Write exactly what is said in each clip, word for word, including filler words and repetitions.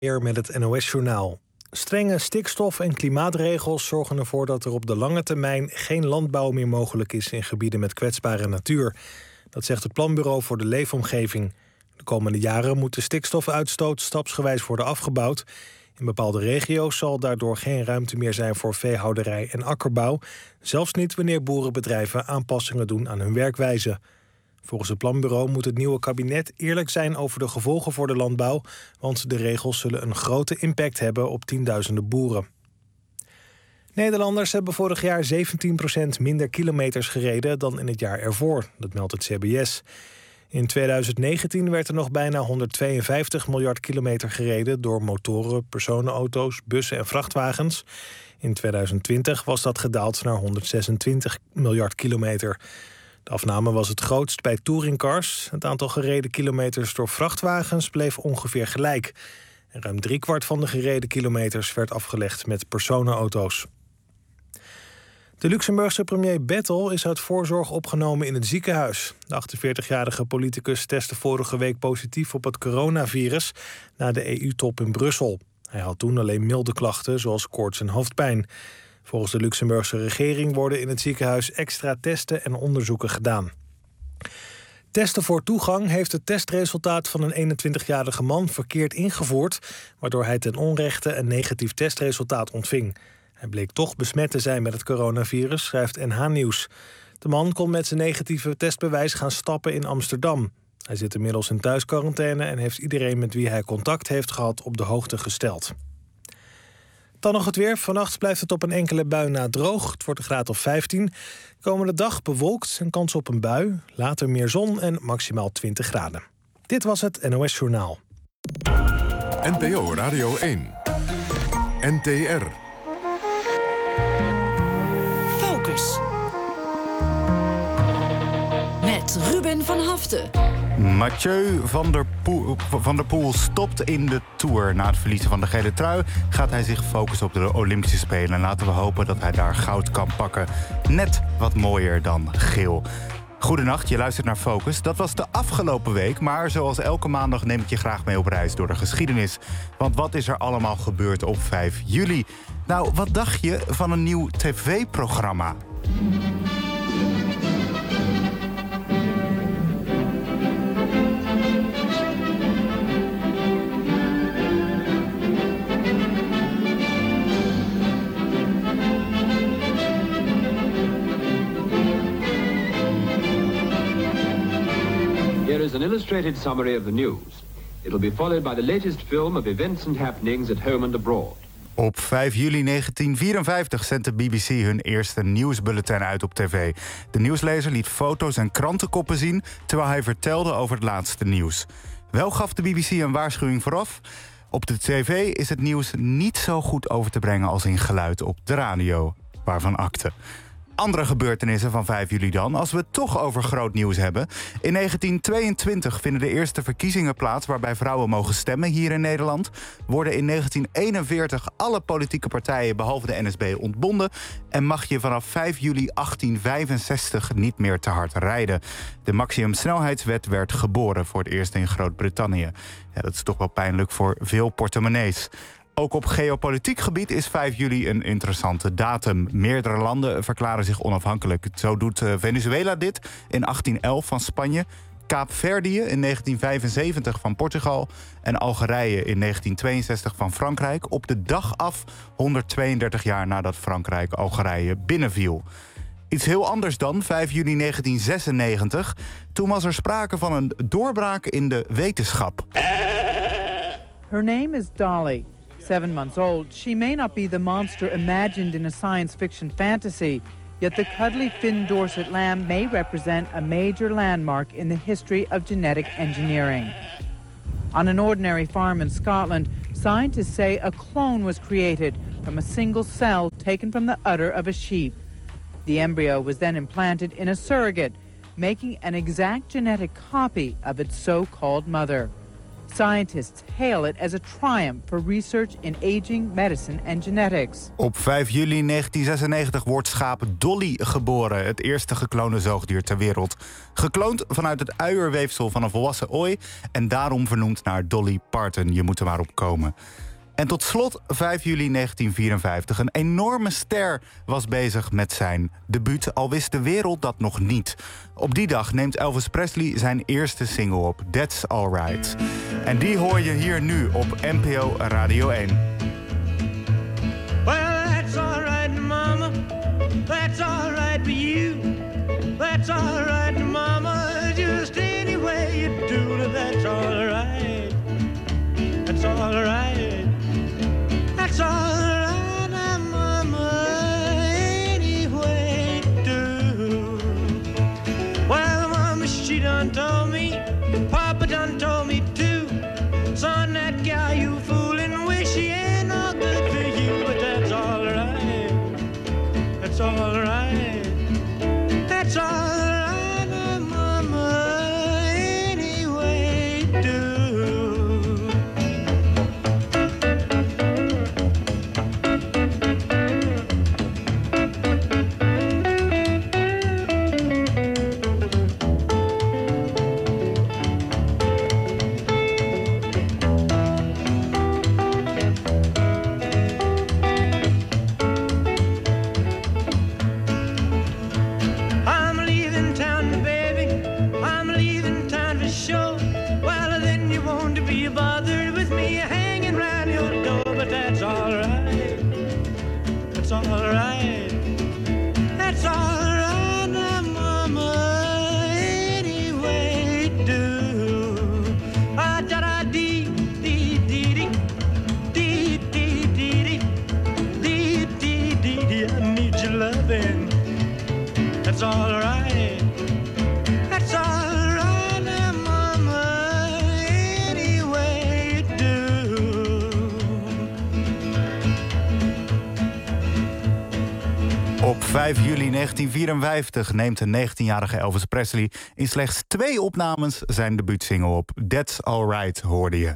Weer met het N O S-journaal. Strenge stikstof- en klimaatregels zorgen ervoor dat er op de lange termijn geen landbouw meer mogelijk is in gebieden met kwetsbare natuur. Dat zegt het Planbureau voor de Leefomgeving. De komende jaren moet de stikstofuitstoot stapsgewijs worden afgebouwd. In bepaalde regio's zal daardoor geen ruimte meer zijn voor veehouderij en akkerbouw. Zelfs niet wanneer boerenbedrijven aanpassingen doen aan hun werkwijze. Volgens het Planbureau moet het nieuwe kabinet eerlijk zijn over de gevolgen voor de landbouw, want de regels zullen een grote impact hebben op tienduizenden boeren. Nederlanders hebben vorig jaar zeventien procent minder kilometers gereden dan in het jaar ervoor, dat meldt het C B S. In tweeduizend negentien werd er nog bijna honderdtweeënvijftig miljard kilometer gereden door motoren, personenauto's, bussen en vrachtwagens. In tweeduizend twintig was dat gedaald naar honderdzesentwintig miljard kilometer. De afname was het grootst bij touringcars. Het aantal gereden kilometers door vrachtwagens bleef ongeveer gelijk. En ruim driekwart van de gereden kilometers werd afgelegd met personenauto's. De Luxemburgse premier Bettel is uit voorzorg opgenomen in het ziekenhuis. De achtenveertigjarige politicus testte vorige week positief op het coronavirus na de E U-top in Brussel. Hij had toen alleen milde klachten zoals koorts en hoofdpijn. Volgens de Luxemburgse regering worden in het ziekenhuis extra testen en onderzoeken gedaan. Testen voor toegang heeft het testresultaat van een eenentwintigjarige man verkeerd ingevoerd, waardoor hij ten onrechte een negatief testresultaat ontving. Hij bleek toch besmet te zijn met het coronavirus, schrijft N H Nieuws. De man kon met zijn negatieve testbewijs gaan stappen in Amsterdam. Hij zit inmiddels in thuisquarantaine en heeft iedereen met wie hij contact heeft gehad op de hoogte gesteld. Dan nog het weer. Vannacht blijft het op een enkele bui na droog. Het wordt een graad of vijftien. Komende dag bewolkt en kans op een bui. Later meer zon en maximaal twintig graden. Dit was het N O S Journaal. N P O Radio één. N T R. Focus. Met Ruben van Haften. Mathieu van der, Poel, van der Poel stopt in de Tour. Na het verliezen van de gele trui gaat hij zich focussen op de Olympische Spelen. En laten we hopen dat hij daar goud kan pakken. Net wat mooier dan geel. Goedenacht, je luistert naar Focus. Dat was de afgelopen week, maar zoals elke maandag neem ik je graag mee op reis door de geschiedenis. Want wat is er allemaal gebeurd op vijf juli? Nou, wat dacht je van een nieuw tv-programma? Here is an illustrated summary of the news. It'll be followed by the latest film of events and happenings at home and abroad. Op vijf juli negentien vierenvijftig zendt de B B C hun eerste nieuwsbulletin uit op tv. De nieuwslezer liet foto's en krantenkoppen zien terwijl hij vertelde over het laatste nieuws. Wel gaf de B B C een waarschuwing vooraf. Op de tv is het nieuws niet zo goed over te brengen als in geluid op de radio. Waarvan akte. Andere gebeurtenissen van vijf juli dan, als we het toch over groot nieuws hebben. In negentien tweeëntwintig vinden de eerste verkiezingen plaats waarbij vrouwen mogen stemmen hier in Nederland. Worden in negentien eenenveertig alle politieke partijen behalve de N S B ontbonden. En mag je vanaf vijf juli achttien vijfenzestig niet meer te hard rijden. De maximumsnelheidswet werd geboren voor het eerst in Groot-Brittannië. Ja, dat is toch wel pijnlijk voor veel portemonnees. Ook op geopolitiek gebied is vijf juli een interessante datum. Meerdere landen verklaren zich onafhankelijk. Zo doet Venezuela dit in achttien elf van Spanje, Kaapverdië in negentien vijfenzeventig van Portugal en Algerije in negentien tweeënzestig van Frankrijk, op de dag af honderdtweeëndertig jaar nadat Frankrijk Algerije binnenviel. Iets heel anders dan vijf juli negentien zesennegentig. Toen was er sprake van een doorbraak in de wetenschap. Her name is Dolly. Seven months old, she may not be the monster imagined in a science fiction fantasy, yet the cuddly Finn Dorset lamb may represent a major landmark in the history of genetic engineering. On an ordinary farm in Scotland, scientists say a clone was created from a single cell taken from the udder of a sheep. The embryo was then implanted in a surrogate, making an exact genetic copy of its so-called mother. Scientists hail it as a triumph for research in aging, medicine and genetics. Op vijf juli negentien zesennegentig wordt schaap Dolly geboren. Het eerste gekloonde zoogdier ter wereld. Gekloond vanuit het uierweefsel van een volwassen ooi. En daarom vernoemd naar Dolly Parton. Je moet er maar op komen. En tot slot vijf juli negentien vierenvijftig. Een enorme ster was bezig met zijn debuut, al wist de wereld dat nog niet. Op die dag neemt Elvis Presley zijn eerste single op, That's Alright. En die hoor je hier nu op N P O Radio één. Well, that's alright, mama. That's alright for you. That's alright, mama. Just any way you do it, that's alright. That's alright. That's alright, mama. Any way you do. Well, mama, she done told me. Papa done told me too. Son, that guy you fooling with, she ain't no good for you. But that's alright. That's alright. That's alright, mama. Any way you do. That's alright. That's alright, mama. Any way you do. Op vijf juli negentien vierenvijftig neemt de negentienjarige Elvis Presley in slechts twee opnames zijn debuutsingle op. That's Alright hoorde je.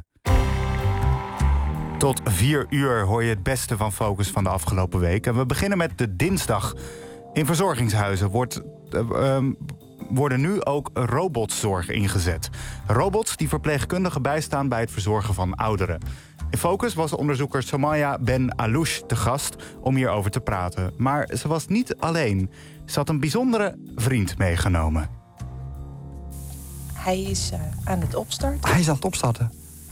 Tot vier uur hoor je het beste van Focus van de afgelopen week. En we beginnen met de dinsdag. In verzorgingshuizen wordt, uh, um, worden nu ook robotzorg ingezet. Robots die verpleegkundigen bijstaan bij het verzorgen van ouderen. In Focus was onderzoeker Somaya Ben Alouche te gast om hierover te praten. Maar ze was niet alleen. Ze had een bijzondere vriend meegenomen. Hij is uh, aan het opstarten. Hij is aan het opstarten.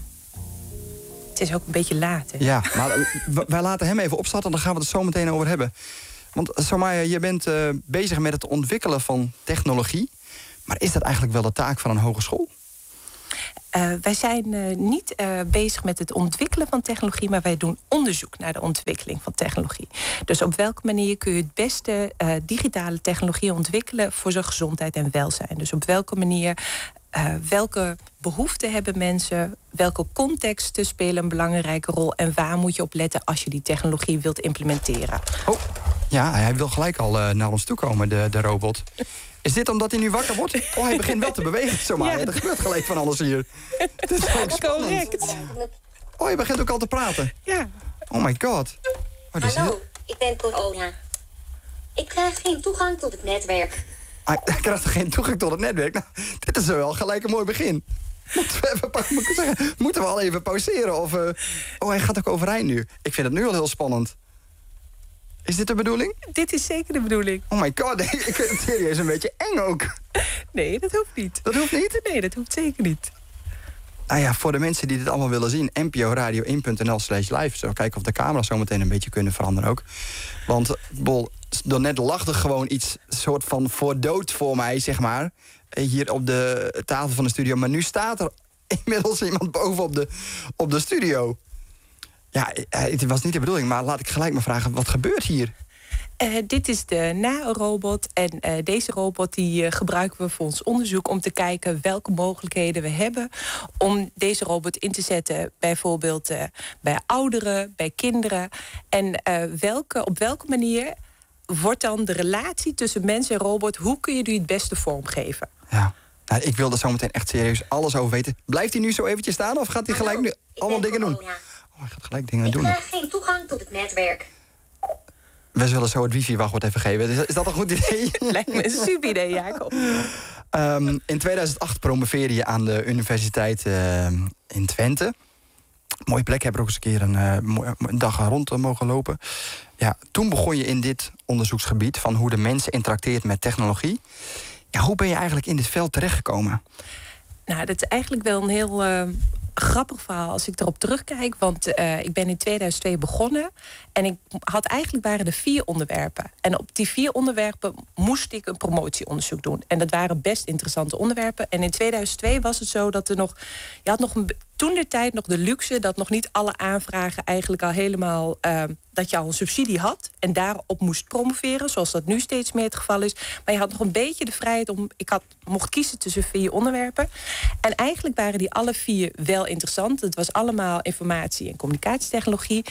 Het is ook een beetje laat, hè? Ja, maar uh, wij laten hem even opstarten, dan gaan we het er zo meteen over hebben. Want Somaya, je bent uh, bezig met het ontwikkelen van technologie. Maar is dat eigenlijk wel de taak van een hogeschool? Uh, wij zijn uh, niet uh, bezig met het ontwikkelen van technologie, maar wij doen onderzoek naar de ontwikkeling van technologie. Dus op welke manier kun je het beste uh, digitale technologie ontwikkelen voor zijn gezondheid en welzijn? Dus op welke manier, uh, welke behoeften hebben mensen, welke contexten spelen een belangrijke rol en waar moet je op letten als je die technologie wilt implementeren? Oh, ja, hij wil gelijk al uh, naar ons toe komen, de, de robot. Is dit omdat hij nu wakker wordt? Oh, hij begint wel te bewegen, zomaar. Ja. Er gebeurt gelijk van alles hier. Het is ook spannend. Correct. Oh, je begint ook al te praten. Ja. Oh my god. Oh, Hallo, heel... ik ben corona. Ik krijg geen toegang tot het netwerk. Hij krijgt geen toegang tot het netwerk? Nou, dit is wel gelijk een mooi begin. Moeten we, even, moet ik zeggen, moeten we al even pauzeren? Of, uh... Oh, hij gaat ook overeind nu. Ik vind het nu al heel spannend. Is dit de bedoeling? Dit is zeker de bedoeling. Oh my god, ik vind het serieus een beetje eng ook. Nee, dat hoeft niet. Dat hoeft niet? Nee, dat hoeft zeker niet. Nou ja, voor de mensen die dit allemaal willen zien, n p o radio één punt n l slash live. Zo kijken of de camera's zo meteen een beetje kunnen veranderen ook. Want, bol, daarnet lag er gewoon iets soort van voor dood voor mij, zeg maar. Hier op de tafel van de studio. Maar nu staat er inmiddels iemand boven op de, op de studio. Ja, het was niet de bedoeling, maar laat ik gelijk maar vragen, wat gebeurt hier? Uh, dit is de N A O-robot. En uh, deze robot die, uh, gebruiken we voor ons onderzoek om te kijken welke mogelijkheden we hebben om deze robot in te zetten, bijvoorbeeld uh, bij ouderen, bij kinderen. En uh, welke, op welke manier wordt dan de relatie tussen mens en robot, hoe kun je die het beste vormgeven? Ja. Nou, ik wil er zo meteen echt serieus alles over weten. Blijft hij nu zo eventjes staan of gaat hij gelijk nu allemaal dingen doen? Oh, hij gaat gelijk dingen ik doen. Ik krijg geen toegang tot het netwerk. We zullen zo het wifi-wachtwoord even geven. Is, is dat een goed idee? Lijkt me een super idee, Jacob. Um, in tweeduizend acht promoveerde je aan de universiteit uh, in Twente. Mooie plek, heb er ook eens een keer een, uh, mooie, een dag rond uh, mogen lopen. Ja, toen begon je in dit onderzoeksgebied van hoe de mens interacteert met technologie. Ja, hoe ben je eigenlijk in dit veld terechtgekomen? Nou, dat is eigenlijk wel een heel uh, grappig verhaal als ik erop terugkijk. Want uh, ik ben in tweeduizend twee begonnen. En ik had eigenlijk waren er vier onderwerpen. En op die vier onderwerpen moest ik een promotieonderzoek doen. En dat waren best interessante onderwerpen. En in tweeduizend twee was het zo dat er nog... Je had nog een, toen de tijd nog de luxe dat nog niet alle aanvragen eigenlijk al helemaal... Uh, dat je al een subsidie had en daarop moest promoveren, zoals dat nu steeds meer het geval is. Maar je had nog een beetje de vrijheid om... Ik had, mocht kiezen tussen vier onderwerpen. En eigenlijk waren die alle vier wel interessant. Het was allemaal informatie- en communicatietechnologie.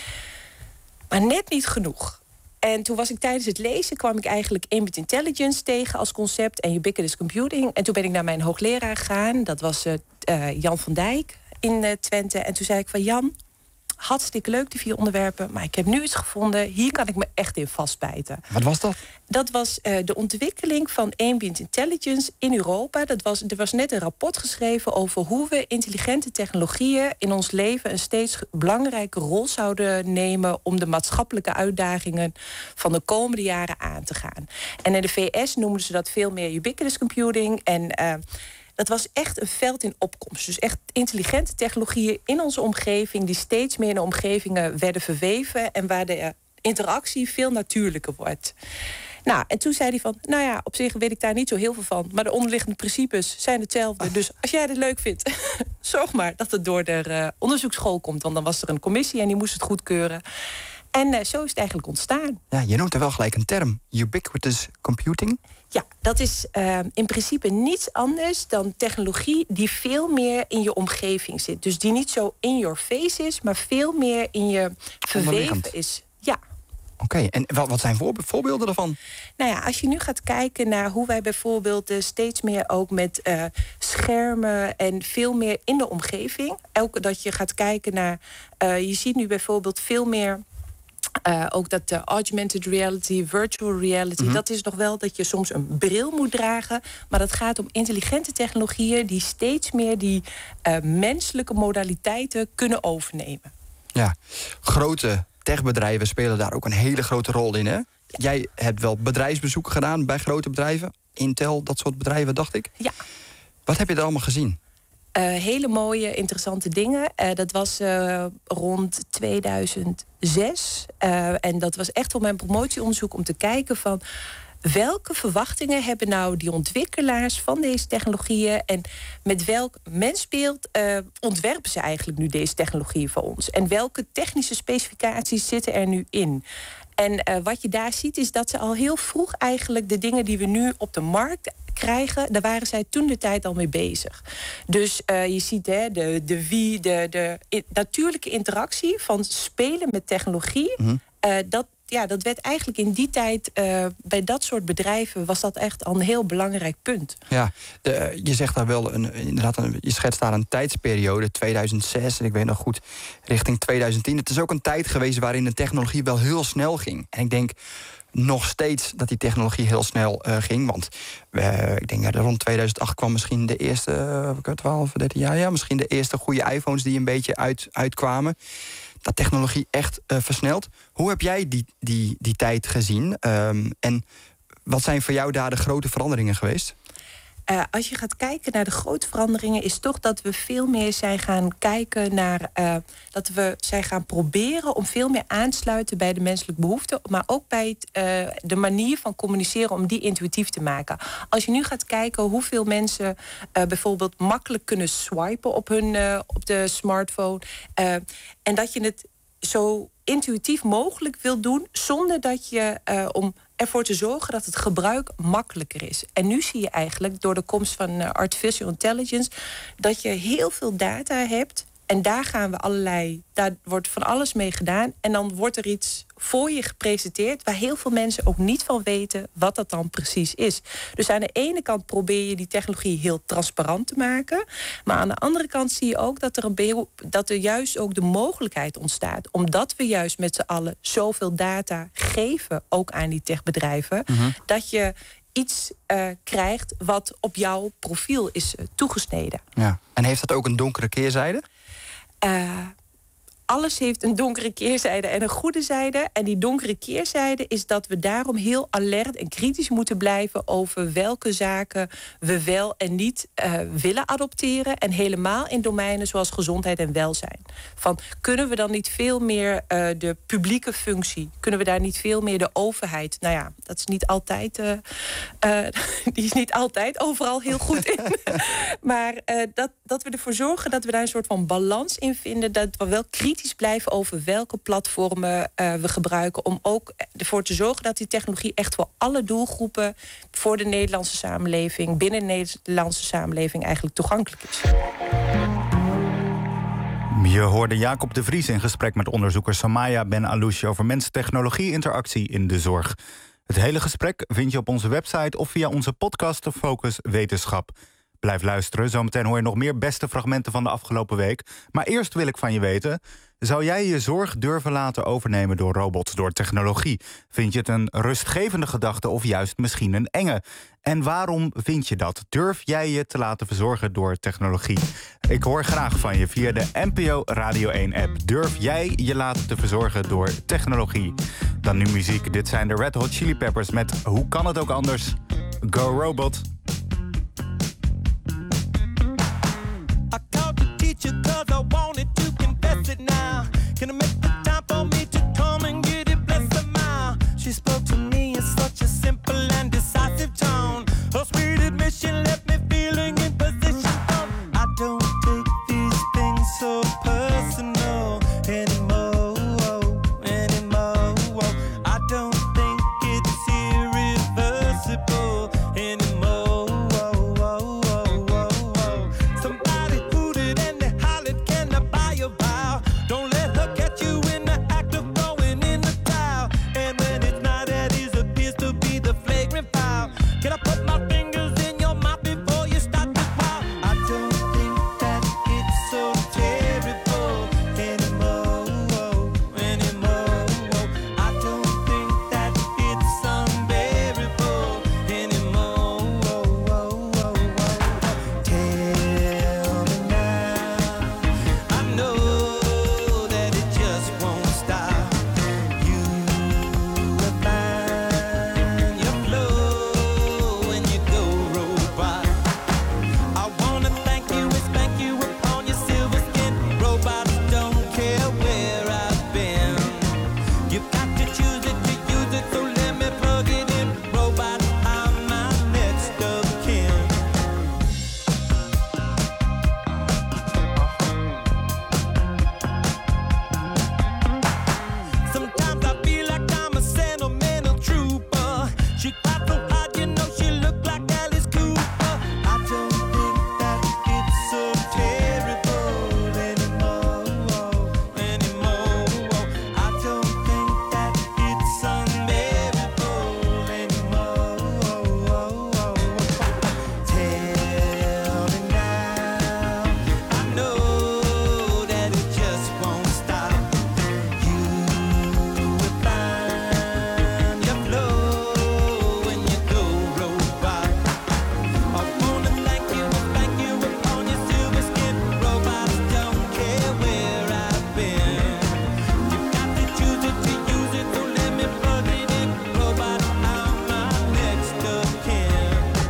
Maar net niet genoeg. En toen was ik tijdens het lezen, kwam ik eigenlijk ambient intelligence tegen als concept en ubiquitous computing. En toen ben ik naar mijn hoogleraar gegaan. Dat was uh, uh, Jan van Dijk in uh, Twente. En toen zei ik van Jan, hartstikke leuk die vier onderwerpen, maar ik heb nu iets gevonden, hier kan ik me echt in vastbijten. Wat was dat? Dat was uh, de ontwikkeling van ambient intelligence in Europa. Dat was, er was net een rapport geschreven over hoe we intelligente technologieën in ons leven een steeds belangrijke rol zouden nemen om de maatschappelijke uitdagingen van de komende jaren aan te gaan. En in de V S noemden ze dat veel meer ubiquitous computing en uh, dat was echt een veld in opkomst. Dus echt intelligente technologieën in onze omgeving die steeds meer in de omgevingen werden verweven en waar de interactie veel natuurlijker wordt. Nou, en toen zei hij van, nou ja, op zich weet ik daar niet zo heel veel van, maar de onderliggende principes zijn hetzelfde. Dus als jij het leuk vindt, zorg maar dat het door de uh, onderzoeksschool komt. Want dan was er een commissie en die moest het goedkeuren. En uh, zo is het eigenlijk ontstaan. Ja, je noemt er wel gelijk een term, ubiquitous computing. Ja, dat is uh, in principe niets anders dan technologie die veel meer in je omgeving zit. Dus die niet zo in your face is, maar veel meer in je verweven is. Ja. Oké, okay, en wat, wat zijn voor, voorbeelden daarvan? Nou ja, als je nu gaat kijken naar hoe wij bijvoorbeeld uh, steeds meer ook met uh, schermen en veel meer in de omgeving. Elke dat je gaat kijken naar, uh, je ziet nu bijvoorbeeld veel meer. Uh, ook dat uh, augmented reality, virtual reality, mm-hmm. dat is nog wel dat je soms een bril moet dragen. Maar dat gaat om intelligente technologieën die steeds meer die uh, menselijke modaliteiten kunnen overnemen. Ja, grote techbedrijven spelen daar ook een hele grote rol in, hè? Ja. Jij hebt wel bedrijfsbezoeken gedaan bij grote bedrijven. Intel, dat soort bedrijven, dacht ik. Ja. Wat heb je er allemaal gezien? Uh, hele mooie, interessante dingen. Uh, dat was uh, rond tweeduizend zes. Uh, en dat was echt voor mijn promotieonderzoek om te kijken van welke verwachtingen hebben nou die ontwikkelaars van deze technologieën en met welk mensbeeld uh, ontwerpen ze eigenlijk nu deze technologieën voor ons? En welke technische specificaties zitten er nu in? En uh, wat je daar ziet is dat ze al heel vroeg eigenlijk de dingen die we nu op de markt krijgen, daar waren zij toen de tijd al mee bezig. Dus uh, je ziet hè, de, de wie, de, de in, natuurlijke interactie van spelen met technologie. Mm-hmm. Uh, dat, ja, dat werd eigenlijk in die tijd, uh, bij dat soort bedrijven was dat echt al een heel belangrijk punt. Ja, de, je zegt daar wel, een, inderdaad, een, je schetst daar een tijdsperiode, tweeduizend zes, en ik weet nog goed, richting tweeduizend tien. Het is ook een tijd geweest waarin de technologie wel heel snel ging. En ik denk nog steeds dat die technologie heel snel uh, ging. Want uh, ik denk dat rond tweeduizend acht kwam misschien de eerste, uh, twaalf, dertien jaar, ja, misschien de eerste goede iPhones die een beetje uit, uitkwamen. Dat technologie echt uh, versnelt. Hoe heb jij die, die, die tijd gezien? Um, en wat zijn voor jou daar de grote veranderingen geweest? Uh, als je gaat kijken naar de grote veranderingen, is toch dat we veel meer zijn gaan kijken naar uh, dat we zijn gaan proberen om veel meer aan te sluiten bij de menselijke behoeften, maar ook bij het, uh, de manier van communiceren om die intuïtief te maken. Als je nu gaat kijken hoeveel mensen uh, bijvoorbeeld makkelijk kunnen swipen op hun uh, op de smartphone, uh, en dat je het zo intuïtief mogelijk wil doen zonder dat je uh, om ervoor te zorgen dat het gebruik makkelijker is. En nu zie je eigenlijk door de komst van uh, artificial intelligence dat je heel veel data hebt En daar gaan we allerlei, daar wordt van alles mee gedaan. En dan wordt er iets voor je gepresenteerd waar heel veel mensen ook niet van weten wat dat dan precies is. Dus aan de ene kant probeer je die technologie heel transparant te maken. Maar aan de andere kant zie je ook dat er, een dat er juist ook de mogelijkheid ontstaat. Omdat we juist met z'n allen zoveel data geven, ook aan die techbedrijven, mm-hmm. dat je iets uh, krijgt wat op jouw profiel is uh, toegesneden. Ja. En heeft dat ook een donkere keerzijde? Uh, alles heeft een donkere keerzijde en een goede zijde. En die donkere keerzijde is dat we daarom heel alert en kritisch moeten blijven over welke zaken we wel en niet uh, willen adopteren. En helemaal in domeinen zoals gezondheid en welzijn. Van, kunnen we dan niet veel meer uh, de publieke functie, kunnen we daar niet veel meer de overheid, nou ja, dat is niet altijd, uh, uh, die is niet altijd overal heel goed in. Maar uh, dat, dat we ervoor zorgen dat we daar een soort van balans in vinden, dat we wel kritisch blijven over welke platformen uh, we gebruiken, om ook ervoor te zorgen dat die technologie echt voor alle doelgroepen, voor de Nederlandse samenleving, binnen de Nederlandse samenleving eigenlijk toegankelijk is. Je hoorde Jacob de Vries in gesprek met onderzoeker Samaya Ben Alouche over mens-technologie-interactie in de zorg. Het hele gesprek vind je op onze website of via onze podcast Focus Wetenschap. Blijf luisteren, zometeen hoor je nog meer beste fragmenten van de afgelopen week. Maar eerst wil ik van je weten, zou jij je zorg durven laten overnemen door robots, door technologie? Vind je het een rustgevende gedachte of juist misschien een enge? En waarom vind je dat? Durf jij je te laten verzorgen door technologie? Ik hoor graag van je via de N P O Radio één app. Durf jij je laten te verzorgen door technologie? Dan nu muziek. Dit zijn de Red Hot Chili Peppers met Hoe kan het ook anders? Go Robot. Cause I wanted to confess it now. Can I make the time for me to come and get it? Bless her mouth. She spoke to me in such a simple and decisive tone. Her sweet admission left me feeling in position. I don't take these things so personal anymore, anymore. I don't think it's irreversible anymore. Somebody hooted and they hollered, can I buy a vow? Don't let her catch you in the act of throwing in the towel. And when it's not at ease, appears to be the flagrant foul. Can I put my fingers in your mouth before you start to wow? I don't think that it's so terrible anymore, anymore. I don't think that it's unbearable anymore. Tell me now, I know that it just won't stop. You will find your flow when you go robot. I wanna thank you and spank you upon your silver skin. Robots don't care where I've been. You've got to choose it to use it, so let me plug it in. Robot, I'm my next of kin. Sometimes I feel like I'm a sentimental trooper. She got so hot, you know she looked like Alice Cooper. I don't think that it's so terrible anymore, anymore. I don't think that it's unbearable anymore. Tell me now, I know that it just won't stop. You will find your flow when you go robot. I wanna thank you and thank you upon your silver skin. Robots don't care where I've been. You've got to choose it to use it, so let me plug it in. Robot, I'm my next of kin.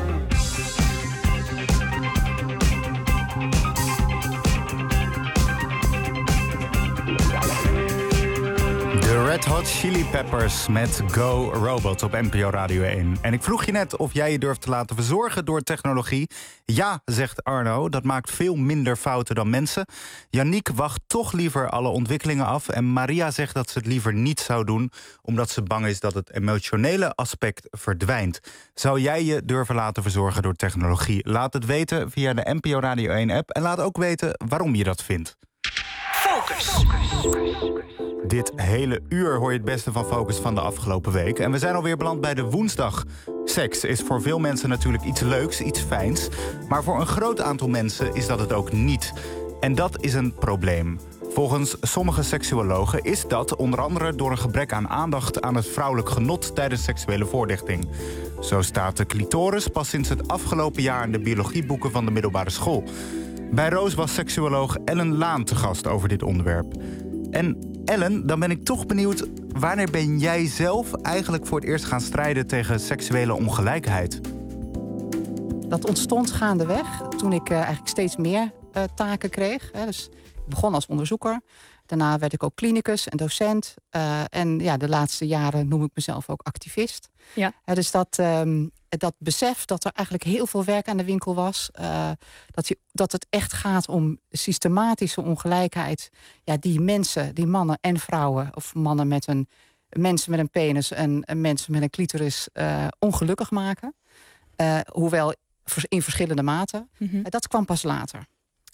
De Red Hot Chili Peppers met Go Robot op N P O Radio één. En ik vroeg je net of jij je durft te laten verzorgen door technologie. Ja, zegt Arno, dat maakt veel minder fouten dan mensen. Yannick wacht toch liever alle ontwikkelingen af. En Maria zegt dat ze het liever niet zou doen, omdat ze bang is dat het emotionele aspect verdwijnt. Zou jij je durven laten verzorgen door technologie? Laat het weten via de N P O Radio één app. En laat ook weten waarom je dat vindt. Focus. Dit hele uur hoor je het beste van Focus van de afgelopen week. En we zijn alweer beland bij de woensdag. Seks is voor veel mensen natuurlijk iets leuks, iets fijns. Maar voor een groot aantal mensen is dat het ook niet. En dat is een probleem. Volgens sommige seksuologen is dat onder andere door een gebrek aan aandacht aan het vrouwelijk genot tijdens seksuele voorlichting. Zo staat de clitoris pas sinds het afgelopen jaar in de biologieboeken van de middelbare school. Bij Roos was seksuoloog Ellen Laan te gast over dit onderwerp. En Ellen, dan ben ik toch benieuwd, wanneer ben jij zelf eigenlijk voor het eerst gaan strijden tegen seksuele ongelijkheid? Dat ontstond gaandeweg toen ik uh, eigenlijk steeds meer uh, taken kreeg. Hè. Dus ik begon als onderzoeker. Daarna werd ik ook klinicus en docent. Uh, en ja, de laatste jaren noem ik mezelf ook activist. Ja. Uh, dus dat, um, dat besef dat er eigenlijk heel veel werk aan de winkel was. Uh, dat, je, dat het echt gaat om systematische ongelijkheid. Ja, die mensen, die mannen en vrouwen, of mannen met een, mensen met een penis en, en mensen met een clitoris uh, ongelukkig maken. Uh, hoewel in verschillende maten. Mm-hmm. Uh, dat kwam pas later.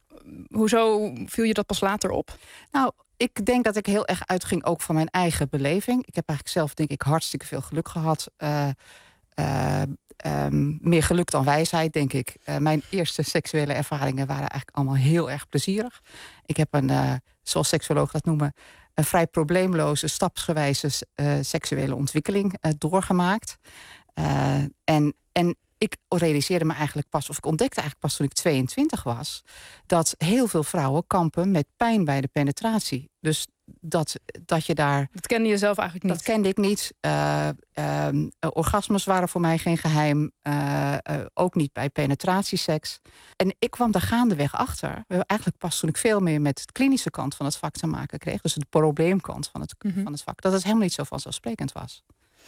Hoezo viel je dat pas later op? Nou, ik denk dat ik heel erg uitging ook van mijn eigen beleving. Ik heb eigenlijk zelf, denk ik, hartstikke veel geluk gehad. Uh, uh, um, meer geluk dan wijsheid, denk ik. Uh, mijn eerste seksuele ervaringen waren eigenlijk allemaal heel erg plezierig. Ik heb een, uh, zoals seksuologen dat noemen, een vrij probleemloze, stapsgewijze uh, seksuele ontwikkeling uh, doorgemaakt. Uh, en, en ik realiseerde me eigenlijk pas, of ik ontdekte eigenlijk pas toen ik tweeëntwintig was, dat heel veel vrouwen kampen met pijn bij de penetratie. Dus dat, dat je daar... Dat kende je zelf eigenlijk niet? Dat kende ik niet. Uh, uh, orgasmes waren voor mij geen geheim. Uh, uh, ook niet bij penetratieseks. En ik kwam daar gaandeweg achter. Eigenlijk pas toen ik veel meer met de klinische kant van het vak te maken kreeg. Dus de probleemkant van het, mm-hmm. van het vak. Dat het helemaal niet zo vanzelfsprekend was.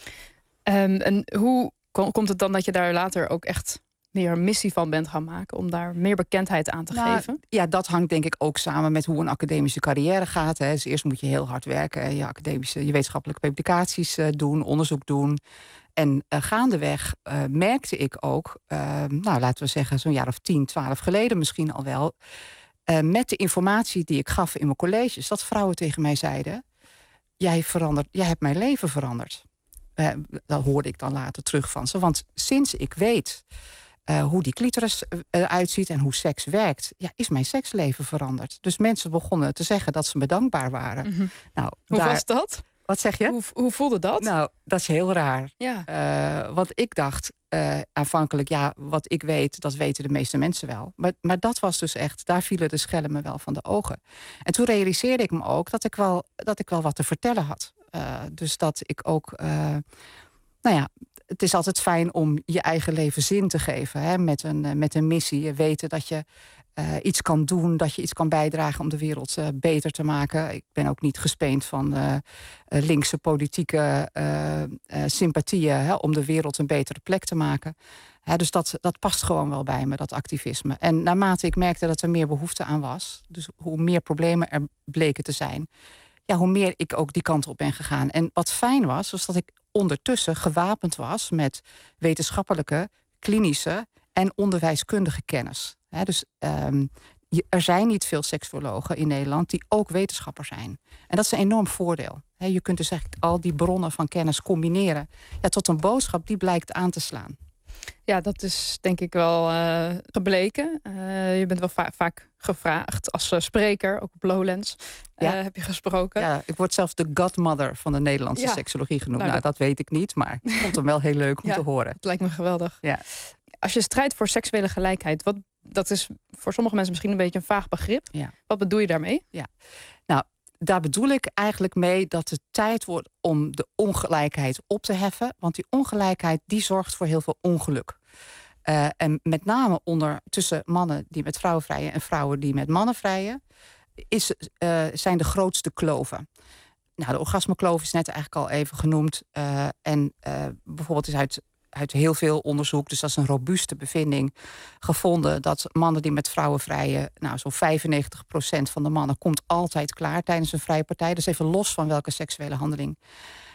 Um, en hoe komt het dan dat je daar later ook echt meer een missie van bent gaan maken, om daar meer bekendheid aan te nou, geven? Ja, dat hangt denk ik ook samen met hoe een academische carrière gaat. Hè. Dus eerst moet je heel hard werken, je academische, je wetenschappelijke publicaties uh, doen, onderzoek doen. En uh, gaandeweg uh, merkte ik ook, uh, nou laten we zeggen zo'n jaar of tien, twaalf geleden misschien al wel, uh, met de informatie die ik gaf in mijn colleges, dat vrouwen tegen mij zeiden: jij verandert, jij hebt mijn leven veranderd. Uh, dat hoorde ik dan later terug van ze. Want sinds ik weet uh, hoe die clitoris eruit ziet en hoe seks werkt, ja, is mijn seksleven veranderd. Dus mensen begonnen te zeggen dat ze me dankbaar waren. Mm-hmm. Nou, hoe daar... was dat? Wat zeg je? Hoe, hoe voelde dat? Nou, dat is heel raar. Ja. Uh, want ik dacht uh, aanvankelijk, ja, wat ik weet, dat weten de meeste mensen wel. Maar, maar dat was dus echt, daar vielen de schellen me wel van de ogen. En toen realiseerde ik me ook dat ik wel, dat ik wel wat te vertellen had. Uh, dus dat ik ook, uh, nou ja, het is altijd fijn om je eigen leven zin te geven. Hè, met, een, uh, met een missie. Weten dat je uh, iets kan doen, dat je iets kan bijdragen om de wereld uh, beter te maken. Ik ben ook niet gespeend van uh, uh, linkse politieke uh, uh, sympathieën, hè, om de wereld een betere plek te maken. Hè, dus dat, dat past gewoon wel bij me, dat activisme. En naarmate ik merkte dat er meer behoefte aan was, dus hoe meer problemen er bleken te zijn, ja, hoe meer ik ook die kant op ben gegaan. En wat fijn was, was dat ik ondertussen gewapend was met wetenschappelijke, klinische en onderwijskundige kennis. He, dus um, je, er zijn niet veel seksuologen in Nederland die ook wetenschapper zijn. En dat is een enorm voordeel. He, je kunt dus eigenlijk al die bronnen van kennis combineren, ja, tot een boodschap die blijkt aan te slaan. Ja, dat is denk ik wel uh, gebleken. Uh, je bent wel va- vaak gevraagd als uh, spreker, ook op Lowlands. Uh, ja. Heb je gesproken? Ja, ik word zelfs de godmother van de Nederlandse ja. seksologie genoemd. Nou, nou, dat... dat weet ik niet, maar ik vond hem wel heel leuk om ja, te horen. Het lijkt me geweldig. Ja. Als je strijdt voor seksuele gelijkheid, wat, dat is voor sommige mensen misschien een beetje een vaag begrip. Ja. Wat bedoel je daarmee? Ja. Nou, daar bedoel ik eigenlijk mee dat het tijd wordt om de ongelijkheid op te heffen. Want die ongelijkheid die zorgt voor heel veel ongeluk. Uh, en met name onder, tussen mannen die met vrouwen vrijen en vrouwen die met mannen vrijen, is, uh, zijn de grootste kloven. Nou, de orgasmekloof is net eigenlijk al even genoemd. Uh, en uh, bijvoorbeeld is uit, uit heel veel onderzoek, dus dat is een robuuste bevinding, gevonden dat mannen die met vrouwen vrijen, nou zo'n vijfennegentig procent van de mannen komt altijd klaar tijdens een vrije partij. Dus even los van welke seksuele handeling.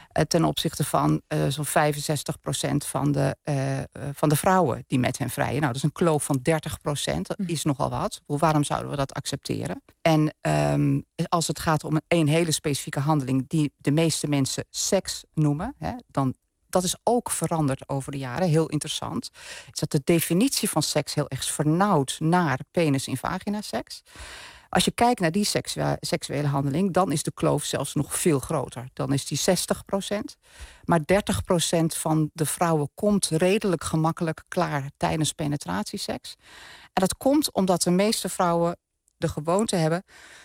Uh, ten opzichte van uh, zo'n vijfenzestig procent van de, uh, uh, van de vrouwen die met hen vrijen. Nou, dat is een kloof van dertig procent. Dat is nogal wat. Waarom zouden we dat accepteren? En um, als het gaat om een, een hele specifieke handeling die de meeste mensen seks noemen, hè, dan dat is ook veranderd over de jaren. Heel interessant. Is dat de definitie van seks heel erg vernauwd naar penis in vagina seks. Als je kijkt naar die seksuele, seksuele handeling, dan is de kloof zelfs nog veel groter. Dan is die zestig procent. Maar dertig procent van de vrouwen komt redelijk gemakkelijk klaar tijdens penetratieseks. En dat komt omdat de meeste vrouwen de gewoonte hebben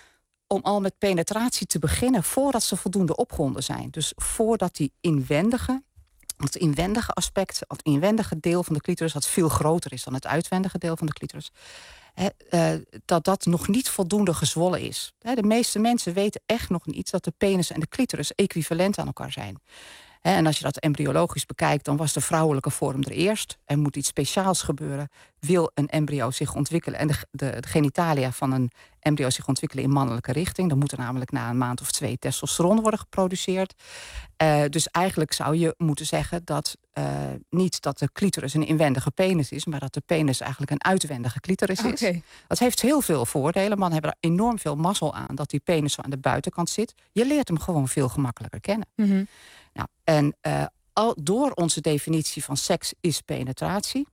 om al met penetratie te beginnen voordat ze voldoende opgewonden zijn. Dus voordat die inwendige, het inwendige aspect, het inwendige deel van de clitoris, dat veel groter is dan het uitwendige deel van de clitoris, He, uh, dat dat nog niet voldoende gezwollen is. He, de meeste mensen weten echt nog niet dat de penis en de clitoris equivalent aan elkaar zijn. He, en als je dat embryologisch bekijkt, dan was de vrouwelijke vorm er eerst. Er moet iets speciaals gebeuren. Wil een embryo zich ontwikkelen en de, de, de genitalia van een embryo zich ontwikkelen in mannelijke richting, dan moet er namelijk na een maand of twee testosteron worden geproduceerd. Uh, dus eigenlijk zou je moeten zeggen dat uh, niet dat de clitoris een inwendige penis is, maar dat de penis eigenlijk een uitwendige clitoris is. Okay. Dat heeft heel veel voordelen. Mannen hebben er enorm veel mazzel aan dat die penis zo aan de buitenkant zit. Je leert hem gewoon veel gemakkelijker kennen. Mm-hmm. Nou, en uh, al door onze definitie van seks is penetratie,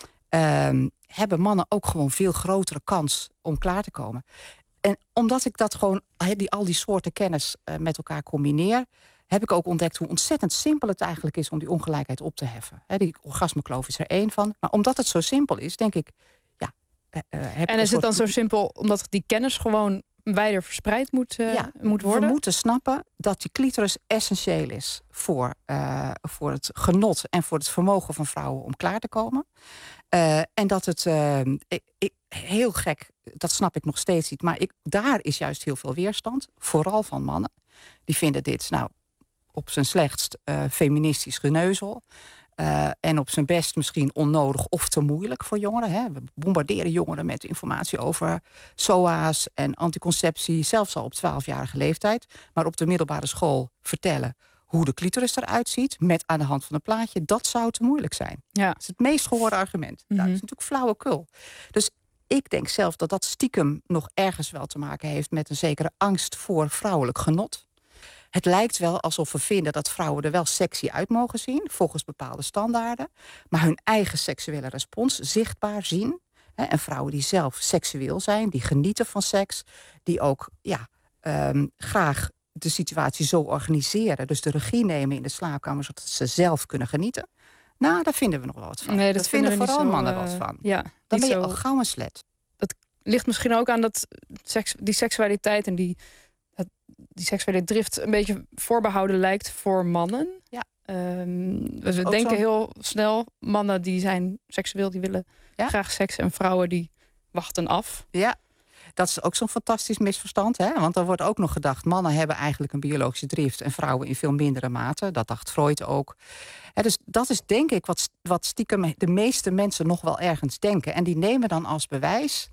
Uh, hebben mannen ook gewoon veel grotere kans om klaar te komen. En omdat ik dat gewoon, die, al die soorten kennis uh, met elkaar combineer, heb ik ook ontdekt hoe ontzettend simpel het eigenlijk is om die ongelijkheid op te heffen. He, die orgasmekloof is er één van. Maar omdat het zo simpel is, denk ik, ja. Uh, heb en is het dan zo simpel omdat die kennis gewoon wijder verspreid moet, uh, ja, moet worden? We moeten snappen dat die clitoris essentieel is voor, uh, voor het genot en voor het vermogen van vrouwen om klaar te komen. Uh, en dat het, uh, ik, ik, heel gek, dat snap ik nog steeds niet, maar ik, daar is juist heel veel weerstand, vooral van mannen. Die vinden dit, nou, op zijn slechtst uh, feministisch geneuzel. Uh, en op zijn best misschien onnodig of te moeilijk voor jongeren. Hè. We bombarderen jongeren met informatie over S O A's en anticonceptie, zelfs al op twaalfjarige leeftijd. Maar op de middelbare school vertellen hoe de clitoris eruit ziet, met aan de hand van een plaatje, dat zou te moeilijk zijn. Ja. Dat is het meest gehoorde argument. Mm-hmm. Nou, dat is natuurlijk flauwekul. Dus ik denk zelf dat dat stiekem nog ergens wel te maken heeft met een zekere angst voor vrouwelijk genot. Het lijkt wel alsof we vinden dat vrouwen er wel sexy uit mogen zien, volgens bepaalde standaarden, maar hun eigen seksuele respons zichtbaar zien. Hè, en vrouwen die zelf seksueel zijn, die genieten van seks, die ook ja, um, graag de situatie zo organiseren, dus de regie nemen in de slaapkamer, zodat ze zelf kunnen genieten. Nou, daar vinden we nog wel wat van. Nee, dat, dat vinden, vinden vooral zo, mannen uh, wat van. Ja, dan ben je zo al gauw een slet. Dat ligt misschien ook aan dat seks, die seksualiteit en die, dat, die seksuele drift een beetje voorbehouden lijkt voor mannen. Ja. Um, dus we denken zo heel snel, mannen die zijn seksueel, die willen ja? graag seks, en vrouwen die wachten af. Ja. Dat is ook zo'n fantastisch misverstand. Hè? Want er wordt ook nog gedacht, mannen hebben eigenlijk een biologische drift en vrouwen in veel mindere mate. Dat dacht Freud ook. Hè, dus dat is denk ik wat, wat stiekem de meeste mensen nog wel ergens denken. En die nemen dan als bewijs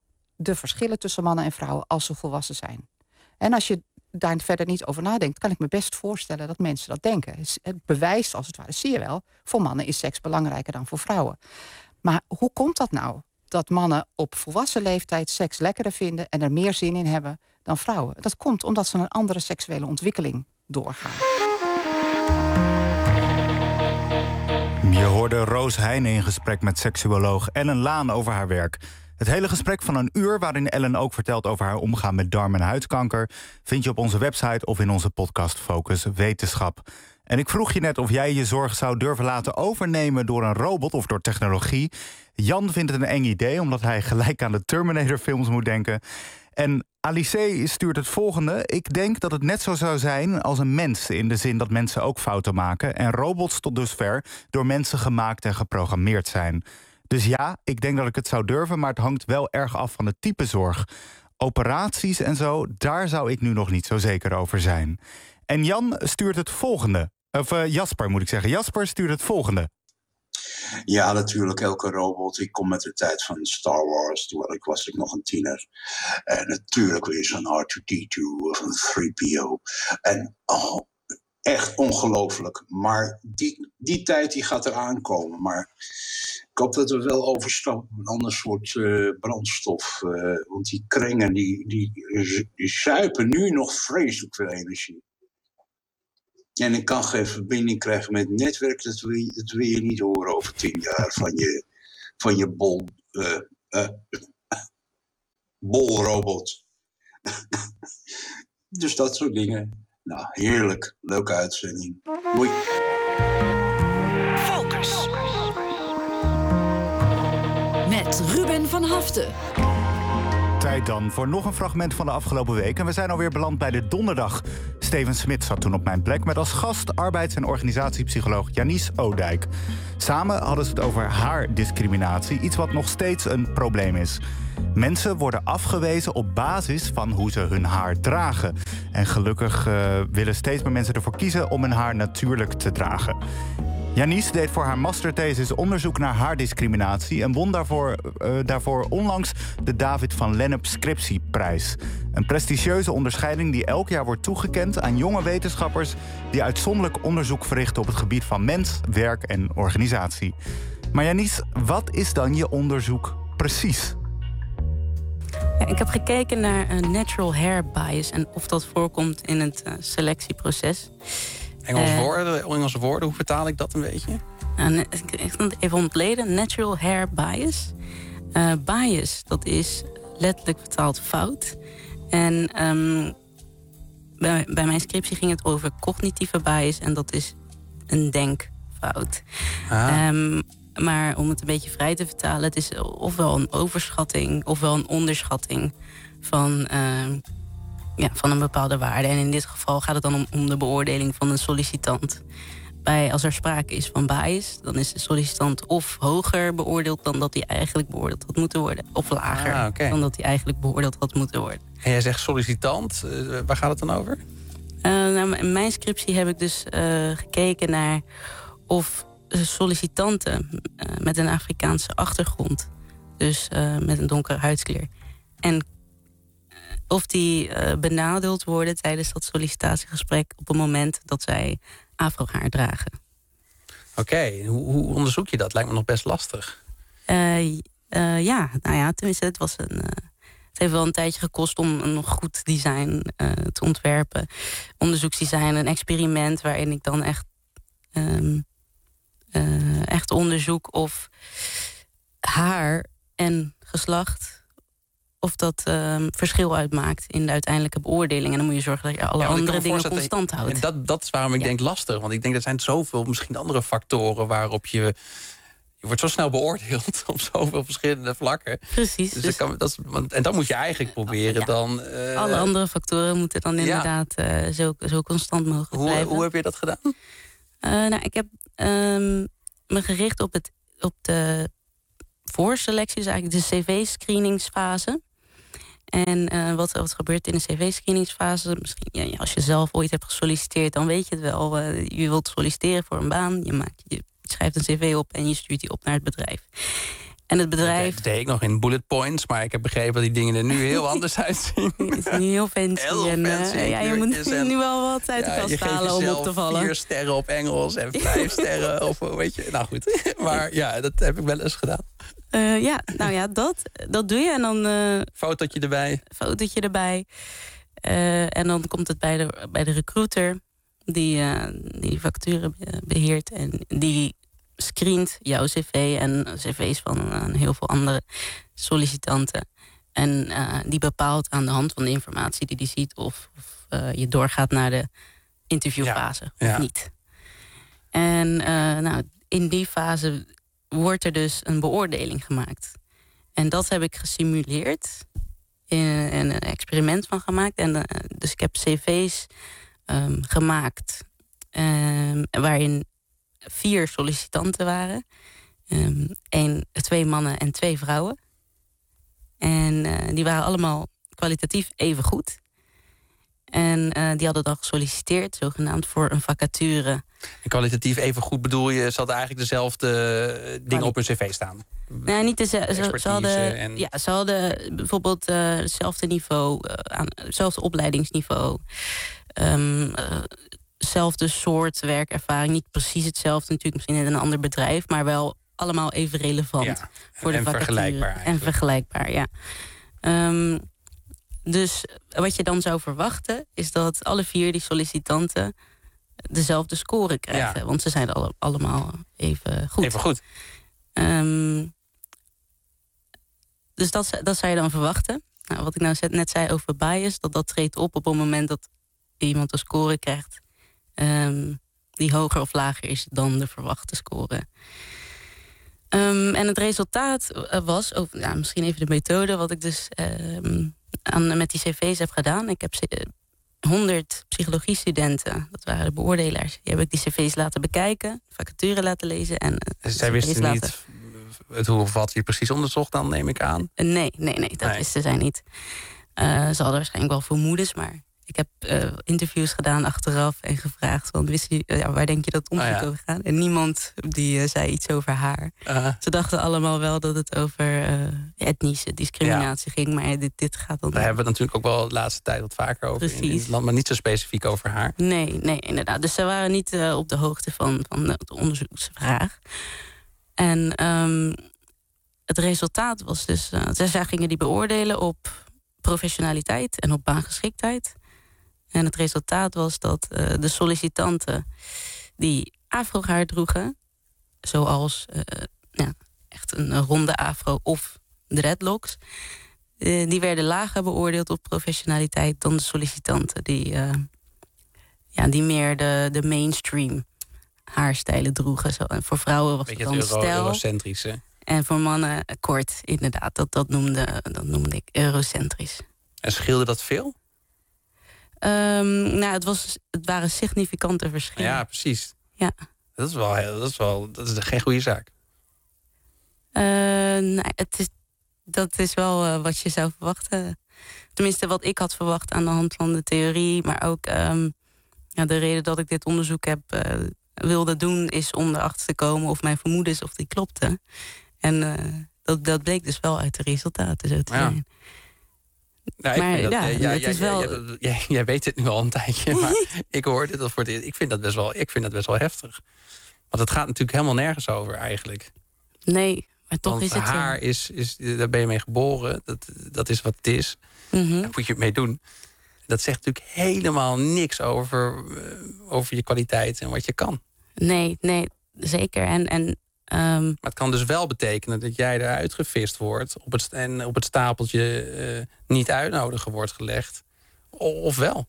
de verschillen tussen mannen en vrouwen als ze volwassen zijn. En als je daar verder niet over nadenkt, kan ik me best voorstellen dat mensen dat denken. Het bewijs, als het ware, zie je wel, voor mannen is seks belangrijker dan voor vrouwen. Maar hoe komt dat nou? Dat mannen op volwassen leeftijd seks lekkerder vinden en er meer zin in hebben dan vrouwen. Dat komt omdat ze een andere seksuele ontwikkeling doorgaan. Je hoorde Roos Heijnen in gesprek met seksuoloog Ellen Laan over haar werk. Het hele gesprek van een uur, waarin Ellen ook vertelt over haar omgaan met darm- en huidkanker, vind je op onze website of in onze podcast Focus Wetenschap. En ik vroeg je net of jij je zorg zou durven laten overnemen door een robot of door technologie. Jan vindt het een eng idee, omdat hij gelijk aan de Terminator-films moet denken. En Alice stuurt het volgende. Ik denk dat het net zo zou zijn als een mens, in de zin dat mensen ook fouten maken en robots tot dusver door mensen gemaakt en geprogrammeerd zijn. Dus ja, ik denk dat ik het zou durven, maar het hangt wel erg af van het type zorg. Operaties en zo, daar zou ik nu nog niet zo zeker over zijn. En Jan stuurt het volgende. Of uh, Jasper moet ik zeggen. Jasper stuurt het volgende. Ja, natuurlijk, elke robot. Ik kom met de tijd van Star Wars, toen ik was ik nog een tiener. En natuurlijk weer zo'n R twee D twee of een three P O. En oh, echt ongelooflijk. Maar die, die tijd die gaat eraan komen. Maar ik hoop dat we wel overstappen op een ander soort uh, brandstof. Uh, want die kringen die, die, die zuipen nu nog vreselijk veel energie. En ik kan geen verbinding krijgen met het netwerk. Dat wil je, dat wil je niet horen over tien jaar van je, van je bol, uh, uh, bolrobot. Dus dat soort dingen. Nou, heerlijk. Leuke uitzending. Mooi. Focus. Met Ruben van Haften. Tijd dan voor nog een fragment van de afgelopen week. En we zijn alweer beland bij de donderdag. Steven Smit zat toen op mijn plek met als gast arbeids- en organisatiepsycholoog Janice Oudijk. Samen hadden ze het over haardiscriminatie, iets wat nog steeds een probleem is. Mensen worden afgewezen op basis van hoe ze hun haar dragen. En gelukkig uh, willen steeds meer mensen ervoor kiezen om hun haar natuurlijk te dragen. Janice deed voor haar masterthesis onderzoek naar haardiscriminatie en won daarvoor, uh, daarvoor onlangs de David van Lennep Scriptieprijs. Een prestigieuze onderscheiding die elk jaar wordt toegekend aan jonge wetenschappers die uitzonderlijk onderzoek verrichten op het gebied van mens, werk en organisatie. Maar Janice, wat is dan je onderzoek precies? Ja, ik heb gekeken naar een natural hair bias en of dat voorkomt in het uh, selectieproces. Engelse, uh, woorden, Engelse woorden, hoe vertaal ik dat een beetje? Uh, ik kan het even ontleden. Natural hair bias. Uh, bias, dat is letterlijk vertaald fout. En um, bij, bij mijn scriptie ging het over cognitieve bias en dat is een denkfout. Ah. Um, maar om het een beetje vrij te vertalen, het is ofwel een overschatting ofwel een onderschatting van, uh, ja, van een bepaalde waarde. En in dit geval gaat het dan om, om de beoordeling van een sollicitant. Bij, als er sprake is van bias, dan is de sollicitant of hoger beoordeeld dan dat hij eigenlijk beoordeeld had moeten worden. Of lager ah, okay. dan dat hij eigenlijk beoordeeld had moeten worden. En jij zegt sollicitant, uh, waar gaat het dan over? Uh, nou, in mijn scriptie heb ik dus uh, gekeken naar of sollicitanten uh, met een Afrikaanse achtergrond, dus uh, met een donkere huidskleur, en uh, of die uh, benadeeld worden tijdens dat sollicitatiegesprek op het moment dat zij afrohaar dragen. Oké, okay. hoe, hoe onderzoek je dat? Lijkt me nog best lastig. Uh, uh, ja, nou ja, tenminste, het was een. Uh, het heeft wel een tijdje gekost om een nog goed design uh, te ontwerpen. Onderzoeksdesign, een experiment waarin ik dan echt, um, uh, echt onderzoek of haar en geslacht, of dat um, verschil uitmaakt in de uiteindelijke beoordeling. En dan moet je zorgen dat je alle ja, andere dingen constant houdt. En dat, dat is waarom ik ja. denk lastig. Want ik denk, er zijn zoveel misschien andere factoren waarop je... Je wordt zo snel beoordeeld op zoveel verschillende vlakken. Precies. Dus dus, dat kan, dat is, en dan moet je eigenlijk proberen ja. dan... Uh, alle andere factoren moeten dan inderdaad ja. uh, zo, zo constant mogelijk hoe, blijven. Hoe heb je dat gedaan? Uh, nou, ik heb um, me gericht op, het, op de voorselectie, dus eigenlijk de cv-screeningsfase. En uh, wat, wat gebeurt in de cv-screeningsfase? Misschien, ja, als je zelf ooit hebt gesolliciteerd, dan weet je het wel. Uh, je wilt solliciteren voor een baan. Je, maakt, je schrijft een cv op en je stuurt die op naar het bedrijf. En het bedrijf... Dat deed ik nog in bullet points, maar ik heb begrepen dat die dingen er nu heel anders uitzien. Het is nu heel fancy. Heel en, fancy. Uh, ja, je moet en, nu wel wat uit ja, de kast halen om op te vallen. Vier sterren op Engels en vijf sterren of weet je. Nou goed, maar ja, dat heb ik wel eens gedaan. Uh, ja, nou ja, dat, dat doe je. En dan... Uh, fotootje erbij. Fotootje erbij. Uh, en dan komt het bij de, bij de recruiter die uh, die facturen beheert. En die screent jouw cv en cv's van uh, heel veel andere sollicitanten. En uh, die bepaalt aan de hand van de informatie die die ziet of, of uh, je doorgaat naar de interviewfase ja, of ja. niet. En uh, nou, in die fase wordt er dus een beoordeling gemaakt. En dat heb ik gesimuleerd. In, in een experiment van gemaakt. En, uh, dus ik heb cv's um, gemaakt. Um, waarin vier sollicitanten waren. Um, een, twee mannen en twee vrouwen. En uh, die waren allemaal kwalitatief even goed. En uh, die hadden dan gesolliciteerd, zogenaamd, voor een vacature. En kwalitatief even goed bedoel je, ze hadden eigenlijk dezelfde dingen op hun cv staan? Nee, niet dezelfde. Ze, ze, hadden, en... ja, ze hadden bijvoorbeeld uh, hetzelfde niveau, uh, aan, hetzelfde opleidingsniveau. Um, uh, hetzelfde soort werkervaring. Niet precies hetzelfde, natuurlijk misschien in een ander bedrijf, maar wel allemaal even relevant Ja, voor de en vacature. vergelijkbaar En eigenlijk. vergelijkbaar, ja. Um, dus wat je dan zou verwachten is dat alle vier die sollicitanten dezelfde score krijgen. Ja. Want ze zijn alle, allemaal even goed. Even goed. Um, dus dat, dat zou je dan verwachten. Nou, wat ik nou net zei over bias, dat dat treedt op op het moment dat iemand een score krijgt um, die hoger of lager is dan de verwachte score. Um, en het resultaat was, over, ja, misschien even de methode, wat ik dus um, aan, met die cv's heb gedaan. Ik heb honderd psychologiestudenten, dat waren de beoordelaars, die heb ik die cv's laten bekijken, vacature laten lezen. En dus zij wisten laten... niet het hoe of wat je precies onderzocht, dan neem ik aan? Nee, nee, nee, dat nee. wisten zij niet. Uh, ze hadden waarschijnlijk wel vermoedens, maar ik heb uh, interviews gedaan achteraf en gevraagd, want wist je, ja, waar denk je dat onderzoek oh, ja. over gaat? En niemand die uh, zei iets over haar. Uh. Ze dachten allemaal wel dat het over uh, etnische discriminatie ja. ging, maar dit, dit gaat dan. Daar hebben we het natuurlijk ook wel de laatste tijd wat vaker over in, in het land, maar niet zo specifiek over haar. Nee, nee, inderdaad. Dus ze waren niet uh, op de hoogte van, van de onderzoeksvraag. En um, het resultaat was dus, uh, zij gingen die beoordelen op professionaliteit en op baangeschiktheid. En het resultaat was dat uh, de sollicitanten die afrohaar droegen, zoals uh, ja, echt een ronde afro of dreadlocks, uh, die werden lager beoordeeld op professionaliteit dan de sollicitanten die, uh, ja, die meer de, de mainstream haarstijlen droegen. Zo, en voor vrouwen was het dan euro, stijl. Eurocentrisch, hè? En voor mannen kort, inderdaad. Dat, dat, noemde, dat noemde ik eurocentrisch. En scheelde dat veel? Um, nou, het, was, het waren significante verschillen. Ja, precies. Ja. Dat is wel, dat is wel dat is geen goede zaak. Uh, nou, het is, dat is wel uh, wat je zou verwachten. Tenminste, wat ik had verwacht aan de hand van de theorie. Maar ook um, ja, de reden dat ik dit onderzoek heb uh, wilde doen, is om erachter te komen of mijn vermoedens of die klopten. En uh, dat, dat bleek dus wel uit de resultaten zo te zijn. Ja. Nou, ik maar vind dat, ja, ja, het ja, is wel... ja, ja, jij weet het nu al een tijdje, maar ik hoor dit al voor het eerst. Ik vind dat best wel, ik vind dat best wel heftig. Want het gaat natuurlijk helemaal nergens over eigenlijk. Nee, maar toch Want is het haar zo. is, is, daar ben je mee geboren. Dat, dat is wat het is. Mm-hmm. Daar moet je het mee doen. Dat zegt natuurlijk helemaal niks over, uh, over je kwaliteit en wat je kan. Nee, nee, zeker. En, en, um... Maar het kan dus wel betekenen dat jij eruit gevist wordt op het, en op het stapeltje uh, niet uitnodigen wordt gelegd. Of wel?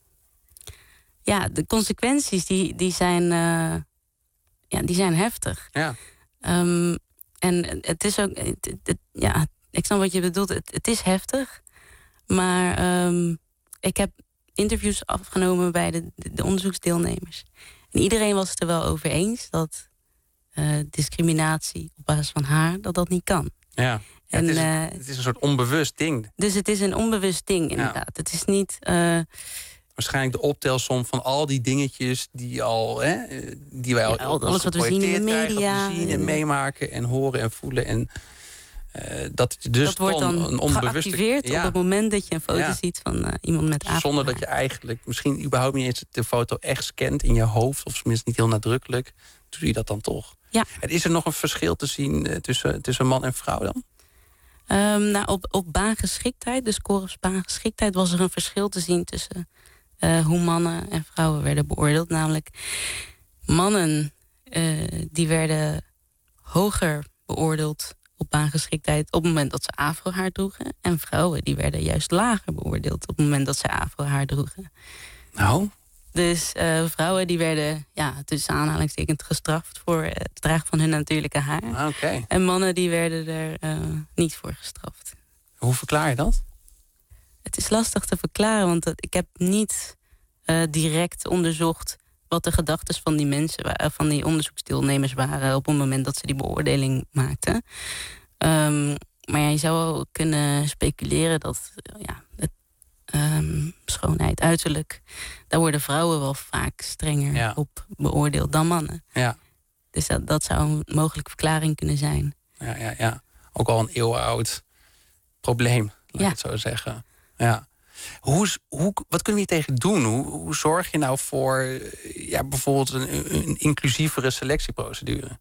Ja, de consequenties die, die, zijn, uh, ja, die zijn heftig. Ja. Um, en het is ook... Het, het, ja, ik snap wat je bedoelt. Het, het is heftig. Maar um, ik heb interviews afgenomen bij de, de, de onderzoeksdeelnemers. En iedereen was het er wel over eens dat uh, discriminatie op basis van haar, dat dat niet kan. Ja, en, het, is, uh, het is een soort onbewust ding. Dus het is een onbewust ding, inderdaad. Ja. Het is niet... Uh, Waarschijnlijk de optelsom van al die dingetjes die al, hè, die wij al, ja, alles wat we zien in de media, zien en meemaken en horen en voelen en uh, dat dus dat wordt dan een onbewuste geactiveerd ja. op het moment dat je een foto ja. ziet van uh, iemand met afro. Zonder dat je eigenlijk misschien überhaupt niet eens de foto echt scant in je hoofd, of tenminste niet heel nadrukkelijk, doe je dat dan toch. Ja. En is er nog een verschil te zien uh, tussen, tussen man en vrouw dan? Um, nou, op, op baangeschiktheid, de score op baangeschiktheid, was er een verschil te zien tussen uh, hoe mannen en vrouwen werden beoordeeld. Namelijk, mannen uh, die werden hoger beoordeeld op baangeschiktheid op het moment dat ze afrohaar droegen. En vrouwen die werden juist lager beoordeeld op het moment dat ze afrohaar droegen. Nou? Dus uh, vrouwen die werden, ja, tussen aanhalingstekens gestraft voor het dragen van hun natuurlijke haar. Ah, okay. En mannen die werden er uh, niet voor gestraft. Hoe verklaar je dat? Het is lastig te verklaren, want dat, ik heb niet uh, direct onderzocht wat de gedachten van die mensen, van die onderzoeksdeelnemers waren op het moment dat ze die beoordeling maakten. Um, maar ja, je zou wel kunnen speculeren dat ja, het, um, schoonheid, uiterlijk, daar worden vrouwen wel vaak strenger ja. op beoordeeld dan mannen. Ja. Dus dat, dat zou een mogelijke verklaring kunnen zijn. Ja, ja, ja. Ook al een eeuwenoud probleem, laat ja. ik het zo zeggen. Ja. Hoe, hoe, wat kunnen we hier tegen doen? Hoe, hoe zorg je nou voor ja, bijvoorbeeld een, een inclusievere selectieprocedure?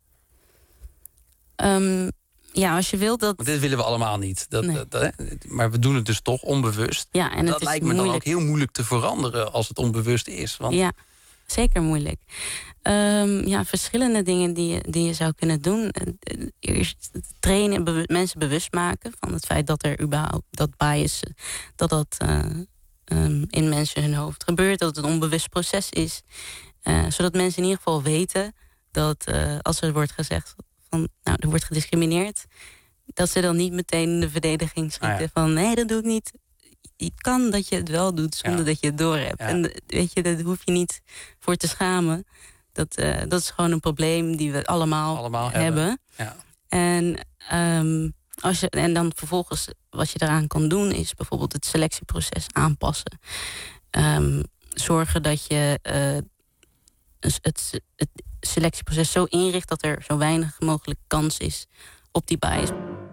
Um, ja, als je wilt dat... Want dit willen we allemaal niet. Dat, Nee. dat, dat, maar we doen het dus toch onbewust. Ja, en het dat is lijkt me moeilijk. dan ook heel moeilijk te veranderen als het onbewust is. Want Ja, zeker moeilijk. Um, ja, verschillende dingen die je, die je zou kunnen doen. Uh, Eerst trainen, bewu- mensen bewust maken van het feit dat er überhaupt dat bias, uh, dat dat uh, um, in mensen hun hoofd gebeurt, dat het een onbewust proces is. Uh, zodat mensen in ieder geval weten dat uh, als er wordt gezegd van, nou, er wordt gediscrimineerd, dat ze dan niet meteen in de verdediging schieten Ah, ja. van, nee, dat doe ik niet. Het kan dat je het wel doet zonder Ja. dat je het doorhebt. Ja. En weet je, daar hoef je niet voor te schamen. Dat, uh, dat is gewoon een probleem die we allemaal, allemaal hebben. hebben. Ja. En, um, als je, en dan vervolgens wat je daaraan kan doen is bijvoorbeeld het selectieproces aanpassen. Um, zorgen dat je uh, het, het selectieproces zo inricht dat er zo weinig mogelijk kans is op die bias.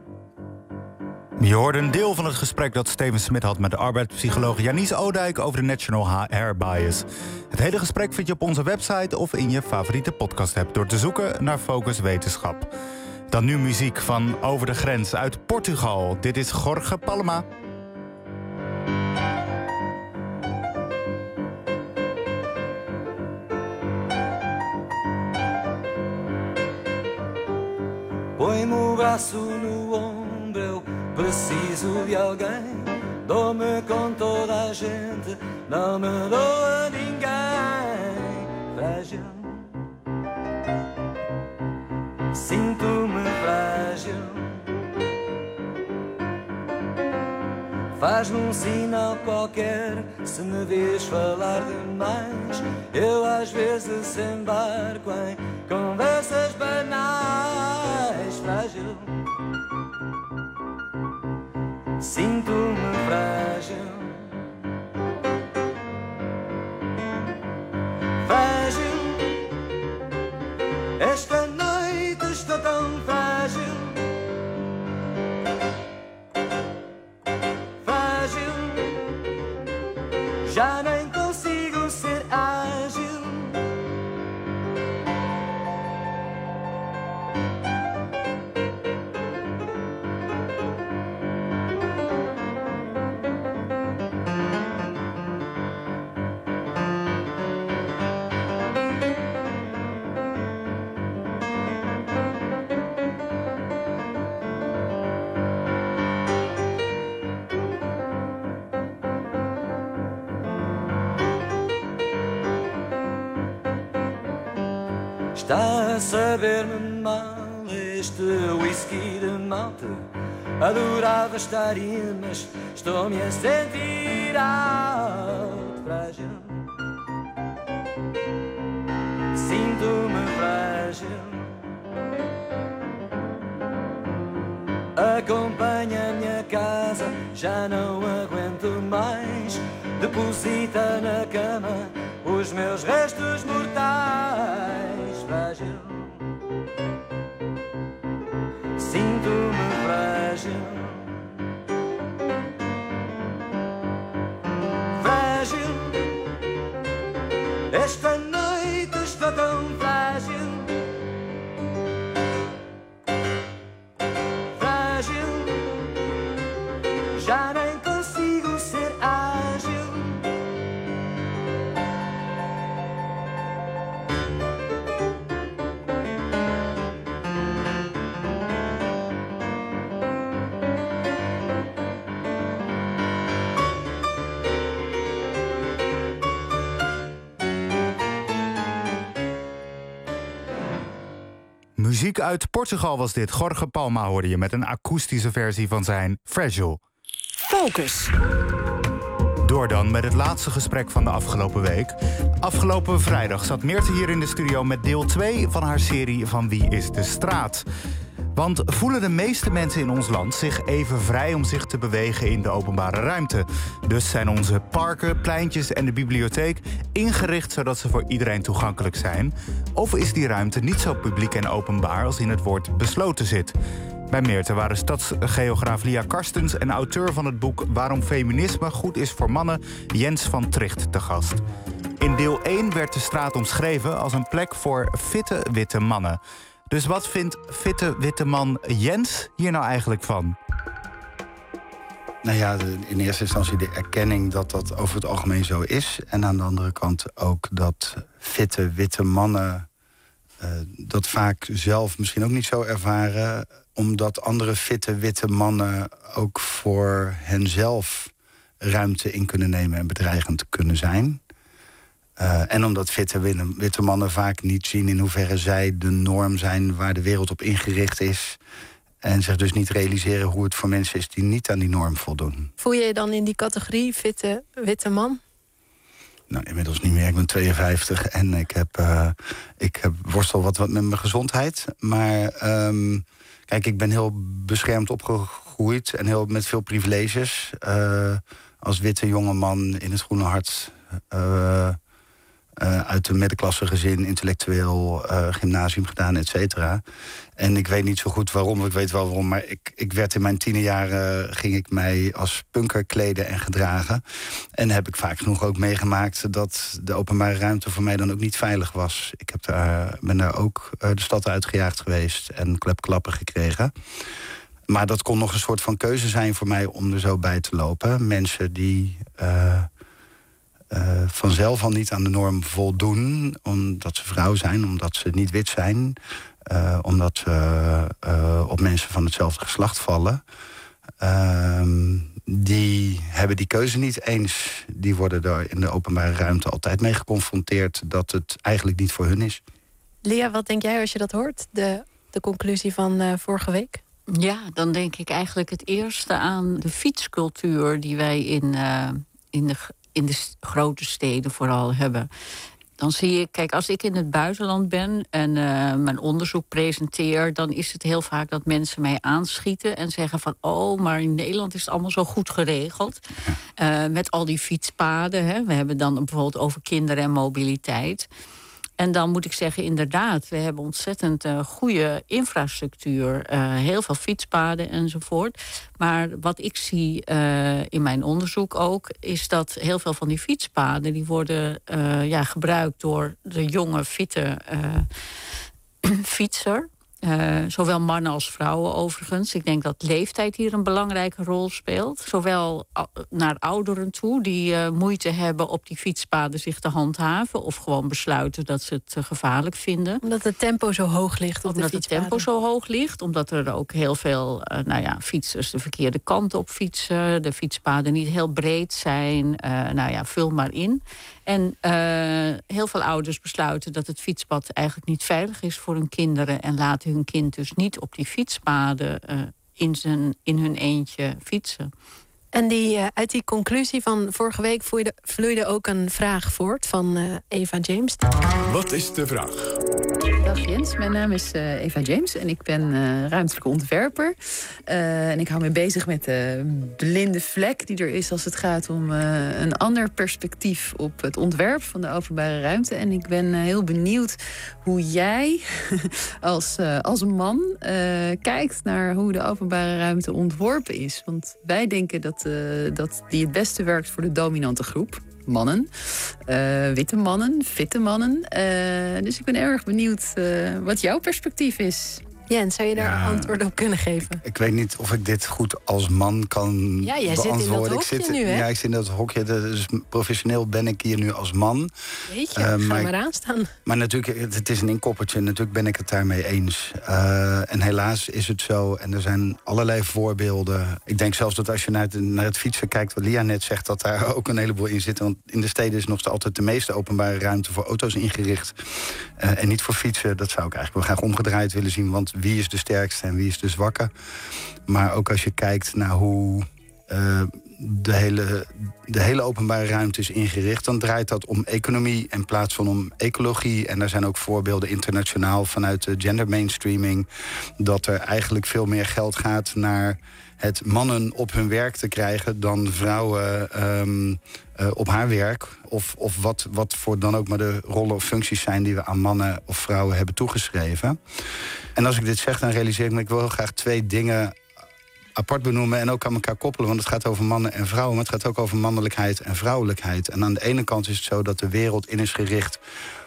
Je hoorde een deel van het gesprek dat Steven Smit had met de arbeidspsycholoog Janice Oudijk over de National Hair Bias. Het hele gesprek vind je op onze website of in je favoriete podcast-app door te zoeken naar Focus Wetenschap. Dan nu muziek van Over de Grens uit Portugal. Dit is Jorge Palma. Põe-me o braço no ombro, eu preciso de alguém. Dou-me com toda a gente, não me dou a ninguém. Frágil, sinto-me frágil. Faz-me um sinal qualquer se me vês falar demais. Eu às vezes embarco em conversas banais. Frágil, sinto-me frágil. Frágil, esta noite estou tão frágil. Frágil, já nem consigo ser ágil. Está a saber-me mal este whisky de malta. Adorava estar in, mas estou-me a sentir alto. Frágil, sinto-me frágil. Acompanha-me a casa, já não aguento mais. Deposita na cama os meus restos mortais. Frágil, sinto-me frágil. Frágil, esta noite estou tão frágil. Frágil, já nem consigo ser ágil. Muziek uit Portugal was dit. Jorge Palma hoorde je met een akoestische versie van zijn Fragile. Focus. Door dan met het laatste gesprek van de afgelopen week. Afgelopen vrijdag zat Meerte hier in de studio met deel twee van haar serie Van Wie is de Straat? Want voelen de meeste mensen in ons land zich even vrij om zich te bewegen in de openbare ruimte? Dus zijn onze parken, pleintjes en de bibliotheek ingericht zodat ze voor iedereen toegankelijk zijn? Of is die ruimte niet zo publiek en openbaar als in het woord besloten zit? Bij Meerte waren stadsgeograaf Lia Karstens en auteur van het boek Waarom feminisme goed is voor mannen, Jens van Tricht, te gast. In deel één werd de straat omschreven als een plek voor fitte witte mannen. Dus wat vindt fitte witte man Jens hier nou eigenlijk van? Nou ja, de, in eerste instantie de erkenning dat dat over het algemeen zo is. En aan de andere kant ook dat fitte witte mannen uh, dat vaak zelf misschien ook niet zo ervaren. Omdat andere fitte witte mannen ook voor henzelf ruimte in kunnen nemen en bedreigend kunnen zijn. Uh, en omdat fitte witte mannen vaak niet zien in hoeverre zij de norm zijn waar de wereld op ingericht is. En zich dus niet realiseren hoe het voor mensen is die niet aan die norm voldoen. Voel je je dan in die categorie fitte witte man? Nou, inmiddels niet meer. Ik ben tweeënvijftig en ik heb, uh, ik heb worstel wat, wat met mijn gezondheid. Maar um, kijk, ik ben heel beschermd opgegroeid en heel, met veel privileges. Uh, als witte jongeman in het Groene Hart. Uh, Uh, uit een middenklasse gezin, intellectueel, uh, gymnasium gedaan, et cetera. En ik weet niet zo goed waarom, ik weet wel waarom... maar ik, ik werd in mijn tienerjaren, ging ik mij als punker kleden en gedragen. En heb ik vaak genoeg ook meegemaakt dat de openbare ruimte voor mij dan ook niet veilig was. Ik heb daar, ben daar ook uh, de stad uitgejaagd geweest en klepklappen gekregen. Maar dat kon nog een soort van keuze zijn voor mij om er zo bij te lopen. Mensen die... Uh, Uh, vanzelf al niet aan de norm voldoen, omdat ze vrouw zijn, omdat ze niet wit zijn, uh, omdat ze uh, op mensen van hetzelfde geslacht vallen. Uh, die hebben die keuze niet eens. Die worden er in de openbare ruimte altijd mee geconfronteerd dat het eigenlijk niet voor hun is. Lia, wat denk jij als je dat hoort, de, de conclusie van uh, vorige week? Ja, dan denk ik eigenlijk het eerste aan de fietscultuur die wij in, uh, in de in de grote steden vooral hebben. Dan zie ik, kijk, als ik in het buitenland ben en uh, mijn onderzoek presenteer, dan is het heel vaak dat mensen mij aanschieten en zeggen van, oh, maar in Nederland is het allemaal zo goed geregeld. Uh, met al die fietspaden. Hè. We hebben dan bijvoorbeeld over kinderen en mobiliteit. En dan moet ik zeggen, inderdaad, we hebben ontzettend uh, goede infrastructuur. Uh, heel veel fietspaden enzovoort. Maar wat ik zie uh, in mijn onderzoek ook, is dat heel veel van die fietspaden, die worden uh, ja, gebruikt door de jonge, fitte uh, fietser. Uh, zowel mannen als vrouwen overigens. Ik denk dat leeftijd hier een belangrijke rol speelt. Zowel naar ouderen toe die uh, moeite hebben op die fietspaden zich te handhaven, of gewoon besluiten dat ze het uh, gevaarlijk vinden. Omdat het tempo zo hoog ligt op omdat de fietspaden. Omdat het tempo zo hoog ligt. Omdat er ook heel veel uh, nou ja, fietsers de verkeerde kant op fietsen. De fietspaden niet heel breed zijn. Uh, nou ja, vul maar in. En uh, heel veel ouders besluiten dat het fietspad eigenlijk niet veilig is voor hun kinderen en laten hun kind dus niet op die fietspaden uh, in, zijn, in hun eentje fietsen. En die, uh, uit die conclusie van vorige week vloeide, vloeide ook een vraag voort van uh, Eva James. Wat is de vraag? Dag Jens, mijn naam is uh, Eva James en ik ben uh, ruimtelijke ontwerper. Uh, en ik hou me bezig met de blinde vlek die er is als het gaat om uh, een ander perspectief op het ontwerp van de openbare ruimte. En ik ben uh, heel benieuwd hoe jij als, uh, als man uh, kijkt naar hoe de openbare ruimte ontworpen is. Want wij denken dat, uh, dat die het beste werkt voor de dominante groep. Mannen, uh, witte mannen, fitte mannen. Uh, dus ik ben erg benieuwd uh, wat jouw perspectief is. Jens, zou je daar ja, antwoord op kunnen geven? Ik, ik weet niet of ik dit goed als man kan ja, jij beantwoorden. Zit in dat hokje ik zit nu, hè? Ja, ik zit in dat hokje. Dus professioneel ben ik hier nu als man. Weet je, uh, ga maar, maar aanstaan. Maar natuurlijk, het is een inkoppertje. Natuurlijk ben ik het daarmee eens. Uh, en helaas is het zo. En er zijn allerlei voorbeelden. Ik denk zelfs dat als je naar het, naar het fietsen kijkt, wat Lia net zegt, dat daar ook een heleboel in zit. Want in de steden is nog altijd de meeste openbare ruimte voor auto's ingericht. Uh, en niet voor fietsen. Dat zou ik eigenlijk wel graag omgedraaid willen zien. Want wie is de sterkste en wie is de zwakke? Maar ook als je kijkt naar hoe uh, de, hele, de hele openbare ruimte is ingericht, dan draait dat om economie in plaats van om ecologie. En daar zijn ook voorbeelden internationaal vanuit de gender mainstreaming, dat er eigenlijk veel meer geld gaat naar het mannen op hun werk te krijgen dan vrouwen um, uh, op haar werk. Of, of wat, wat voor dan ook maar de rollen of functies zijn die we aan mannen of vrouwen hebben toegeschreven. En als ik dit zeg, dan realiseer ik me, ik wil heel graag twee dingen apart benoemen en ook aan elkaar koppelen. Want het gaat over mannen en vrouwen, maar het gaat ook over mannelijkheid en vrouwelijkheid. En aan de ene kant is het zo dat de wereld in is gericht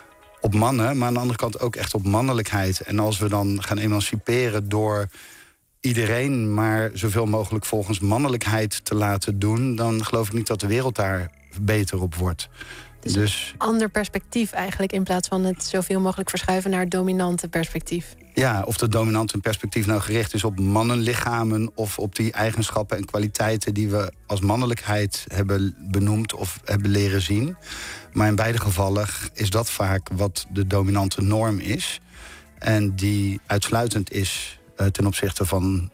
op mannen, maar aan de andere kant ook echt op mannelijkheid. En als we dan gaan emanciperen door iedereen maar zoveel mogelijk volgens mannelijkheid te laten doen, dan geloof ik niet dat de wereld daar beter op wordt. Dus, dus een ander perspectief eigenlijk, in plaats van het zoveel mogelijk verschuiven naar het dominante perspectief. Ja, of de dominante perspectief nou gericht is op mannenlichamen of op die eigenschappen en kwaliteiten die we als mannelijkheid hebben benoemd of hebben leren zien. Maar in beide gevallen is dat vaak wat de dominante norm is. En die uitsluitend is uh, ten opzichte van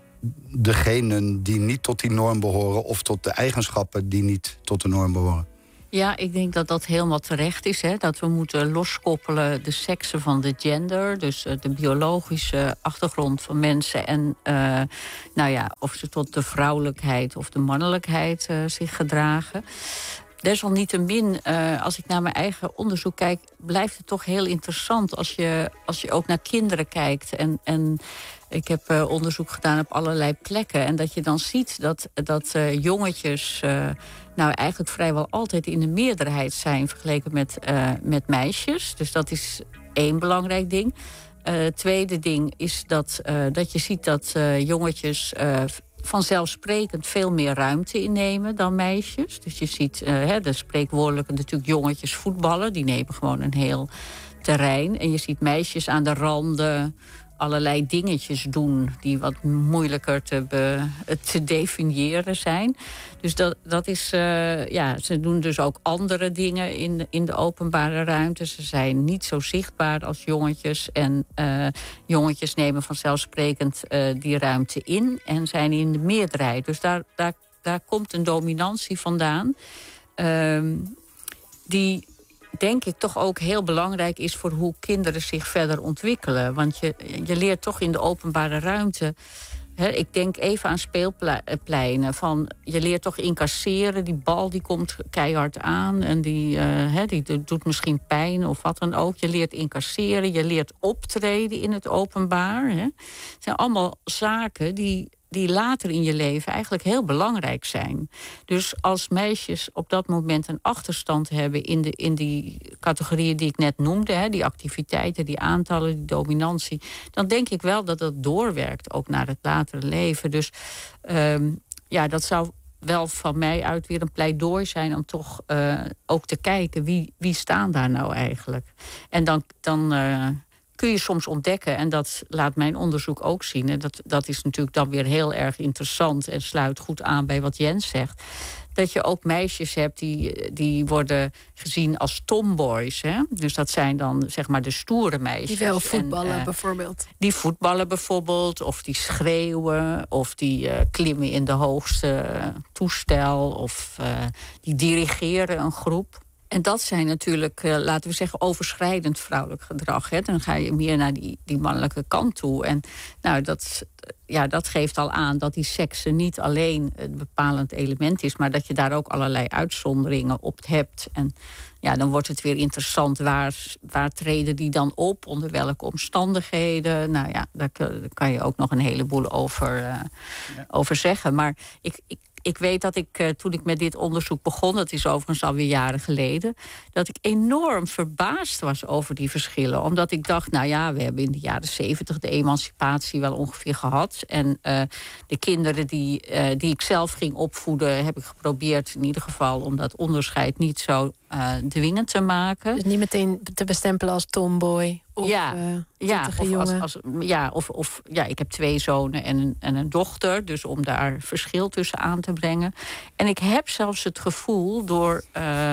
degenen die niet tot die norm behoren of tot de eigenschappen die niet tot de norm behoren. Ja, ik denk dat dat helemaal terecht is. Hè? Dat we moeten loskoppelen de seksen van de gender. Dus uh, de biologische achtergrond van mensen. En uh, nou ja, of ze tot de vrouwelijkheid of de mannelijkheid uh, zich gedragen. Desalniettemin, uh, als ik naar mijn eigen onderzoek kijk, blijft het toch heel interessant als je, als je ook naar kinderen kijkt. En, en ik heb uh, onderzoek gedaan op allerlei plekken. En dat je dan ziet dat, dat uh, jongetjes uh, nou eigenlijk vrijwel altijd in de meerderheid zijn vergeleken met, uh, met meisjes. Dus dat is één belangrijk ding. Uh, tweede ding is dat, uh, dat je ziet dat uh, jongetjes uh, vanzelfsprekend veel meer ruimte innemen dan meisjes. Dus je ziet uh, hè, de spreekwoordelijke natuurlijk jongetjes voetballen. Die nemen gewoon een heel terrein. En je ziet meisjes aan de randen allerlei dingetjes doen die wat moeilijker te, be, te definiëren zijn. Dus dat, dat is, uh, ja, ze doen dus ook andere dingen in de, in de openbare ruimte. Ze zijn niet zo zichtbaar als jongetjes. En uh, jongetjes nemen vanzelfsprekend uh, die ruimte in en zijn in de meerderheid. Dus daar, daar, daar komt een dominantie vandaan Uh, die denk ik toch ook heel belangrijk is voor hoe kinderen zich verder ontwikkelen. Want je, je leert toch in de openbare ruimte. Hè, ik denk even aan speelpleinen. Van, je leert toch incasseren. Die bal die komt keihard aan. En die, uh, hè, die doet misschien pijn of wat dan ook. Je leert incasseren. Je leert optreden in het openbaar. Hè. Het zijn allemaal zaken die, die later in je leven eigenlijk heel belangrijk zijn. Dus als meisjes op dat moment een achterstand hebben in, de, in die categorieën die ik net noemde, hè, die activiteiten, die aantallen, die dominantie, dan denk ik wel dat dat doorwerkt ook naar het latere leven. Dus um, ja, dat zou wel van mij uit weer een pleidooi zijn om toch uh, ook te kijken wie, wie staan daar nou eigenlijk. En dan, dan uh, kun je soms ontdekken, en dat laat mijn onderzoek ook zien, en dat, dat is natuurlijk dan weer heel erg interessant en sluit goed aan bij wat Jens zegt, dat je ook meisjes hebt die, die worden gezien als tomboys. Hè? Dus dat zijn dan zeg maar de stoere meisjes. Die wel voetballen en, uh, bijvoorbeeld. Die voetballen bijvoorbeeld, of die schreeuwen, of die uh, klimmen in de hoogste uh, toestel, of uh, die dirigeren een groep. En dat zijn natuurlijk, uh, laten we zeggen, overschrijdend vrouwelijk gedrag. Hè? Dan ga je meer naar die, die mannelijke kant toe. En nou, dat, ja, dat geeft al aan dat die sekse niet alleen het bepalend element is, maar dat je daar ook allerlei uitzonderingen op hebt. En ja, dan wordt het weer interessant, waar, waar treden die dan op, onder welke omstandigheden. Nou ja, daar kan je ook nog een heleboel over, uh, ja. over zeggen. Maar ik, ik Ik weet dat ik, uh, toen ik met dit onderzoek begon, dat is overigens alweer jaren geleden, dat ik enorm verbaasd was over die verschillen. Omdat ik dacht, nou ja, we hebben in de jaren zeventig de emancipatie wel ongeveer gehad. En uh, de kinderen die, uh, die ik zelf ging opvoeden, heb ik geprobeerd in ieder geval om dat onderscheid niet zo uh, dwingend te maken. Dus niet meteen te bestempelen als tomboy of ja, uh, ja, of jongen. als, als, ja, of, of ja, ik heb twee zonen en een, en een dochter, dus om daar verschil tussen aan te brengen. En ik heb zelfs het gevoel door, uh,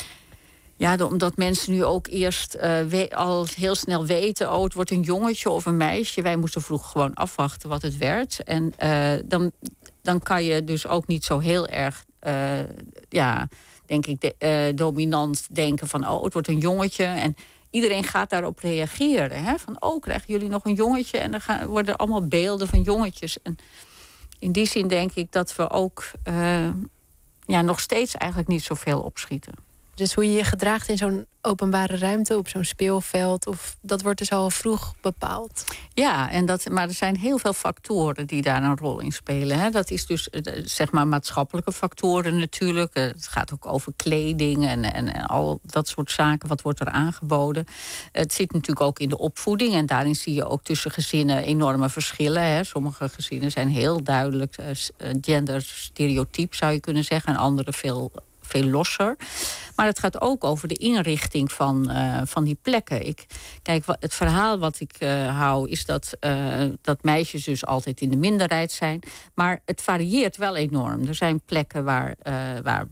ja, omdat mensen nu ook eerst uh, we, al heel snel weten, oh, het wordt een jongetje of een meisje. Wij moesten vroeger gewoon afwachten wat het werd. En uh, dan, dan kan je dus ook niet zo heel erg, uh, ja, denk ik, de, uh, dominant denken van, oh, het wordt een jongetje. En iedereen gaat daarop reageren. Hè? Van, oh, krijgen jullie nog een jongetje? En dan gaan, worden er allemaal beelden van jongetjes. En in die zin denk ik dat we ook uh, ja, nog steeds eigenlijk niet zoveel opschieten. Dus hoe je je gedraagt in zo'n openbare ruimte, op zo'n speelveld, of dat wordt dus al vroeg bepaald. Ja, en dat, maar er zijn heel veel factoren die daar een rol in spelen. Hè. Dat is dus zeg maar maatschappelijke factoren natuurlijk. Het gaat ook over kleding en, en, en al dat soort zaken. Wat wordt er aangeboden? Het zit natuurlijk ook in de opvoeding. En daarin zie je ook tussen gezinnen enorme verschillen. Hè. Sommige gezinnen zijn heel duidelijk uh, genderstereotyp, zou je kunnen zeggen. En andere veel... veel losser. Maar het gaat ook over de inrichting van, uh, van die plekken. Ik, kijk, het verhaal wat ik uh, hou is dat, uh, dat meisjes dus altijd in de minderheid zijn. Maar het varieert wel enorm. Er zijn plekken waar, uh, waar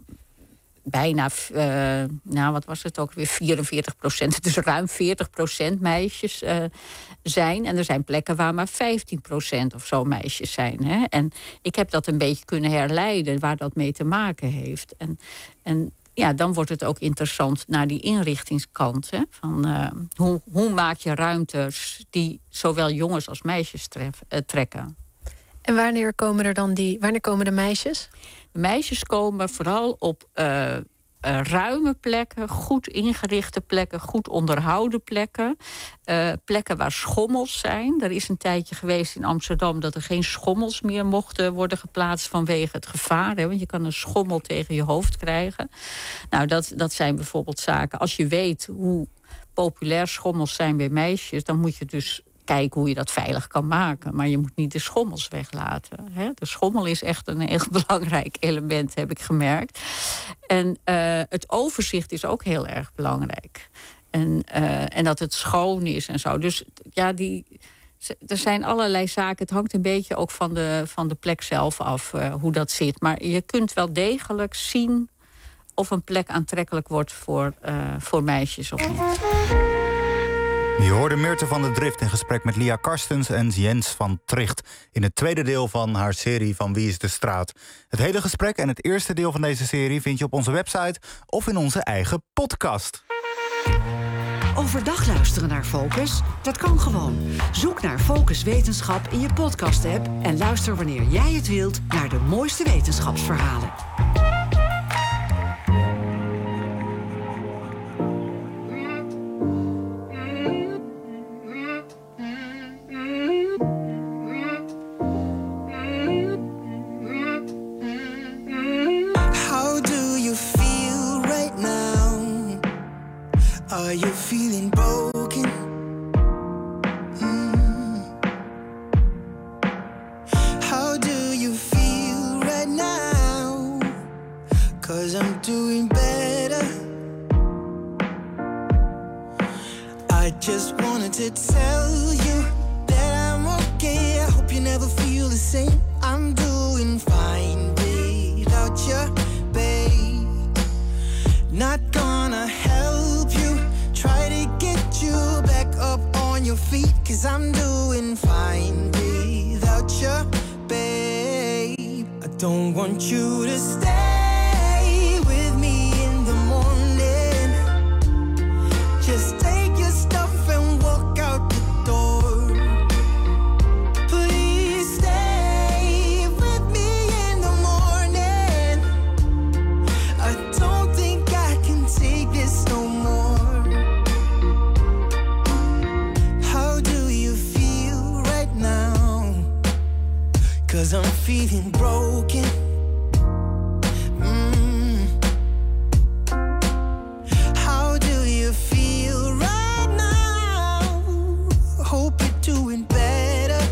bijna, uh, nou wat was het ook weer, vierenveertig procent, dus ruim veertig procent meisjes uh, zijn. En er zijn plekken waar maar vijftien procent of zo meisjes zijn. Hè? En ik heb dat een beetje kunnen herleiden waar dat mee te maken heeft. En, en ja, dan wordt het ook interessant naar die inrichtingskant. Hè? Van, uh, hoe, hoe maak je ruimtes die zowel jongens als meisjes tref, uh, trekken? En wanneer komen er dan die, wanneer komen de meisjes? De meisjes komen vooral op uh, uh, ruime plekken, goed ingerichte plekken, goed onderhouden plekken. Uh, plekken waar schommels zijn. Er is een tijdje geweest in Amsterdam dat er geen schommels meer mochten worden geplaatst vanwege het gevaar. Hè, want je kan een schommel tegen je hoofd krijgen. Nou, dat, dat zijn bijvoorbeeld zaken. Als je weet hoe populair schommels zijn bij meisjes, dan moet je dus kijken hoe je dat veilig kan maken. Maar je moet niet de schommels weglaten. Hè? De schommel is echt een heel belangrijk element, heb ik gemerkt. En uh, het overzicht is ook heel erg belangrijk. En, uh, en dat het schoon is en zo. Dus ja, die, er zijn allerlei zaken. Het hangt een beetje ook van de, van de plek zelf af, uh, hoe dat zit. Maar je kunt wel degelijk zien of een plek aantrekkelijk wordt voor, uh, voor meisjes of niet. Je hoorde Meerte van der Drift in gesprek met Lia Karstens en Jens van Tricht in het tweede deel van haar serie Van Wie is de Straat. Het hele gesprek en het eerste deel van deze serie vind je op onze website of in onze eigen podcast. Overdag luisteren naar Focus? Dat kan gewoon. Zoek naar Focus Wetenschap in je podcast-app en luister wanneer jij het wilt naar de mooiste wetenschapsverhalen. Are you feeling broken? Mm. How do you feel right now? 'Cause I'm doing better. I just wanted to tell you that I'm okay. I hope you never feel the same. I'm doing fine without you, babe. Not gonna help you, try to get you back up on your feet. 'Cause I'm doing fine without you, babe. I don't want you to stay with me in the morning. Just take your stuff and walk out the door. Please stay with me in the morning. I don't think I can take this no more. How do you feel right now? 'Cause I'm feeling broken. Mm. How do you feel right now? Hope you're doing better.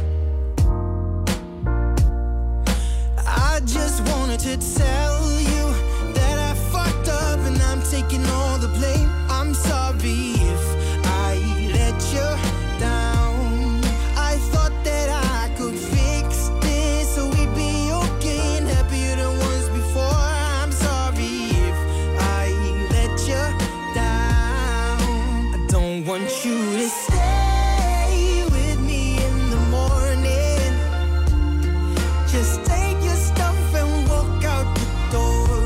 I just wanted to tell you that I fucked up and I'm taking all the blame. I'm sorry if I let you down. I thought that I could fix this so we'd be okay and happier than once before. I'm sorry if I let you down. I don't want you to stay with me in the morning. Just take your stuff and walk out the door.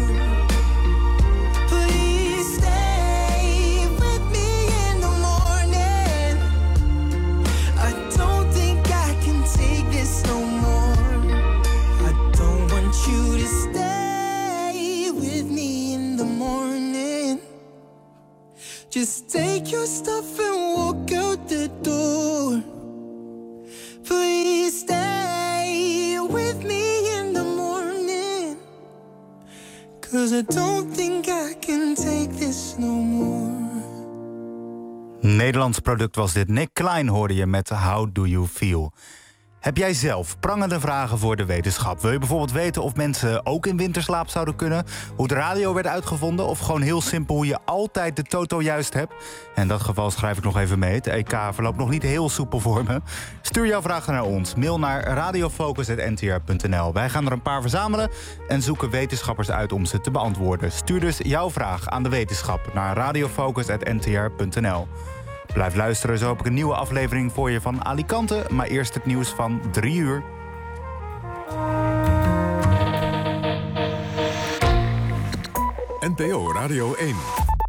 Please stay with me in the morning. I don't think I can take this no more. I don't want you to stay with me in the morning. 'cause I don't think I can take this no more. Nederlands product was dit. Nick Klein hoorde je met How Do You Feel. Heb jij zelf prangende vragen voor de wetenschap? Wil je bijvoorbeeld weten of mensen ook in winterslaap zouden kunnen? Hoe de radio werd uitgevonden? Of gewoon heel simpel hoe je altijd de toto juist hebt? In dat geval schrijf ik nog even mee. Het E K verloopt nog niet heel soepel voor me. Stuur jouw vragen naar ons. Mail naar radiofocus apenstaartje n t r punt n l. Wij gaan er een paar verzamelen en zoeken wetenschappers uit om ze te beantwoorden. Stuur dus jouw vraag aan de wetenschap naar radiofocus apenstaartje n t r punt n l. Blijf luisteren, zo heb ik een nieuwe aflevering voor je van Alicante. Maar eerst het nieuws van drie uur. N P O Radio één.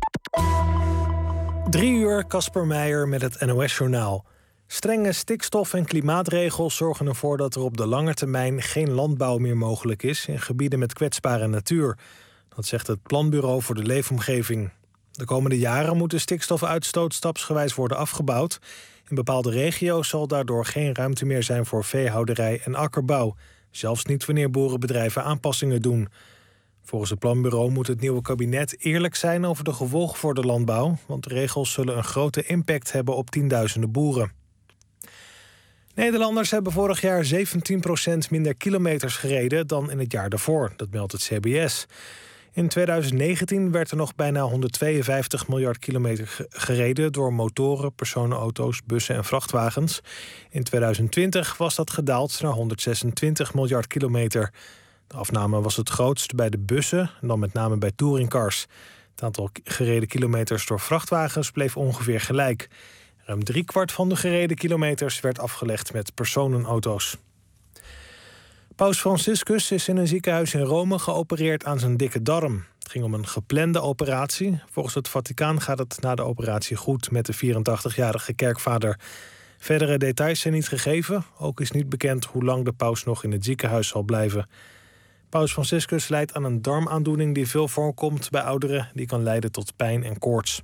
Drie uur, Casper Meijer met het N O S-journaal. Strenge stikstof- en klimaatregels zorgen ervoor dat er op de lange termijn geen landbouw meer mogelijk is in gebieden met kwetsbare natuur. Dat zegt het Planbureau voor de Leefomgeving. De komende jaren moet de stikstofuitstoot stapsgewijs worden afgebouwd. In bepaalde regio's zal daardoor geen ruimte meer zijn voor veehouderij en akkerbouw. Zelfs niet wanneer boerenbedrijven aanpassingen doen. Volgens het Planbureau moet het nieuwe kabinet eerlijk zijn over de gevolgen voor de landbouw, want de regels zullen een grote impact hebben op tienduizenden boeren. Nederlanders hebben vorig jaar zeventien procent minder kilometers gereden dan in het jaar daarvoor, dat meldt het C B S. In twintig negentien werd er nog bijna honderdtweeënvijftig miljard kilometer gereden door motoren, personenauto's, bussen en vrachtwagens. In twintig twintig was dat gedaald naar honderdzesentwintig miljard kilometer. De afname was het grootst bij de bussen en dan met name bij touringcars. Het aantal gereden kilometers door vrachtwagens bleef ongeveer gelijk. Ruim driekwart van de gereden kilometers werd afgelegd met personenauto's. Paus Franciscus is in een ziekenhuis in Rome geopereerd aan zijn dikke darm. Het ging om een geplande operatie. Volgens het Vaticaan gaat het na de operatie goed met de vierentachtigjarige kerkvader. Verdere details zijn niet gegeven. Ook is niet bekend hoe lang de paus nog in het ziekenhuis zal blijven. Paus Franciscus lijdt aan een darmaandoening die veel voorkomt bij ouderen. Die kan leiden tot pijn en koorts.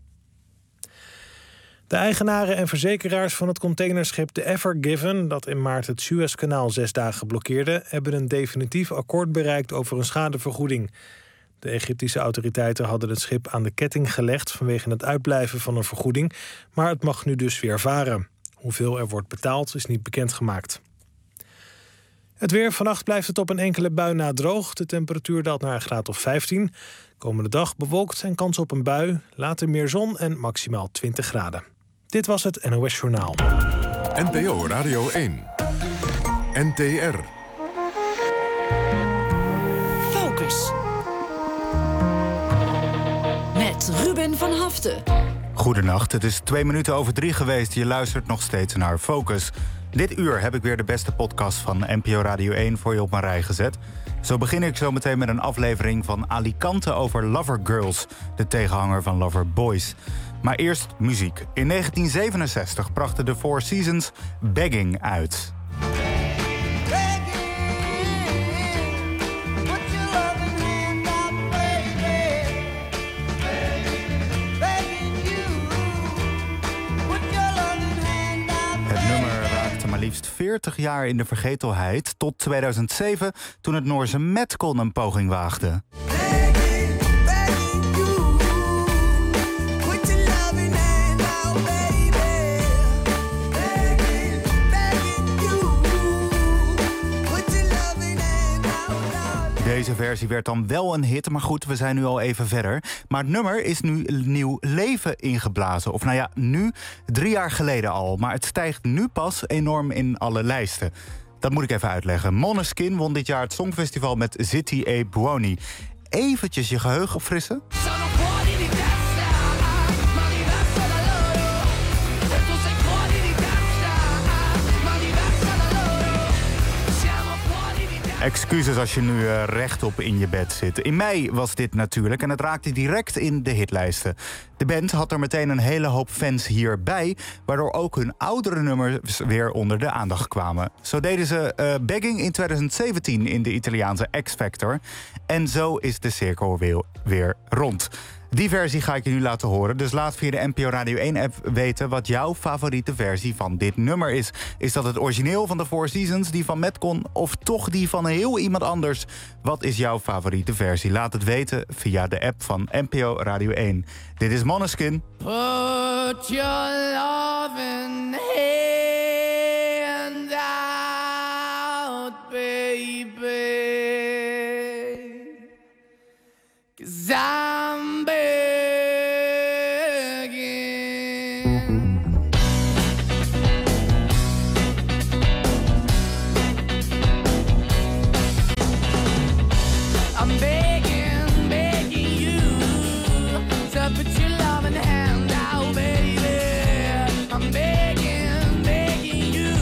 De eigenaren en verzekeraars van het containerschip de Ever Given, dat in maart het Suezkanaal zes dagen blokkeerde, hebben een definitief akkoord bereikt over een schadevergoeding. De Egyptische autoriteiten hadden het schip aan de ketting gelegd vanwege het uitblijven van een vergoeding, maar het mag nu dus weer varen. Hoeveel er wordt betaald is niet bekendgemaakt. Het weer, vannacht blijft het op een enkele bui na droog. De temperatuur daalt naar een graad of vijftien. Komende dag bewolkt en kans op een bui. Later meer zon en maximaal twintig graden. Dit was het N O S Journaal. N P O Radio één. N T R. Focus. Met Ruben van Haften. Goedenacht, het is twee minuten over drie geweest. Je luistert nog steeds naar Focus. Dit uur heb ik weer de beste podcast van N P O Radio één voor je op mijn rij gezet. Zo begin ik zo meteen met een aflevering van Alicante over Lover Girls, de tegenhanger van Lover Boys. Maar eerst muziek. In negentien zevenenzestig brachten de Four Seasons Begging uit. Liefst veertig jaar in de vergetelheid, tot tweeduizend zeven, toen het Noorse Metcon een poging waagde. Deze versie werd dan wel een hit, maar goed, we zijn nu al even verder. Maar het nummer is nu nieuw leven ingeblazen. Of nou ja, nu, drie jaar geleden al. Maar het stijgt nu pas enorm in alle lijsten. Dat moet ik even uitleggen. Måneskin won dit jaar het Songfestival met City A Buoni. Eventjes je geheugen opfrissen. Excuses als je nu uh, rechtop in je bed zit. In mei was dit natuurlijk en het raakte direct in de hitlijsten. De band had er meteen een hele hoop fans hierbij, waardoor ook hun oudere nummers weer onder de aandacht kwamen. Zo deden ze uh, Begging in twintig zeventien in de Italiaanse X Factor. En zo is de cirkel weer, weer rond. Die versie ga ik je nu laten horen. Dus laat via de N P O Radio één-app weten wat jouw favoriete versie van dit nummer is. Is dat het origineel van de Four Seasons, die van Metcon, of toch die van heel iemand anders? Wat is jouw favoriete versie? Laat het weten via de app van N P O Radio één. Dit is Måneskin. Put your loving hand out, baby, 'cause I'm begging. I'm begging, begging you to put your loving hand out, baby. I'm begging, begging you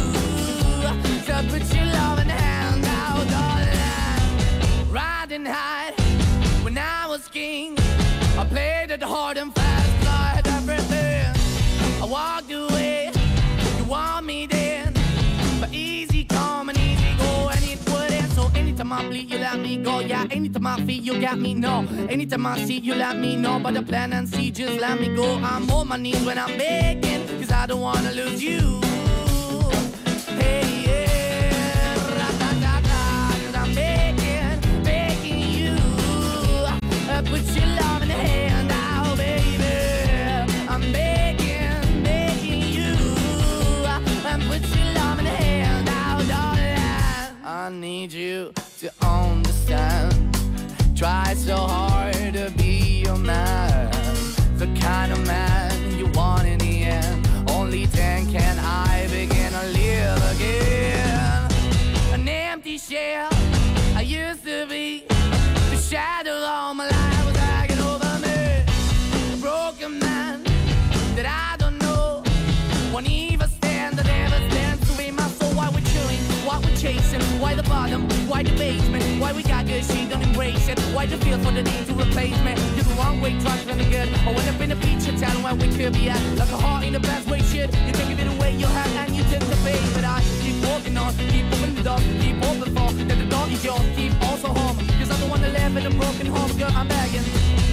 to put your loving hand out, darling. Riding high when I was king, I played it hard and fast, I had everything. I walked away, you want me then, but easy come and easy go, and it wouldn't. So anytime I bleed, you let me go. Yeah, anytime I feel, you got me, no. Anytime I see, you let me know. But the plan and see, just let me go. I'm on my knees when I'm begging, 'cause I don't wanna lose you. Hey, yeah, ra-da-da-da, 'cause I'm begging, begging you. Uh, put your love in the hand out, baby. I'm begging, begging you. Uh, and put your love in the hand out, darling. I need you to understand. Try so hard to be your man, the kind of man you want in the end. Only then can I begin to live again. An empty shell I used to be, the shadow all my life was hanging over me. A broken man that I don't know, won't even stand, that never stands to be my soul. Why we're chilling, why we're chasing, why the bottom, why the basement, why we got good, she don't embrace it, why the feel for the need to replace me. You're the wrong way, trying to good. I went up in the feature town where we could be at, like a heart in the best way, shit. You can give it away, you have, and you tend to pay, but I keep walking on, keep moving the dog, keep open for, that the dog is yours, keep also home, 'cause I'm the one that live in a broken home, girl, I'm begging.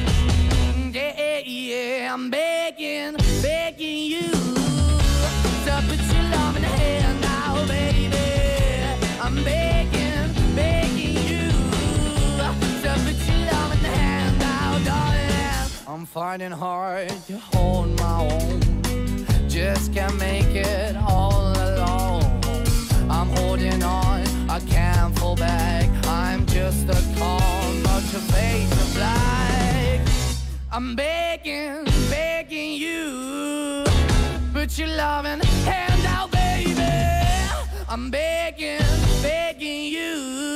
Yeah, yeah, I'm begging, begging you to put your love in the hand now, baby. I'm begging, begging you to put your love in the hand now, darling. I'm finding hard to hold my own, just can't make it all alone. I'm holding on, I can't fall back, I'm just a call, but your face is black. I'm begging, begging you, put your loving hand out, baby. I'm begging, begging you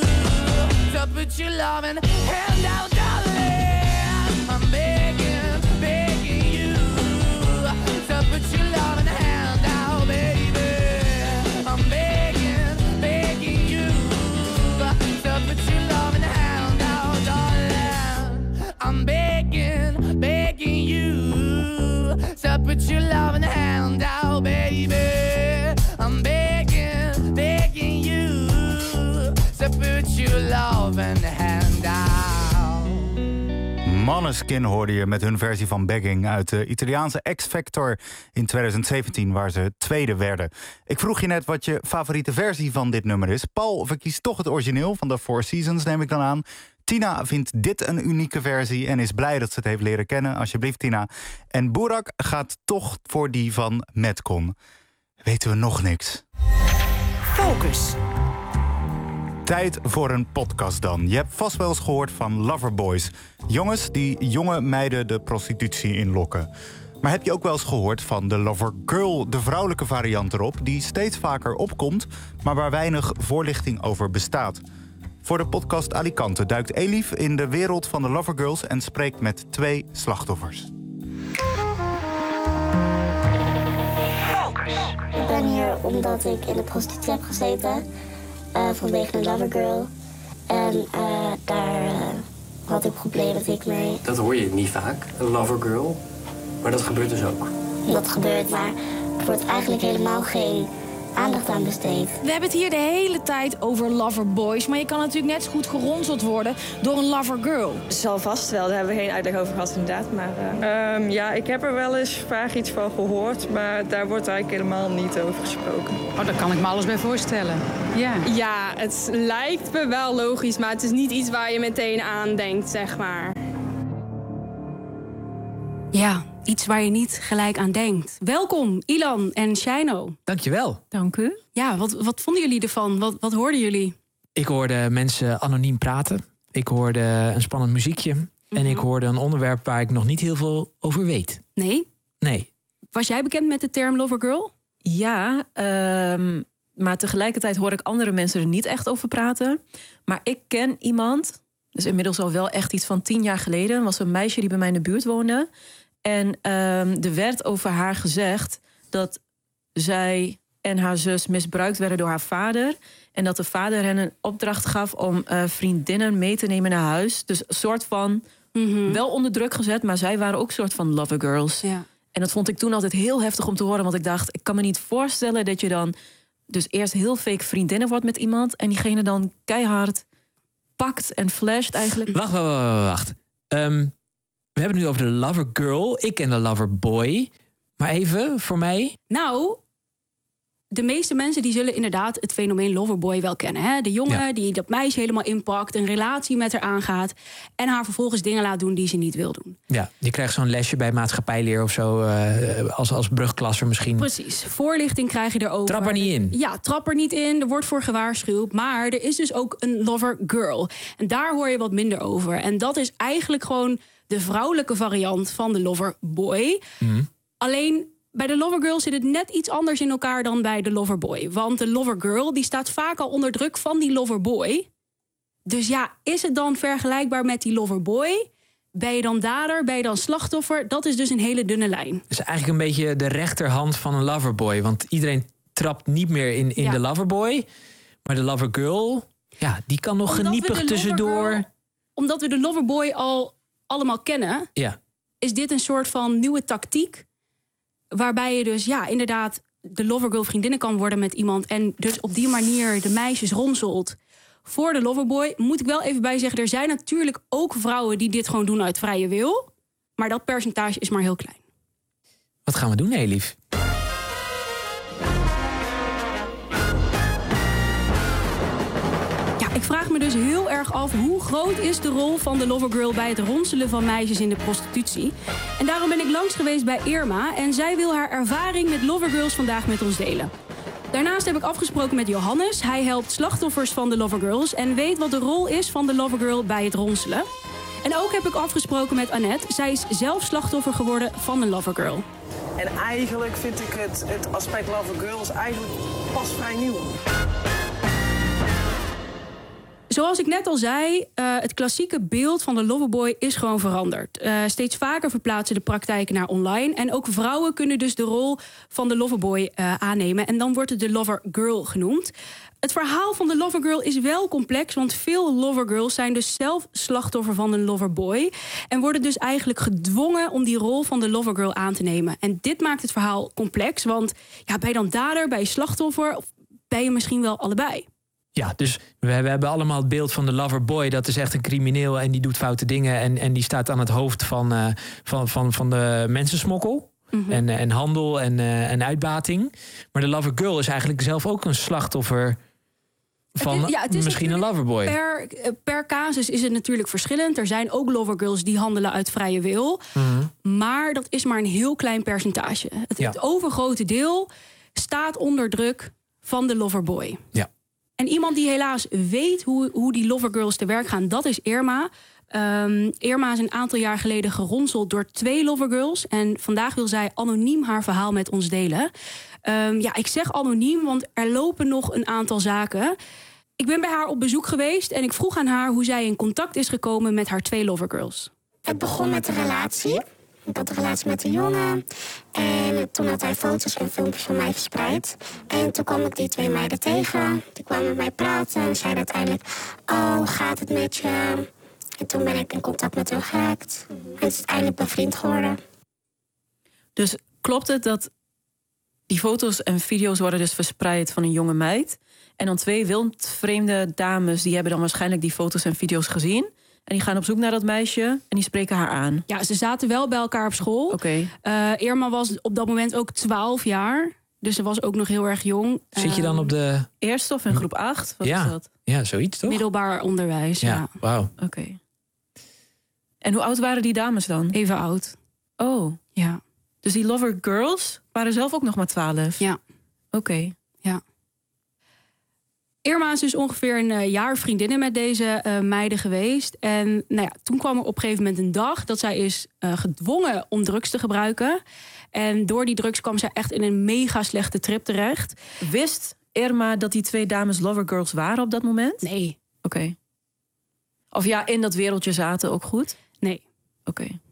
to put your loving hand out, darling. I'm begging, begging you to put your loving hand out, baby. I'm begging, begging you to put your loving hand out, darling. I'm begging, begging you to put your loving hand out, baby. I'm begging, begging you to put your loving hand out. Måneskin hoorde je met hun versie van Begging uit de Italiaanse X-Factor in twintig zeventien, waar ze tweede werden. Ik vroeg je net wat je favoriete versie van dit nummer is. Paul verkiest toch het origineel van de Four Seasons, neem ik dan aan. Tina vindt dit een unieke versie en is blij dat ze het heeft leren kennen. Alsjeblieft, Tina. En Burak gaat toch voor die van Metcon. Weten we nog niks. Focus. Tijd voor een podcast dan. Je hebt vast wel eens gehoord van loverboys. Jongens die jonge meiden de prostitutie inlokken. Maar heb je ook wel eens gehoord van de lovergirl, de vrouwelijke variant erop, die steeds vaker opkomt, maar waar weinig voorlichting over bestaat? Voor de podcast Alicante duikt Elif in de wereld van de lovergirls en spreekt met twee slachtoffers. Ik ben hier omdat ik in de prostitutie heb gezeten. Uh, vanwege een lovergirl. En uh, daar uh, had ik problemen mee. Dat hoor je niet vaak, een lovergirl. Maar dat gebeurt dus ook. Dat gebeurt, maar het wordt eigenlijk helemaal geen aandacht aan besteed. We hebben het hier de hele tijd over loverboys, maar je kan natuurlijk net zo goed geronseld worden door een lovergirl. Zal vast wel, daar hebben we geen uitleg over gehad inderdaad. Maar uh... um, ja, ik heb er wel eens vaag iets van gehoord, maar daar wordt eigenlijk helemaal niet over gesproken. Oh, daar kan ik me alles bij voorstellen. Ja. Ja, het lijkt me wel logisch, maar het is niet iets waar je meteen aan denkt, zeg maar. Ja, iets waar je niet gelijk aan denkt. Welkom, Ilan en Shino. Dankjewel. Dank u. Ja, wat, wat vonden jullie ervan? Wat, wat hoorden jullie? Ik hoorde mensen anoniem praten. Ik hoorde een spannend muziekje. Mm-hmm. En ik hoorde een onderwerp waar ik nog niet heel veel over weet. Nee? Nee. Was jij bekend met de term lovergirl? Ja, um, maar tegelijkertijd hoor ik andere mensen er niet echt over praten. Maar ik ken iemand, dus inmiddels al wel echt iets van tien jaar geleden. Was een meisje die bij mij in de buurt woonde. En um, er werd over haar gezegd dat zij en haar zus misbruikt werden door haar vader. En dat de vader hen een opdracht gaf om uh, vriendinnen mee te nemen naar huis. Dus een soort van, mm-hmm. wel onder druk gezet, maar zij waren ook een soort van lovergirls. Ja. En dat vond ik toen altijd heel heftig om te horen. Want ik dacht, ik kan me niet voorstellen dat je dan dus eerst heel fake vriendinnen wordt met iemand. En diegene dan keihard pakt en flasht eigenlijk. Wacht, wacht, wacht. wacht. Um, we hebben het nu over de lovergirl. Ik ken de loverboy. Maar even, voor mij. Nou, de meeste mensen die zullen inderdaad het fenomeen loverboy wel kennen. Hè? De jongen ja. die dat meisje helemaal inpakt, een relatie met haar aangaat en haar vervolgens dingen laat doen die ze niet wil doen. Ja, je krijgt zo'n lesje bij maatschappijleer of zo, uh, als, als brugklasser misschien. Precies, voorlichting krijg je erover. Trap er niet in. Ja, trap er niet in, er wordt voor gewaarschuwd. Maar er is dus ook een lovergirl. En daar hoor je wat minder over. En dat is eigenlijk gewoon de vrouwelijke variant van de loverboy. Mm. Alleen bij de lovergirl zit het net iets anders in elkaar dan bij de loverboy. Want de lovergirl die staat vaak al onder druk van die loverboy. Dus ja, is het dan vergelijkbaar met die loverboy? Ben je dan dader? Ben je dan slachtoffer? Dat is dus een hele dunne lijn. Het is eigenlijk een beetje de rechterhand van een loverboy. Want iedereen trapt niet meer in, in ja. de loverboy. Maar de lovergirl, ja, die kan nog omdat geniepig tussendoor. Omdat we de loverboy al allemaal kennen, ja. is dit een soort van nieuwe tactiek. Waarbij je dus ja, inderdaad de lovergirl vriendinnen kan worden met iemand. En dus op die manier de meisjes ronselt voor de loverboy. Moet ik wel even bij zeggen, er zijn natuurlijk ook vrouwen die dit gewoon doen uit vrije wil. Maar dat percentage is maar heel klein. Wat gaan we doen, Elif? Ik vraag me dus heel erg af hoe groot is de rol van de lovergirl bij het ronselen van meisjes in de prostitutie. En daarom ben ik langs geweest bij Irma en zij wil haar ervaring met lovergirls vandaag met ons delen. Daarnaast heb ik afgesproken met Johannes. Hij helpt slachtoffers van de lovergirls en weet wat de rol is van de lovergirl bij het ronselen. En ook heb ik afgesproken met Annette. Zij is zelf slachtoffer geworden van een lovergirl. En eigenlijk vind ik het, het aspect lovergirls eigenlijk pas vrij nieuw. Zoals ik net al zei, uh, het klassieke beeld van de loverboy is gewoon veranderd. Uh, steeds vaker verplaatsen de praktijken naar online. En ook vrouwen kunnen dus de rol van de loverboy uh, aannemen. En dan wordt het de lovergirl genoemd. Het verhaal van de lovergirl is wel complex, want veel lovergirls zijn dus zelf slachtoffer van een loverboy. En worden dus eigenlijk gedwongen om die rol van de lovergirl aan te nemen. En dit maakt het verhaal complex, want ja, ben je dan dader, ben je slachtoffer of ben je misschien wel allebei? Ja, dus we, we hebben allemaal het beeld van de loverboy. Dat is echt een crimineel en die doet foute dingen. En, en die staat aan het hoofd van, uh, van, van, van de mensensmokkel. Mm-hmm. En, en handel en, uh, en uitbating. Maar de lovergirl is eigenlijk zelf ook een slachtoffer van het is, ja, het is misschien een loverboy. Per, per casus is het natuurlijk verschillend. Er zijn ook lovergirls die handelen uit vrije wil. Mm-hmm. Maar dat is maar een heel klein percentage. Het, ja. het overgrote deel staat onder druk van de loverboy. Ja. En iemand die helaas weet hoe, hoe die lovergirls te werk gaan, dat is Irma. Um, Irma is een aantal jaar geleden geronseld door twee lovergirls. En vandaag wil zij anoniem haar verhaal met ons delen. Um, ja, ik zeg anoniem, want er lopen nog een aantal zaken. Ik ben bij haar op bezoek geweest en ik vroeg aan haar hoe zij in contact is gekomen met haar twee lovergirls. Het begon met een relatie. Ik had een relatie met een jongen. En toen had hij foto's en filmpjes van mij verspreid. En toen kwam ik die twee meiden tegen. Die kwamen met mij praten en zeiden uiteindelijk: oh, hoe gaat het met je? En toen ben ik in contact met hem geraakt. En is uiteindelijk bevriend geworden. Dus klopt het dat Die foto's en video's worden dus verspreid van een jonge meid. En dan twee wildvreemde dames... die hebben dan waarschijnlijk die foto's en video's gezien. En die gaan op zoek naar dat meisje en die spreken haar aan. Ja, ze zaten wel bij elkaar op school. Oké. Okay. Uh, Irma was op dat moment ook twaalf jaar. Dus ze was ook nog heel erg jong. Zit je dan op de... Eerste of in groep acht? Wat ja. is dat? Ja, zoiets toch? Middelbaar onderwijs, ja. Ja, wauw. Oké. Okay. En hoe oud waren die dames dan? Even oud. Oh. Ja. Dus die Lover Girls waren zelf ook nog maar twaalf? Ja. Oké. Okay. Ja. Irma is dus ongeveer een uh, jaar vriendinnen met deze uh, meiden geweest. En nou ja, toen kwam er op een gegeven moment een dag... dat zij is uh, gedwongen om drugs te gebruiken. En door die drugs kwam zij echt in een mega slechte trip terecht. Wist Irma dat die twee dames Lovergirls waren op dat moment? Nee. Oké. Okay. Of ja, in dat wereldje zaten ook goed? Nee. Oké. Okay.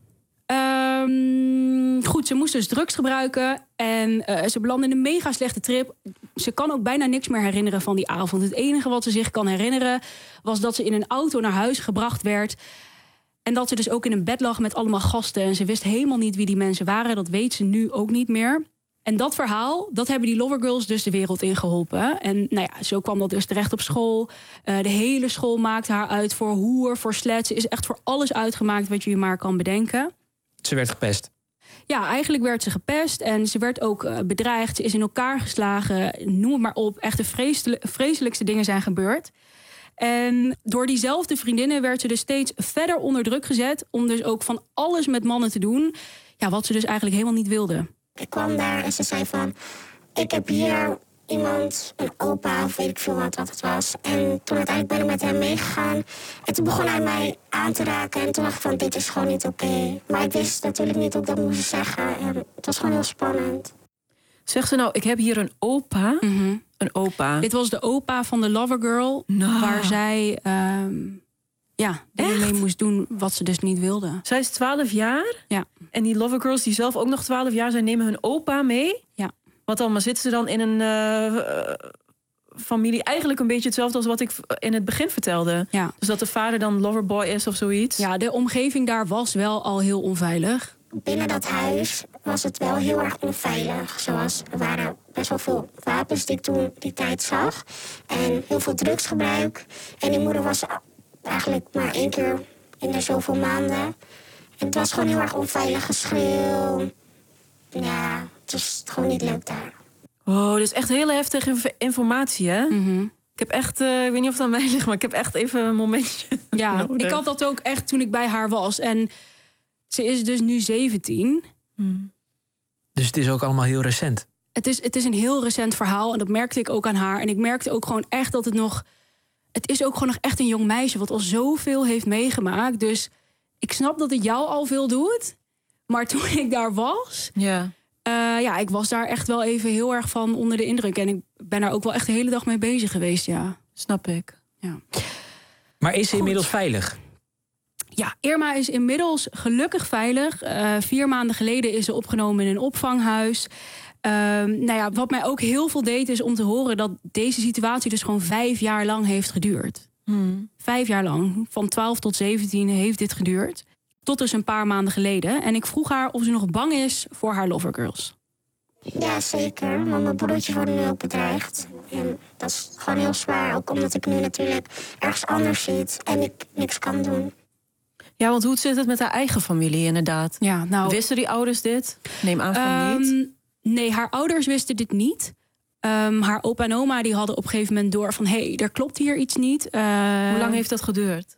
Um, goed, ze moest dus drugs gebruiken en uh, ze belandde in een mega slechte trip. Ze kan ook bijna niks meer herinneren van die avond. Het enige wat ze zich kan herinneren was dat ze in een auto naar huis gebracht werd. En dat ze dus ook in een bed lag met allemaal gasten. En ze wist helemaal niet wie die mensen waren. Dat weet ze nu ook niet meer. En dat verhaal, dat hebben die Lovergirls dus de wereld in geholpen. En nou ja, zo kwam dat dus terecht op school. Uh, de hele school maakte haar uit voor hoer, voor slet. Ze is echt voor alles uitgemaakt wat je je maar kan bedenken. Ze werd gepest. Ja, eigenlijk werd ze gepest en ze werd ook uh, bedreigd. Ze is in elkaar geslagen, noem het maar op. Echt de vresel- vreselijkste dingen zijn gebeurd. En door diezelfde vriendinnen werd ze dus steeds verder onder druk gezet... om dus ook van alles met mannen te doen. Ja, wat ze dus eigenlijk helemaal niet wilde. Ik kwam daar en ze zei van... ik heb hier iemand, een opa of weet ik veel wat, wat het was. En toen uiteindelijk ben ik met hem meegegaan. En toen begon hij mij aan te raken. En toen dacht ik van, dit is gewoon niet oké. Okay. Maar ik wist natuurlijk niet hoe ik dat moest zeggen. En het was gewoon heel spannend. Zegt ze nou, ik heb hier een opa... Mm-hmm. Een opa. Dit was de opa van de Lovergirl. No. Waar zij um, ja, mee moest doen wat ze dus niet wilde. Zij is twaalf jaar? Ja. En die Lovergirls die zelf ook nog twaalf jaar zijn... nemen hun opa mee? Ja. Wat dan? Maar zitten ze dan in een uh, familie... eigenlijk een beetje hetzelfde als wat ik in het begin vertelde? Ja. Dus dat de vader dan Loverboy is of zoiets? Ja, de omgeving daar was wel al heel onveilig. Binnen dat huis was het wel heel erg onveilig. Zoals er waren best wel veel wapens die ik toen die tijd zag. En heel veel drugsgebruik. En die moeder was eigenlijk maar één keer in de zoveel maanden. En het was gewoon heel erg onveilig geschreeuw. Ja, het was gewoon niet leuk daar. Wow, dit is echt hele heftige informatie, hè? Mm-hmm. Ik heb echt, uh, ik weet niet of het aan mij ligt, maar ik heb echt even een momentje Ja, nodig. Ik had dat ook echt toen ik bij haar was. En ze is dus nu zeventien. Hmm. Dus het is ook allemaal heel recent. Het is, het is een heel recent verhaal en dat merkte ik ook aan haar. En ik merkte ook gewoon echt dat het nog... Het is ook gewoon nog echt een jong meisje wat al zoveel heeft meegemaakt. Dus ik snap dat het jou al veel doet. Maar toen ik daar was... Ja. Uh, ja, ik was daar echt wel even heel erg van onder de indruk. En ik ben daar ook wel echt de hele dag mee bezig geweest, ja. Snap ik. Ja. Maar is ze inmiddels veilig? Ja, Irma is inmiddels gelukkig veilig. Uh, vier maanden geleden is ze opgenomen in een opvanghuis. Uh, nou ja, wat mij ook heel veel deed is om te horen... dat deze situatie dus gewoon vijf jaar lang heeft geduurd. Hmm. Vijf jaar lang. Van twaalf tot zeventien heeft dit geduurd. Tot dus een paar maanden geleden. En ik vroeg haar of ze nog bang is voor haar Lovergirls. Ja, zeker. Want mijn broertje wordt nu ook bedreigd. En dat is gewoon heel zwaar. Ook omdat ik nu natuurlijk ergens anders zit en ik niks kan doen. Ja, want hoe zit het met haar eigen familie inderdaad? Ja, nou, wisten die ouders dit? Neem aan van um, niet. Nee, haar ouders wisten dit niet. Um, haar opa en oma die hadden op een gegeven moment door van... hé, hey, er klopt hier iets niet. Uh, Hoe lang heeft dat geduurd?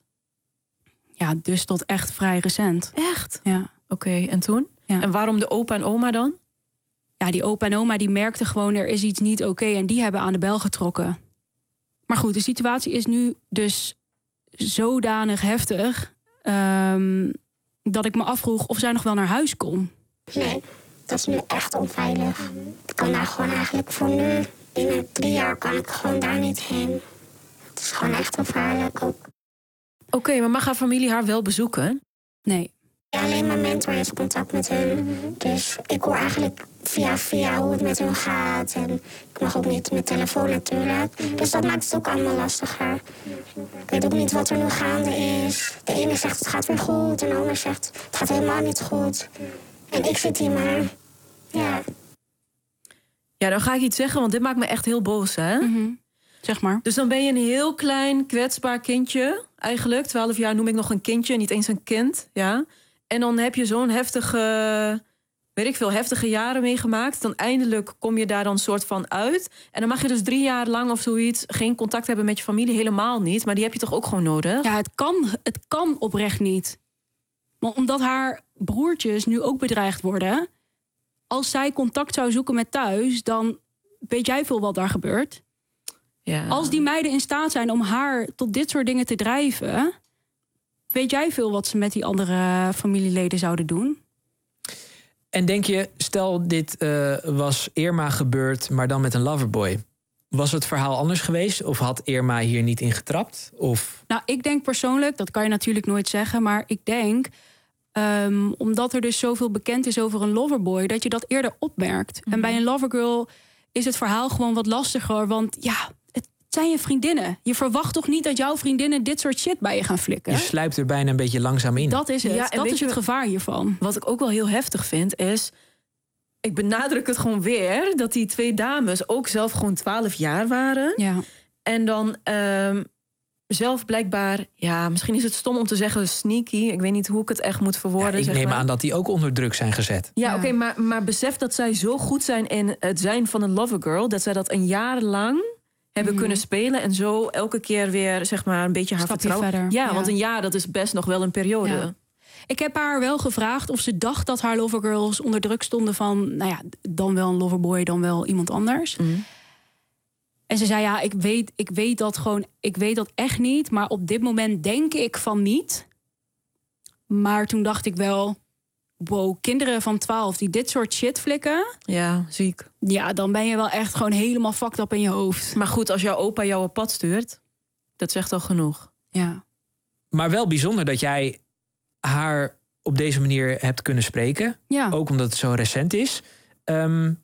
Ja, dus tot echt vrij recent. Echt? Ja. Oké, okay, en toen? Ja. En waarom de opa en oma dan? Ja, die opa en oma die merkten gewoon... er is iets niet oké okay, en die hebben aan de bel getrokken. Maar goed, de situatie is nu dus zodanig heftig... Um, dat ik me afvroeg of zij nog wel naar huis kon. Nee, dat is nu echt onveilig. Ik kan daar gewoon eigenlijk voor nu... binnen drie jaar kan ik gewoon daar niet heen. Het is gewoon echt gevaarlijk ook. Oké, okay, maar mag haar familie haar wel bezoeken? Nee. Ja, alleen mijn mentor heeft contact met hun. Dus ik hoor eigenlijk via via hoe het met hun gaat. En ik mag ook niet met telefoon natuurlijk. Dus dat maakt het ook allemaal lastiger. Ik weet ook niet wat er nu gaande is. De ene zegt het gaat weer goed en de ander zegt het gaat helemaal niet goed. En ik zit hier maar, ja... Ja, dan ga ik iets zeggen, want dit maakt me echt heel boos, hè? Mm-hmm. Zeg maar. Dus dan ben je een heel klein, kwetsbaar kindje, eigenlijk. twaalf jaar noem ik nog een kindje, niet eens een kind, ja. En dan heb je zo'n heftige, weet ik veel, heftige jaren meegemaakt. Dan eindelijk kom je daar dan soort van uit. En dan mag je dus drie jaar lang of zoiets geen contact hebben met je familie, helemaal niet. Maar die heb je toch ook gewoon nodig? Ja, het kan, het kan oprecht niet. Maar omdat haar broertjes nu ook bedreigd worden, als zij contact zou zoeken met thuis, dan weet jij veel wat daar gebeurt. Ja. Als die meiden in staat zijn om haar tot dit soort dingen te drijven, weet jij veel wat ze met die andere familieleden zouden doen? En denk je, stel dit uh, was Irma gebeurd, maar dan met een loverboy. Was het verhaal anders geweest? Of had Irma hier niet in getrapt? Of... Nou, ik denk persoonlijk, dat kan je natuurlijk nooit zeggen, maar ik denk, um, omdat er dus zoveel bekend is over een loverboy, dat je dat eerder opmerkt. Mm-hmm. En bij een lovergirl is het verhaal gewoon wat lastiger, want ja, het zijn je vriendinnen. Je verwacht toch niet dat jouw vriendinnen dit soort shit bij je gaan flikken? Je sluipt er bijna een beetje langzaam in. Dat is het. Ja, en dat weet is je, het gevaar hiervan. Wat ik ook wel heel heftig vind is, ik benadruk het gewoon weer, dat die twee dames ook zelf gewoon twaalf jaar waren. Ja. En dan um, zelf blijkbaar, ja, misschien is het stom om te zeggen sneaky. Ik weet niet hoe ik het echt moet verwoorden. Ja, ik zeg neem maar. aan dat die ook onder druk zijn gezet. Ja, Ja. oké, okay, maar, maar besef dat zij zo goed zijn in het zijn van een lovergirl, dat zij dat een jaar lang hebben Mhm. kunnen spelen en zo elke keer weer, zeg maar, een beetje haar Stapje vertrouwen. verder, Ja, ja. want een jaar, dat is best nog wel een periode. Ja. Ik heb haar wel gevraagd of ze dacht dat haar lovergirls onder druk stonden van, nou ja, dan wel een loverboy, dan wel iemand anders. Mm. En ze zei, ja, ik weet, ik weet dat gewoon, ik weet dat echt niet, maar op dit moment denk ik van niet. Maar toen dacht ik wel, wow, kinderen van twaalf die dit soort shit flikken, Ja, ziek. ja, dan ben je wel echt gewoon helemaal fucked up in je hoofd. Maar goed, als jouw opa jou op pad stuurt, dat zegt al genoeg. Ja. Maar wel bijzonder dat jij haar op deze manier hebt kunnen spreken. Ja. Ook omdat het zo recent is. Um,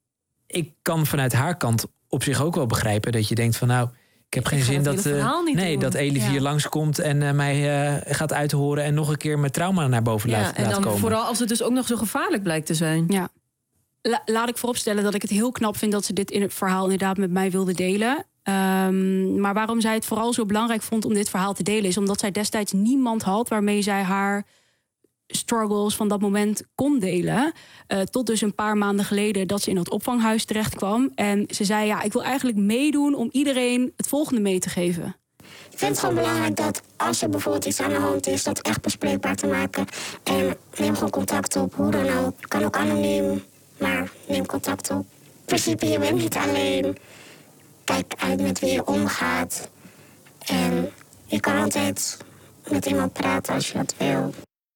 ik kan vanuit haar kant op zich ook wel begrijpen dat je denkt van, nou, ik heb geen ga zin dat dat, hele uh, verhaal niet nee, doen. dat Elif Ja. hier langskomt en uh, mij uh, gaat uithoren en nog een keer mijn trauma naar boven Ja, laat, en laat dan komen. vooral als het dus ook nog zo gevaarlijk blijkt te zijn. Ja. La- laat ik vooropstellen dat ik het heel knap vind dat ze dit in het verhaal inderdaad met mij wilde delen. Um, maar waarom zij het vooral zo belangrijk vond om dit verhaal te delen, is omdat zij destijds niemand had waarmee zij haar struggles van dat moment kon delen. Uh, tot dus een paar maanden geleden dat ze in dat opvanghuis terecht kwam. En ze zei, ja, ik wil eigenlijk meedoen om iedereen het volgende mee te geven. Ik vind het gewoon belangrijk dat als er bijvoorbeeld iets aan de hand is, dat echt bespreekbaar te maken. En neem gewoon contact op, hoe dan ook. Kan ook anoniem, maar neem contact op. In principe, je bent niet alleen. Kijk uit met wie je omgaat. En je kan altijd met iemand praten als je dat wil.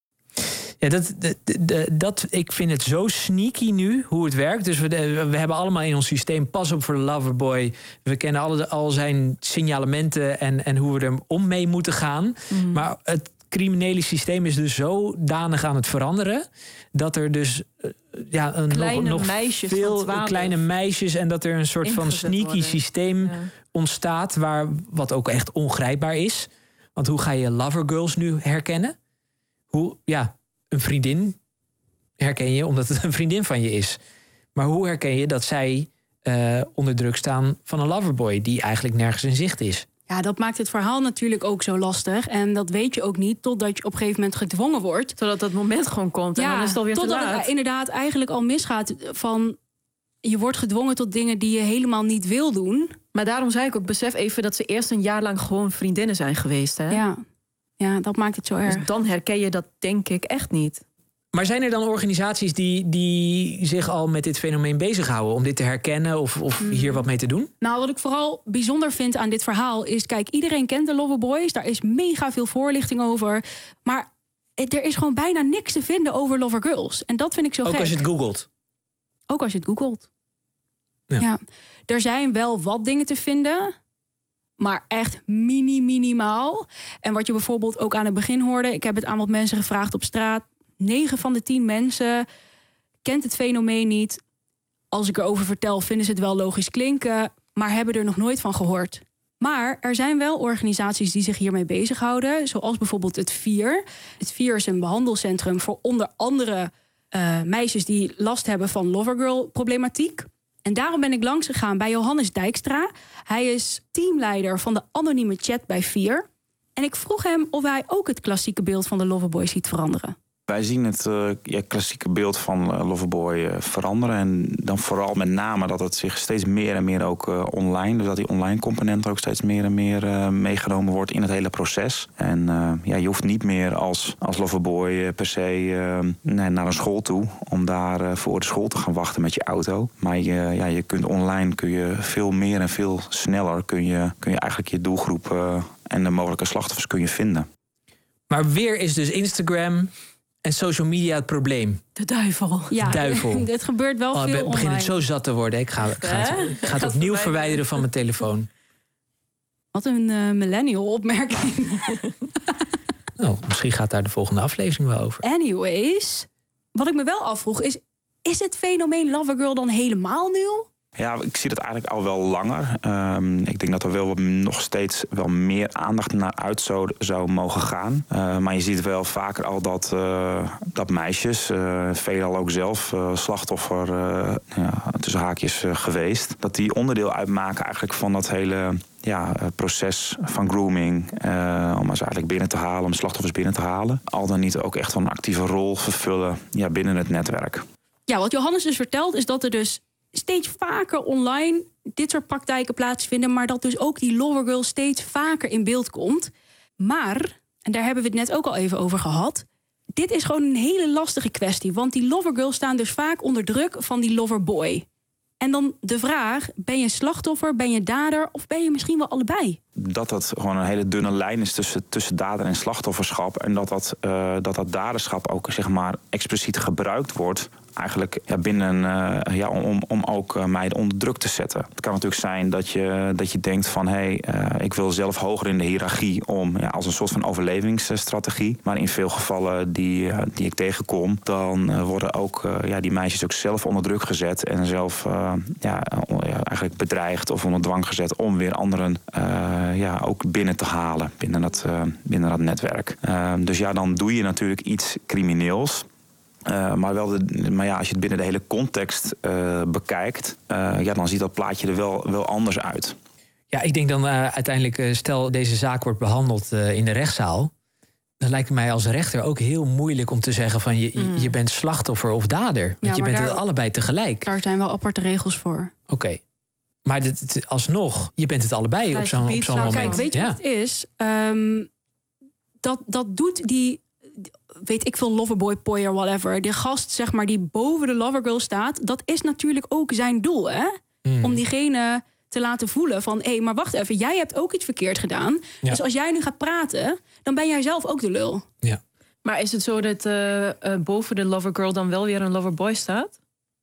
Ja, dat, dat, dat, dat, ik vind het zo sneaky nu, hoe het werkt. Dus we, we hebben allemaal in ons systeem, pas op voor de loverboy. We kennen alle, al zijn signalementen en, en hoe we er om mee moeten gaan. Mm. Maar het criminele systeem is dus zodanig aan het veranderen, dat er dus ja, een, kleine nog, nog meisjes veel kleine meisjes en dat er een soort van sneaky worden. systeem ja. ontstaat, waar, wat ook echt ongrijpbaar is. Want hoe ga je lovergirls nu herkennen? Hoe, ja, een vriendin herken je omdat het een vriendin van je is. Maar hoe herken je dat zij uh, onder druk staan van een loverboy die eigenlijk nergens in zicht is? Ja, dat maakt het verhaal natuurlijk ook zo lastig. En dat weet je ook niet totdat je op een gegeven moment gedwongen wordt. Totdat dat moment gewoon komt en ja, dan is het alweer te laat. Totdat het inderdaad eigenlijk al misgaat van, je wordt gedwongen tot dingen die je helemaal niet wil doen. Maar daarom zei ik ook, besef even dat ze eerst een jaar lang gewoon vriendinnen zijn geweest. Hè? Ja. Ja, dat maakt het zo erg. Dus dan herken je dat denk ik echt niet. Maar zijn er dan organisaties die, die zich al met dit fenomeen bezighouden om dit te herkennen of, of mm. hier wat mee te doen? Nou, wat ik vooral bijzonder vind aan dit verhaal is, kijk, iedereen kent de loverboys. Daar is mega veel voorlichting over. Maar er is gewoon bijna niks te vinden over lovergirls. En dat vind ik zo Ook gek. Ook als je het googelt? Ook als je het googelt. Ja. ja. Er zijn wel wat dingen te vinden, maar echt mini, minimaal. En wat je bijvoorbeeld ook aan het begin hoorde, ik heb het aan wat mensen gevraagd op straat. negen van de tien mensen kent het fenomeen niet. Als ik erover vertel, vinden ze het wel logisch klinken, maar hebben er nog nooit van gehoord. Maar er zijn wel organisaties die zich hiermee bezighouden, zoals bijvoorbeeld het Vier. Het Vier is een behandelcentrum voor onder andere uh, meisjes die last hebben van lovergirl-problematiek. En daarom ben ik langs gegaan bij Johannes Dijkstra. Hij is teamleider van de anonieme chat bij Vier. En ik vroeg hem of hij ook het klassieke beeld van de Loverboy ziet veranderen. Wij zien het uh, ja, klassieke beeld van uh, Loverboy uh, veranderen. En dan vooral met name dat het zich steeds meer en meer ook uh, online... dus dat die online component ook steeds meer en meer uh, meegenomen wordt in het hele proces. En uh, ja, je hoeft niet meer als, als Loverboy uh, per se uh, nee, naar een school toe... om daar uh, voor de school te gaan wachten met je auto. Maar je, ja, je kunt online kun je veel meer en veel sneller... kun je, kun je eigenlijk je doelgroep uh, en de mogelijke slachtoffers kun je vinden. Maar weer is dus Instagram... en social media het probleem. De duivel. Ja, de duivel. Het gebeurt wel oh, veel ik begin het zo zat te worden. Ik ga, ik ga het, ik ga het opnieuw verwijderen van mijn telefoon. Wat een uh, millennial opmerking. Oh, misschien gaat daar de volgende aflevering wel over. Anyways, wat ik me wel afvroeg is... is het fenomeen Lovergirl dan helemaal nieuw? Ja, ik zie dat eigenlijk al wel langer. Um, ik denk dat er wel nog steeds wel meer aandacht naar uit zou, zou mogen gaan. Uh, maar je ziet wel vaker al dat, uh, dat meisjes, uh, veelal ook zelf uh, slachtoffer uh, ja, tussen haakjes uh, geweest... dat die onderdeel uitmaken eigenlijk van dat hele ja, proces van grooming... Uh, om ze eigenlijk binnen te halen, om slachtoffers binnen te halen. Al dan niet ook echt wel een actieve rol vervullen ja, binnen het netwerk. Ja, wat Johannes dus vertelt is dat er dus... steeds vaker online dit soort praktijken plaatsvinden... maar dat dus ook die Lovergirl steeds vaker in beeld komt. Maar, en daar hebben we het net ook al even over gehad... dit is gewoon een hele lastige kwestie. Want die Lovergirls staan dus vaak onder druk van die Loverboy. En dan de vraag, ben je slachtoffer, ben je dader... of ben je misschien wel allebei? Dat dat gewoon een hele dunne lijn is tussen, tussen dader en slachtofferschap... en dat dat, uh, dat dat daderschap ook zeg maar, expliciet gebruikt wordt... eigenlijk ja, binnen, uh, ja, om, om ook uh, meiden onder druk te zetten. Het kan natuurlijk zijn dat je, dat je denkt van... hé, hey, uh, ik wil zelf hoger in de hiërarchie om ja, als een soort van overlevingsstrategie. Maar in veel gevallen die, uh, die ik tegenkom... dan uh, worden ook uh, ja, die meisjes ook zelf onder druk gezet... en zelf uh, ja, ja, eigenlijk bedreigd of onder dwang gezet... om weer anderen uh, ja, ook binnen te halen binnen dat, uh, binnen dat netwerk. Uh, dus ja, dan doe je natuurlijk iets crimineels... Uh, maar, wel de, maar ja, als je het binnen de hele context uh, bekijkt... Uh, ja, dan ziet dat plaatje er wel, wel anders uit. Ja, ik denk dan uh, uiteindelijk... Uh, stel deze zaak wordt behandeld uh, in de rechtszaal... dan lijkt het mij als rechter ook heel moeilijk om te zeggen... van je, mm. je bent slachtoffer of dader. Want ja, je bent daar, het allebei tegelijk. Daar zijn wel aparte regels voor. Oké. Okay. Maar dit, dit, alsnog, je bent het allebei op zo'n, op zo'n nou, moment. Kijk, weet je ja. wat het is? Um, dat, dat doet die... weet ik veel, Loverboy, Poyer, whatever... de gast, zeg maar, die boven de Lovergirl staat... dat is natuurlijk ook zijn doel, hè? Mm. Om diegene te laten voelen van... hé, hey, maar wacht even, jij hebt ook iets verkeerd gedaan. Ja. Dus als jij nu gaat praten, dan ben jij zelf ook de lul. Ja. Maar is het zo dat uh, uh, boven de Lovergirl dan wel weer een Loverboy staat?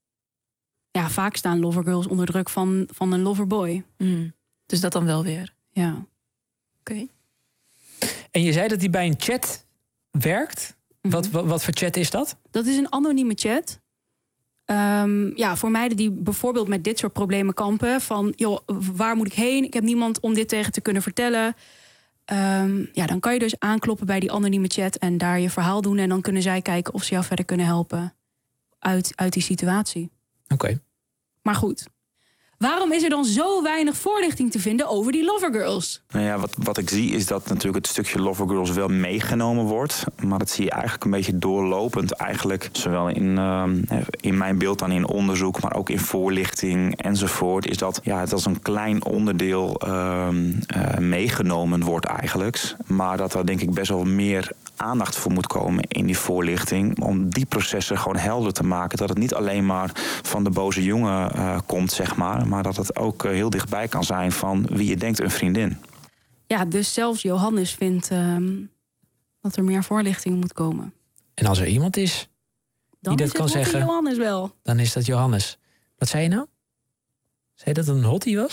Ja, vaak staan Lovergirls onder druk van, van een Loverboy. Mm. Dus dat dan wel weer? Ja. Oké. Okay. En je zei dat hij bij een chat... werkt? Mm-hmm. Wat, wat, wat voor chat is dat? Dat is een anonieme chat. Um, ja, voor meiden die bijvoorbeeld met dit soort problemen kampen. Van, joh, waar moet ik heen? Ik heb niemand om dit tegen te kunnen vertellen. Um, ja, dan kan je dus aankloppen bij die anonieme chat... en daar je verhaal doen. En dan kunnen zij kijken of ze jou verder kunnen helpen... uit, uit die situatie. Oké. Okay. Maar goed... waarom is er dan zo weinig voorlichting te vinden over die Lovergirls? Nou ja, wat, wat ik zie is dat natuurlijk het stukje Lovergirls wel meegenomen wordt. Maar dat zie je eigenlijk een beetje doorlopend. Eigenlijk zowel in, uh, in mijn beeld dan in onderzoek, maar ook in voorlichting enzovoort. Is dat ja, het als een klein onderdeel uh, uh, meegenomen wordt eigenlijk. Maar dat er denk ik best wel meer aandacht voor moet komen in die voorlichting. Om die processen gewoon helder te maken. Dat het niet alleen maar van de boze jongen uh, komt, zeg maar. Maar dat het ook uh, heel dichtbij kan zijn van wie je denkt een vriendin. Ja, dus zelfs Johannes vindt um, dat er meer voorlichting moet komen. En als er iemand is dan die dat kan zeggen... Dan is Johannes wel. Dan is dat Johannes. Wat zei je nou? Zei je dat het een hottie was?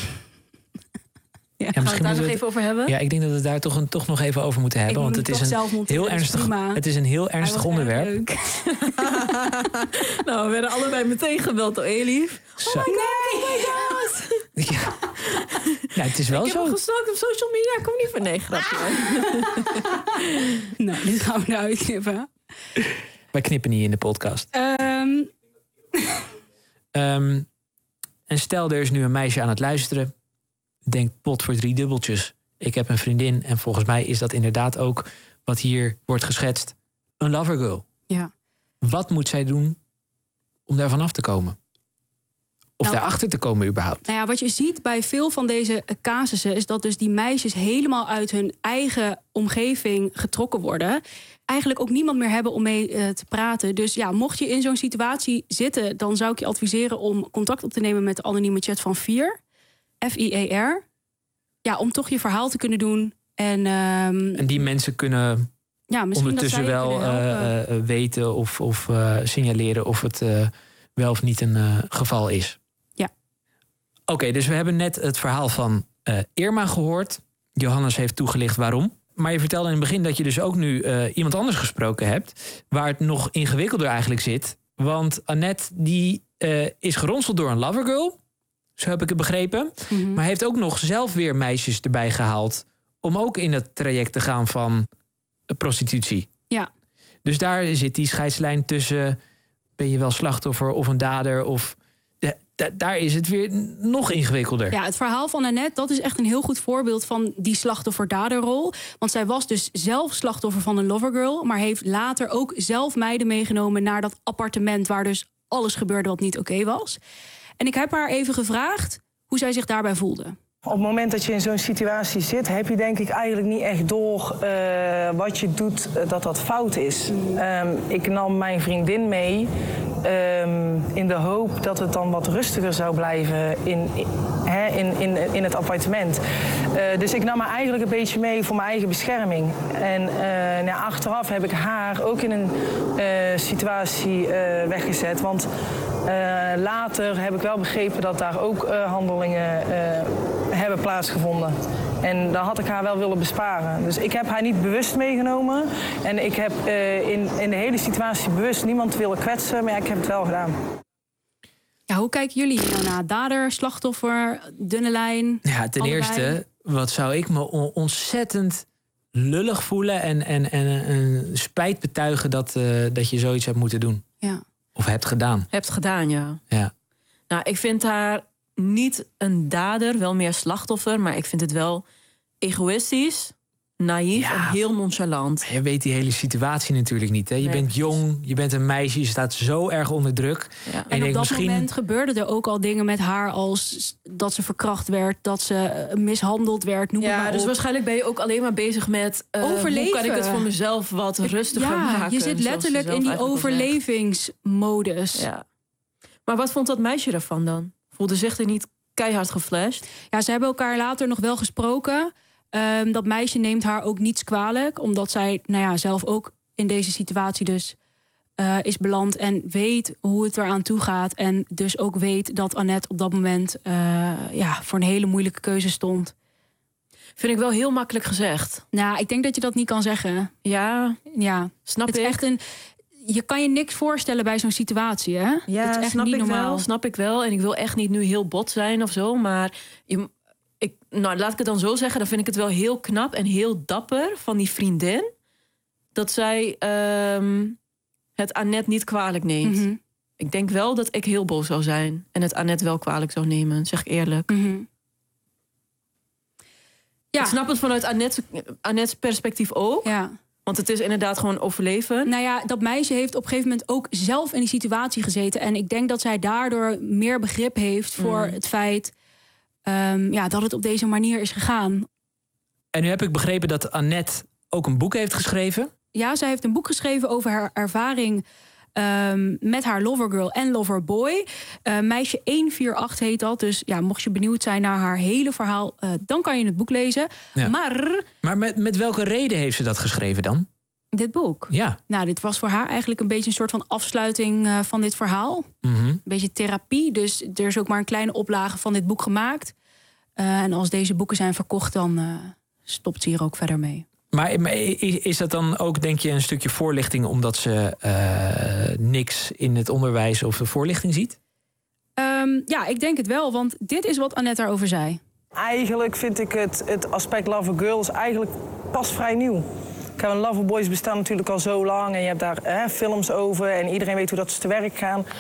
Ja, gaan we het daar nog even over hebben? Ja, ik denk dat we het daar toch, een, toch nog even over moeten hebben. Want het is, een heel ernstig, het is een heel ernstig onderwerp. Nou, we werden allebei meteen gebeld door Elif. Oh my god, nee. oh my god. Ja. Ja, het is wel ik zo. Ik heb hem gestalkt op social media. Kom niet van nee, grapje. Nou, dit gaan we eruit knippen. Wij knippen niet in de podcast. Um. Um, En stel, er is nu een meisje aan het luisteren. Denk, pot voor drie dubbeltjes. Ik heb een vriendin en volgens mij is dat inderdaad ook wat hier wordt geschetst. Een lovergirl. Ja. Wat moet zij doen om daar vanaf te komen? Of Nou, daarachter te komen überhaupt? Nou ja, wat je ziet bij veel van deze casussen is dat dus die meisjes helemaal uit hun eigen omgeving getrokken worden. Eigenlijk ook niemand meer hebben om mee uh, te praten. Dus ja, mocht je in zo'n situatie zitten, dan zou ik je adviseren om contact op te nemen met de anonieme chat van vier. F I E R. Ja, om toch je verhaal te kunnen doen. En, um, En die mensen kunnen ja, misschien ondertussen dat zij wel kunnen helpen. uh, uh, weten of, of uh, signaleren of het uh, wel of niet een uh, geval is. Ja. Oké, okay, dus we hebben net het verhaal van uh, Irma gehoord. Johannes heeft toegelicht waarom. Maar je vertelde in het begin dat je dus ook nu uh, iemand anders gesproken hebt, waar het nog ingewikkelder eigenlijk zit. Want Annette die uh, is geronseld door een lovergirl. Zo heb ik het begrepen. Mm-hmm. Maar heeft ook nog zelf weer meisjes erbij gehaald om ook in het traject te gaan van prostitutie. Ja. Dus daar zit die scheidslijn tussen, ben je wel slachtoffer of een dader? Of de, de, daar is het weer nog ingewikkelder. Ja, het verhaal van Annette, dat is echt een heel goed voorbeeld van die slachtoffer-daderrol. Want zij was dus zelf slachtoffer van een lovergirl, maar heeft later ook zelf meiden meegenomen naar dat appartement waar dus alles gebeurde wat niet oké was. En ik heb haar even gevraagd hoe zij zich daarbij voelde. Op het moment dat je in zo'n situatie zit, heb je denk ik eigenlijk niet echt door uh, wat je doet, uh, dat dat fout is. Um, ik nam mijn vriendin mee um, in de hoop dat het dan wat rustiger zou blijven in, in, hè, in, in, in het appartement. Uh, dus ik nam haar eigenlijk een beetje mee voor mijn eigen bescherming. En uh, nou, achteraf heb ik haar ook in een uh, situatie uh, weggezet. Want uh, later heb ik wel begrepen dat daar ook uh, handelingen uh, hebben plaatsgevonden. En daar had ik haar wel willen besparen. Dus ik heb haar niet bewust meegenomen. En ik heb uh, in, in de hele situatie bewust niemand willen kwetsen, maar ja, ik heb het wel gedaan. Ja, hoe kijken jullie hier nou naar? Dader, slachtoffer, dunne lijn? Ja, ten allebei? eerste, wat zou ik me on- ontzettend lullig voelen en, en, en, en spijt betuigen dat, uh, dat je zoiets hebt moeten doen. Ja. Of hebt gedaan. Hebt gedaan, ja. Ja. Nou, ik vind haar niet een dader, wel meer slachtoffer, maar ik vind het wel egoïstisch, naïef Ja. en heel nonchalant. Je weet die hele situatie natuurlijk niet. Hè? Je Nee, bent precies. jong, je bent een meisje, je staat zo erg onder druk. Ja. En, En je op denkt dat misschien. moment gebeurden er ook al dingen met haar als dat ze verkracht werd, dat ze mishandeld werd, noem het Ja, maar dus op. waarschijnlijk ben je ook alleen maar bezig met uh, Overleven. hoe kan ik het voor mezelf wat rustiger ja, maken. je zit zoals ze letterlijk zelf in die eigenlijk al zegt. overlevingsmodus. Ja. Maar wat vond dat meisje ervan dan? Voelde zich er niet keihard geflasht? Ja, ze hebben elkaar later nog wel gesproken. Um, dat meisje neemt haar ook niets kwalijk, omdat zij nou ja, zelf ook in deze situatie dus uh, is beland en weet hoe het eraan toe gaat. En dus ook weet dat Annette op dat moment uh, ja, voor een hele moeilijke keuze stond. Vind ik wel heel makkelijk gezegd. Nou, ik denk dat je dat niet kan zeggen. Ja, ja. snap het ik. is echt een, je kan je niks voorstellen bij zo'n situatie, hè? Ja, dat is echt snap niet ik normaal. wel, snap ik wel. En ik wil echt niet nu heel bot zijn of zo, maar je, ik, nou, laat ik het dan zo zeggen. Dan vind ik het wel heel knap en heel dapper van die vriendin dat zij um, het Annette niet kwalijk neemt. Mm-hmm. Ik denk wel dat ik heel boos zou zijn en het Annette wel kwalijk zou nemen, zeg ik eerlijk. Mm-hmm. Ja. Ik snap het vanuit Annette's, Annette's perspectief ook. Ja. Want het is inderdaad gewoon overleven. Nou ja, dat meisje heeft op een gegeven moment ook zelf in die situatie gezeten. En ik denk dat zij daardoor meer begrip heeft voor Mm. het feit um, ja, dat het op deze manier is gegaan. En nu heb ik begrepen dat Annette ook een boek heeft geschreven. Ja, zij heeft een boek geschreven over haar ervaring um, met haar lovergirl en loverboy. Uh, meisje honderdachtenveertig heet dat. Dus ja, mocht je benieuwd zijn naar haar hele verhaal, uh, dan kan je het boek lezen. Ja. Maar Maar met, met welke reden heeft ze dat geschreven dan? dit boek, Ja. nou, dit was voor haar eigenlijk een beetje een soort van afsluiting uh, van dit verhaal. Mm-hmm. Een beetje therapie. Dus er is ook maar een kleine oplage van dit boek gemaakt. Uh, en als deze boeken zijn verkocht, dan uh, stopt ze hier ook verder mee. Maar, maar is dat dan ook, denk je, een stukje voorlichting omdat ze uh, niks in het onderwijs of de voorlichting ziet? Um, ja, ik denk het wel, want dit is wat Annette daarover zei. Eigenlijk vind ik het, het aspect lovergirls eigenlijk pas vrij nieuw. Kijk, loverboys bestaan natuurlijk al zo lang en je hebt daar hè, films over en iedereen weet hoe dat ze te werk gaan.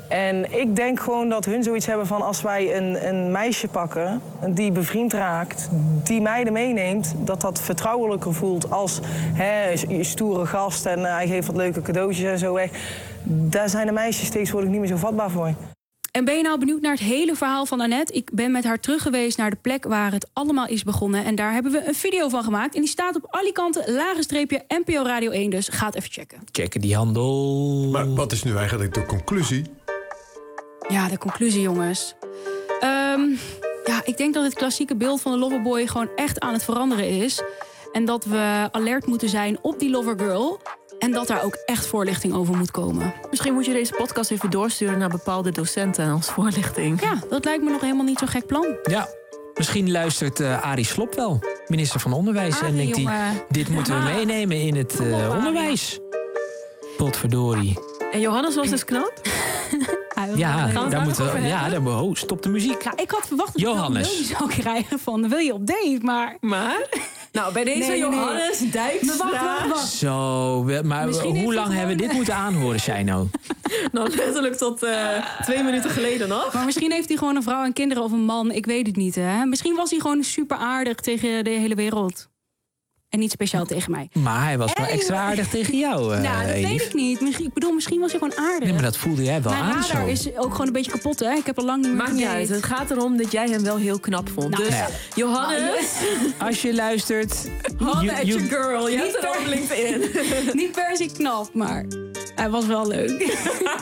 En ik denk gewoon dat hun zoiets hebben van als wij een, een meisje pakken die bevriend raakt, die meiden meeneemt, dat dat vertrouwelijker voelt als hè, je stoere gast en uh, hij geeft wat leuke cadeautjes en zo weg. Daar zijn de meisjes tegenwoordig niet meer zo vatbaar voor. En ben je nou benieuwd naar het hele verhaal van Annette? Ik ben met haar terug geweest naar de plek waar het allemaal is begonnen. En daar hebben we een video van gemaakt. En die staat op Alicante, lage streepje, N P O Radio één. Dus ga het even checken. Checken die handel. Maar wat is nu eigenlijk de conclusie? Ja, de conclusie, jongens. Um, ja, ik denk dat het klassieke beeld van de loverboy gewoon echt aan het veranderen is. En dat we alert moeten zijn op die lovergirl. En dat daar ook echt voorlichting over moet komen. Misschien moet je deze podcast even doorsturen naar bepaalde docenten als voorlichting. Ja, dat lijkt me nog helemaal niet zo'n gek plan. Ja, misschien luistert uh, Arie Slob wel, minister van Onderwijs. Arie, en denkt hij, dit moeten we meenemen in het uh, op, onderwijs. Potverdorie. En Johannes was dus knap? Ja, daar moeten we. Ja, daar, oh, stop de muziek. Ja, ik had verwacht dat Johannes. ik wel een zou krijgen van wil je op date, maar. Maar? Nou, bij deze nee, Johannes nee. Dijkstra. Wacht, wacht, wacht. Zo, maar Misschien hoe lang hebben we dit moeten aanhoren, Shino? Nou, letterlijk tot uh, twee minuten geleden nog. Maar misschien heeft hij gewoon een vrouw en kinderen of een man. Ik weet het niet, hè. Misschien was hij gewoon super aardig tegen de hele wereld. En niet speciaal tegen mij. Maar hij was wel extra aardig tegen jou, uh, Nou, dat Elif. weet ik niet. Ik bedoel, misschien was hij gewoon aardig. Nee, maar dat voelde jij wel Mijn aan zo. radar is ook gewoon een beetje kapot, hè. Ik heb al lang niet meer Maakt niet uit. Het gaat erom dat jij hem wel heel knap vond. Nou, dus, ja. Johannes... Als je luistert... Handen at your girl. Je hebt er op LinkedIn. Niet per se knap, maar hij was wel leuk.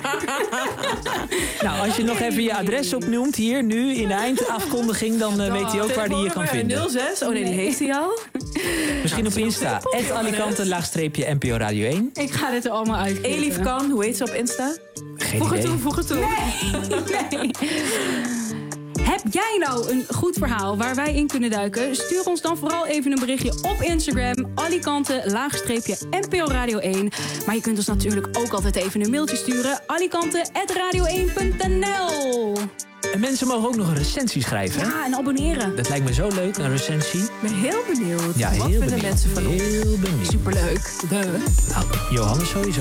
Nou, als je nog even je adres opnoemt hier, nu, in de eindafkondiging... dan uh, weet hij ook waar hij je kan vinden. nul zes. Oh nee, die heeft hij al. Misschien op Insta. Echt Alicante, laagstreepje, N P O Radio één. Ik ga dit er allemaal uit. Elif kan, hoe heet ze op Insta? Geen voeg idee. het toe, voeg het toe. Nee, nee. Heb jij nou een goed verhaal waar wij in kunnen duiken? Stuur ons dan vooral even een berichtje op Instagram. Alicante, laagstreepje, N P O Radio één. Maar je kunt ons natuurlijk ook altijd even een mailtje sturen. alicante at radio één punt n l. En mensen mogen ook nog een recensie schrijven, hè? Ja, en abonneren. Dat lijkt me zo leuk, een recensie. Ik ben heel benieuwd. Ja, Wat heel vinden benieuwd. mensen van ons? Heel benieuwd. Superleuk. De. Nou, Johannes sowieso.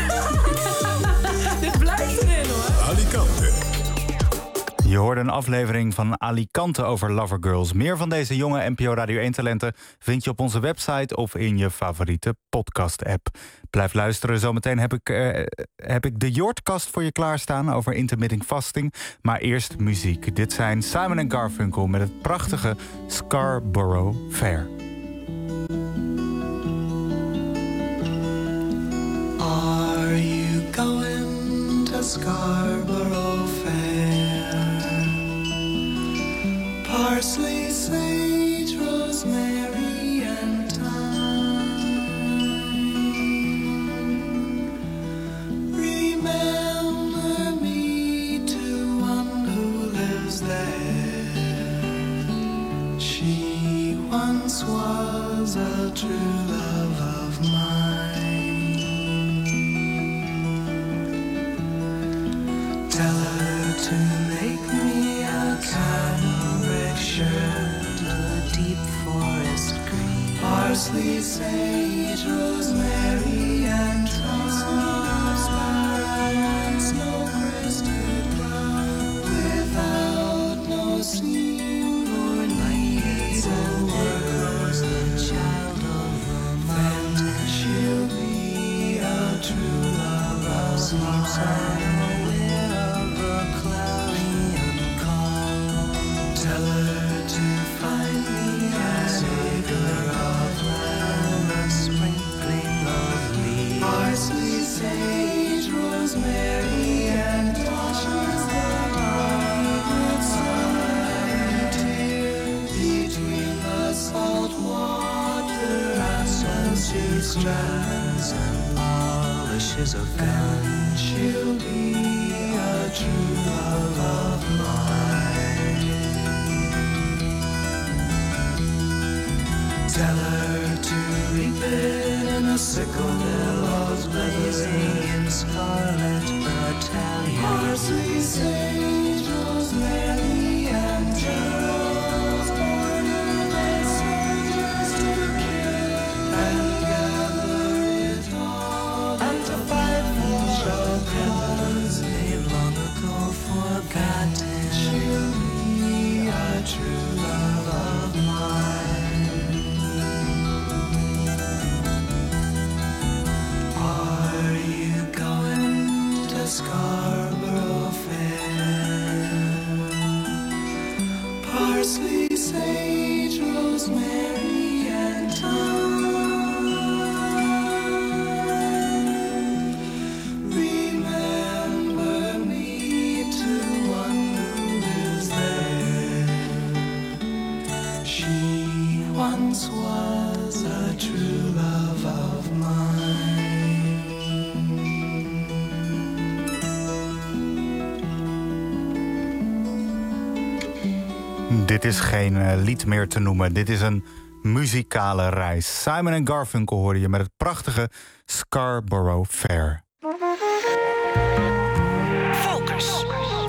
Dit blijft erin, hoor. Alicante. Je hoorde een aflevering van Alicante over Lovergirls. Meer van deze jonge N P O Radio één-talenten vind je op onze website of in je favoriete podcast-app. Blijf luisteren. Zometeen heb ik, uh, heb ik de Jortkast voor je klaarstaan over intermittent fasting. Maar eerst muziek. Dit zijn Simon en Garfunkel met het prachtige Scarborough Fair. Are you going to Scarborough Fair? Parsley, sage, rosemary, and thyme. Remember me to one who lives there. She once was a true love of mine. Tell her to make me a cambric shirt, a deep forest green, parsley, sage, rosemary, and thyme, and snow-crested brown, without no seam or need or words, the child of the mountain. She'll be a true love of mine. Tell her to find me a savor of land, a sprinkling of leaves, parsley, sage, rosemary, and thyme. Between the salt water and sunset strands and polishes of gun, she'll be a true love of mine. Tell her to reap it in a sickle, billows blazing in scarlet battalions. Parsley, sage, rosemary, and geraniums, ornament soldiers to kill, and gather it all, and to fight for our cause they've long ago sage, rosemary, and thyme. Remember me to one who lives there. She once was a true love of mine. Dit is geen uh, lied meer te noemen. Dit is een muzikale reis. Simon en Garfunkel hoorde je met het prachtige Scarborough Fair. Focus.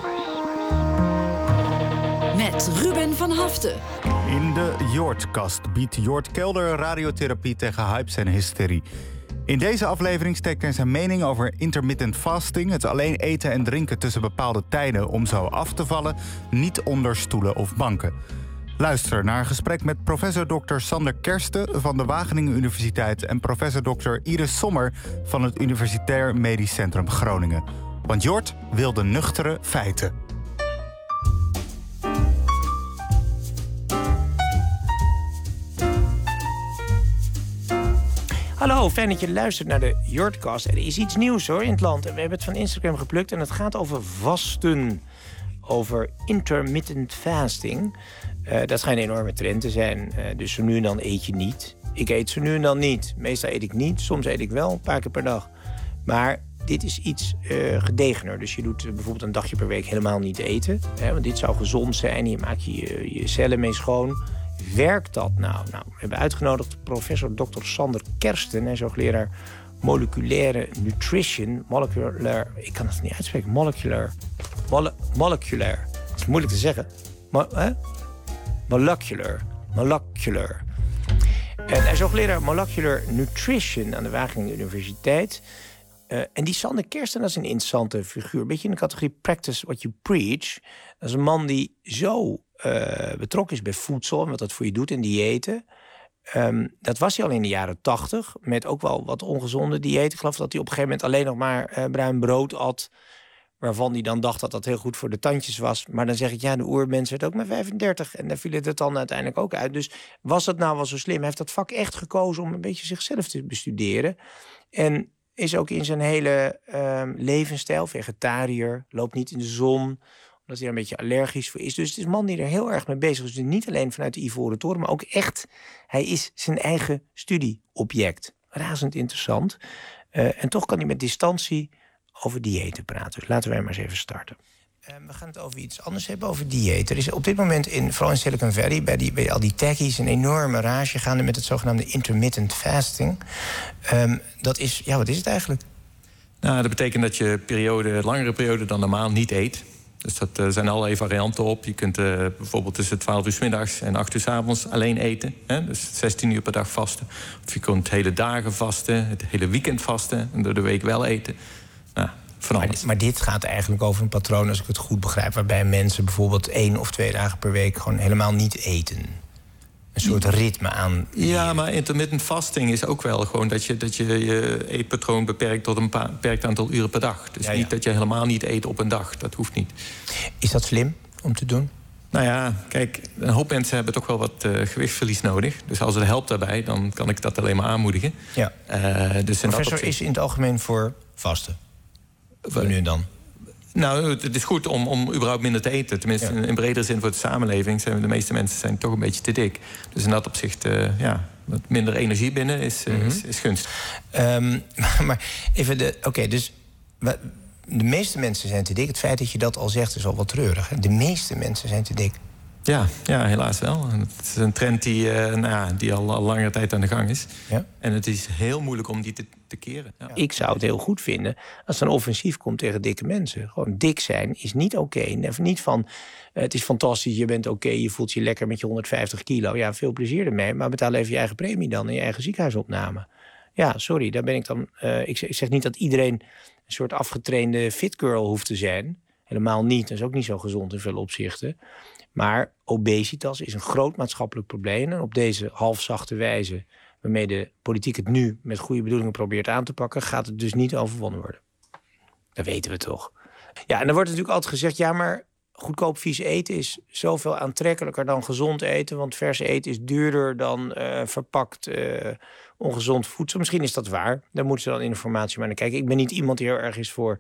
Met Ruben van Haften. In de Jordkast biedt Jord Kelder radiotherapie tegen hypes en hysterie. In deze aflevering steekt hij zijn mening over intermittent fasting... het alleen eten en drinken tussen bepaalde tijden om zo af te vallen... niet onder stoelen of banken. Luister naar een gesprek met professor dokter Sander Kersten... van de Wageningen Universiteit en professor dokter Iris Sommer... van het Universitair Medisch Centrum Groningen. Want Jord wil de nuchtere feiten. Hallo, fijn dat je luistert naar de Jordkast. Er is iets nieuws hoor in het land. En we hebben het van Instagram geplukt en het gaat over vasten. Over intermittent fasting. Uh, dat schijnt een enorme trend te zijn. Uh, dus zo nu en dan eet je niet. Ik eet zo nu en dan niet. Meestal eet ik niet. Soms eet ik wel, een paar keer per dag. Maar dit is iets uh, gedegener. Dus je doet uh, bijvoorbeeld een dagje per week helemaal niet eten. Hè, want dit zou gezond zijn. Hier maak je je, je cellen mee schoon. Werkt dat nou? Nou, we hebben uitgenodigd professor dokter Sander Kersten. Hij is hoogleraar moleculaire nutrition. Molecular, ik kan het niet uitspreken. Molecular. Mole, molecular. Dat is moeilijk te zeggen. Mo, hè? Molecular. Molecular. En hij is hoogleraar molecular nutrition aan de Wageningen Universiteit. Uh, en die Sander Kersten, dat is een interessante figuur. Een beetje in de categorie practice what you preach. Dat is een man die zo uh, betrokken is bij voedsel en wat dat voor je doet in diëten. Um, dat was hij al in de jaren tachtig, met ook wel wat ongezonde diëten. Ik geloof dat hij op een gegeven moment alleen nog maar uh, bruin brood at, waarvan hij dan dacht dat dat heel goed voor de tandjes was. Maar dan zeg ik, ja, de oermens werd ook maar vijfendertig. En daar viel het dan uiteindelijk ook uit. Dus was dat nou wel zo slim? Hij heeft dat vak echt gekozen om een beetje zichzelf te bestuderen. En is ook in zijn hele uh, levensstijl vegetariër, loopt niet in de zon, omdat hij er een beetje allergisch voor is. Dus het is een man die er heel erg mee bezig is. Dus niet alleen vanuit de Ivoren Toren, maar ook echt, hij is zijn eigen studieobject. Razend interessant. Uh, en toch kan hij met distantie over diëten praten. Dus laten wij maar eens even starten. Uh, we gaan het over iets anders hebben, over dieet. Er is op dit moment, in, vooral in Silicon Valley, bij, die, bij al die techies, een enorme rage gaande met het zogenaamde intermittent fasting. Um, dat is, ja, wat is het eigenlijk? Nou, dat betekent dat je periode, langere periode dan normaal niet eet. Dus dat uh, zijn allerlei varianten op. Je kunt uh, bijvoorbeeld tussen twaalf uur 's middags en acht uur 's avonds alleen eten. Hè? Dus zestien uur per dag vasten. Of je kunt hele dagen vasten, het hele weekend vasten en door de week wel eten. Nou, Maar, maar dit gaat eigenlijk over een patroon, als ik het goed begrijp, waarbij mensen bijvoorbeeld één of twee dagen per week gewoon helemaal niet eten. Een soort ritme aan. Ja, maar intermittent fasting is ook wel gewoon dat je dat je, je eetpatroon beperkt tot een paar, beperkt aantal uren per dag. Dus ja, ja. niet dat je helemaal niet eet op een dag. Dat hoeft niet. Is dat slim om te doen? Nou ja, kijk, een hoop mensen hebben toch wel wat uh, gewichtsverlies nodig. Dus als het helpt daarbij, dan kan ik dat alleen maar aanmoedigen. Ja. Uh, dus Professor is in het algemeen voor vasten. Voor nu en dan. Nou, het is goed om, om überhaupt minder te eten. Tenminste, ja. in bredere zin voor de samenleving zijn de meeste mensen zijn toch een beetje te dik. Dus in dat opzicht, uh, ja, wat minder energie binnen is, uh, mm-hmm. is, is gunstig. Um, maar even de, oké, okay, dus de meeste mensen zijn te dik. Het feit dat je dat al zegt is al wat treurig. Hè? De meeste mensen zijn te dik. Ja, ja, helaas wel. Het is een trend die, uh, nou ja, die al, al langere tijd aan de gang is. Ja. En het is heel moeilijk om die te, te keren. Ja. Ik zou het heel goed vinden als er een offensief komt tegen dikke mensen. Gewoon dik zijn is niet oké. Okay. Niet van, uh, het is fantastisch, je bent oké, okay, je voelt je lekker met je honderdvijftig kilo. Ja, veel plezier ermee, maar betaal even je eigen premie dan en je eigen ziekenhuisopname. Ja, sorry, daar ben ik dan... Uh, ik, zeg, ik zeg niet dat iedereen een soort afgetrainde fit girl hoeft te zijn. Helemaal niet, dat is ook niet zo gezond in veel opzichten. Maar obesitas is een groot maatschappelijk probleem. En op deze halfzachte wijze, waarmee de politiek het nu met goede bedoelingen probeert aan te pakken, gaat het dus niet overwonnen worden. Dat weten we toch. Ja, en dan wordt natuurlijk altijd gezegd, ja, maar goedkoop vies eten is zoveel aantrekkelijker dan gezond eten. Want vers eten is duurder dan uh, verpakt uh, ongezond voedsel. Misschien is dat waar. Daar moeten ze dan informatie maar naar kijken. Ik ben niet iemand die heel erg is voor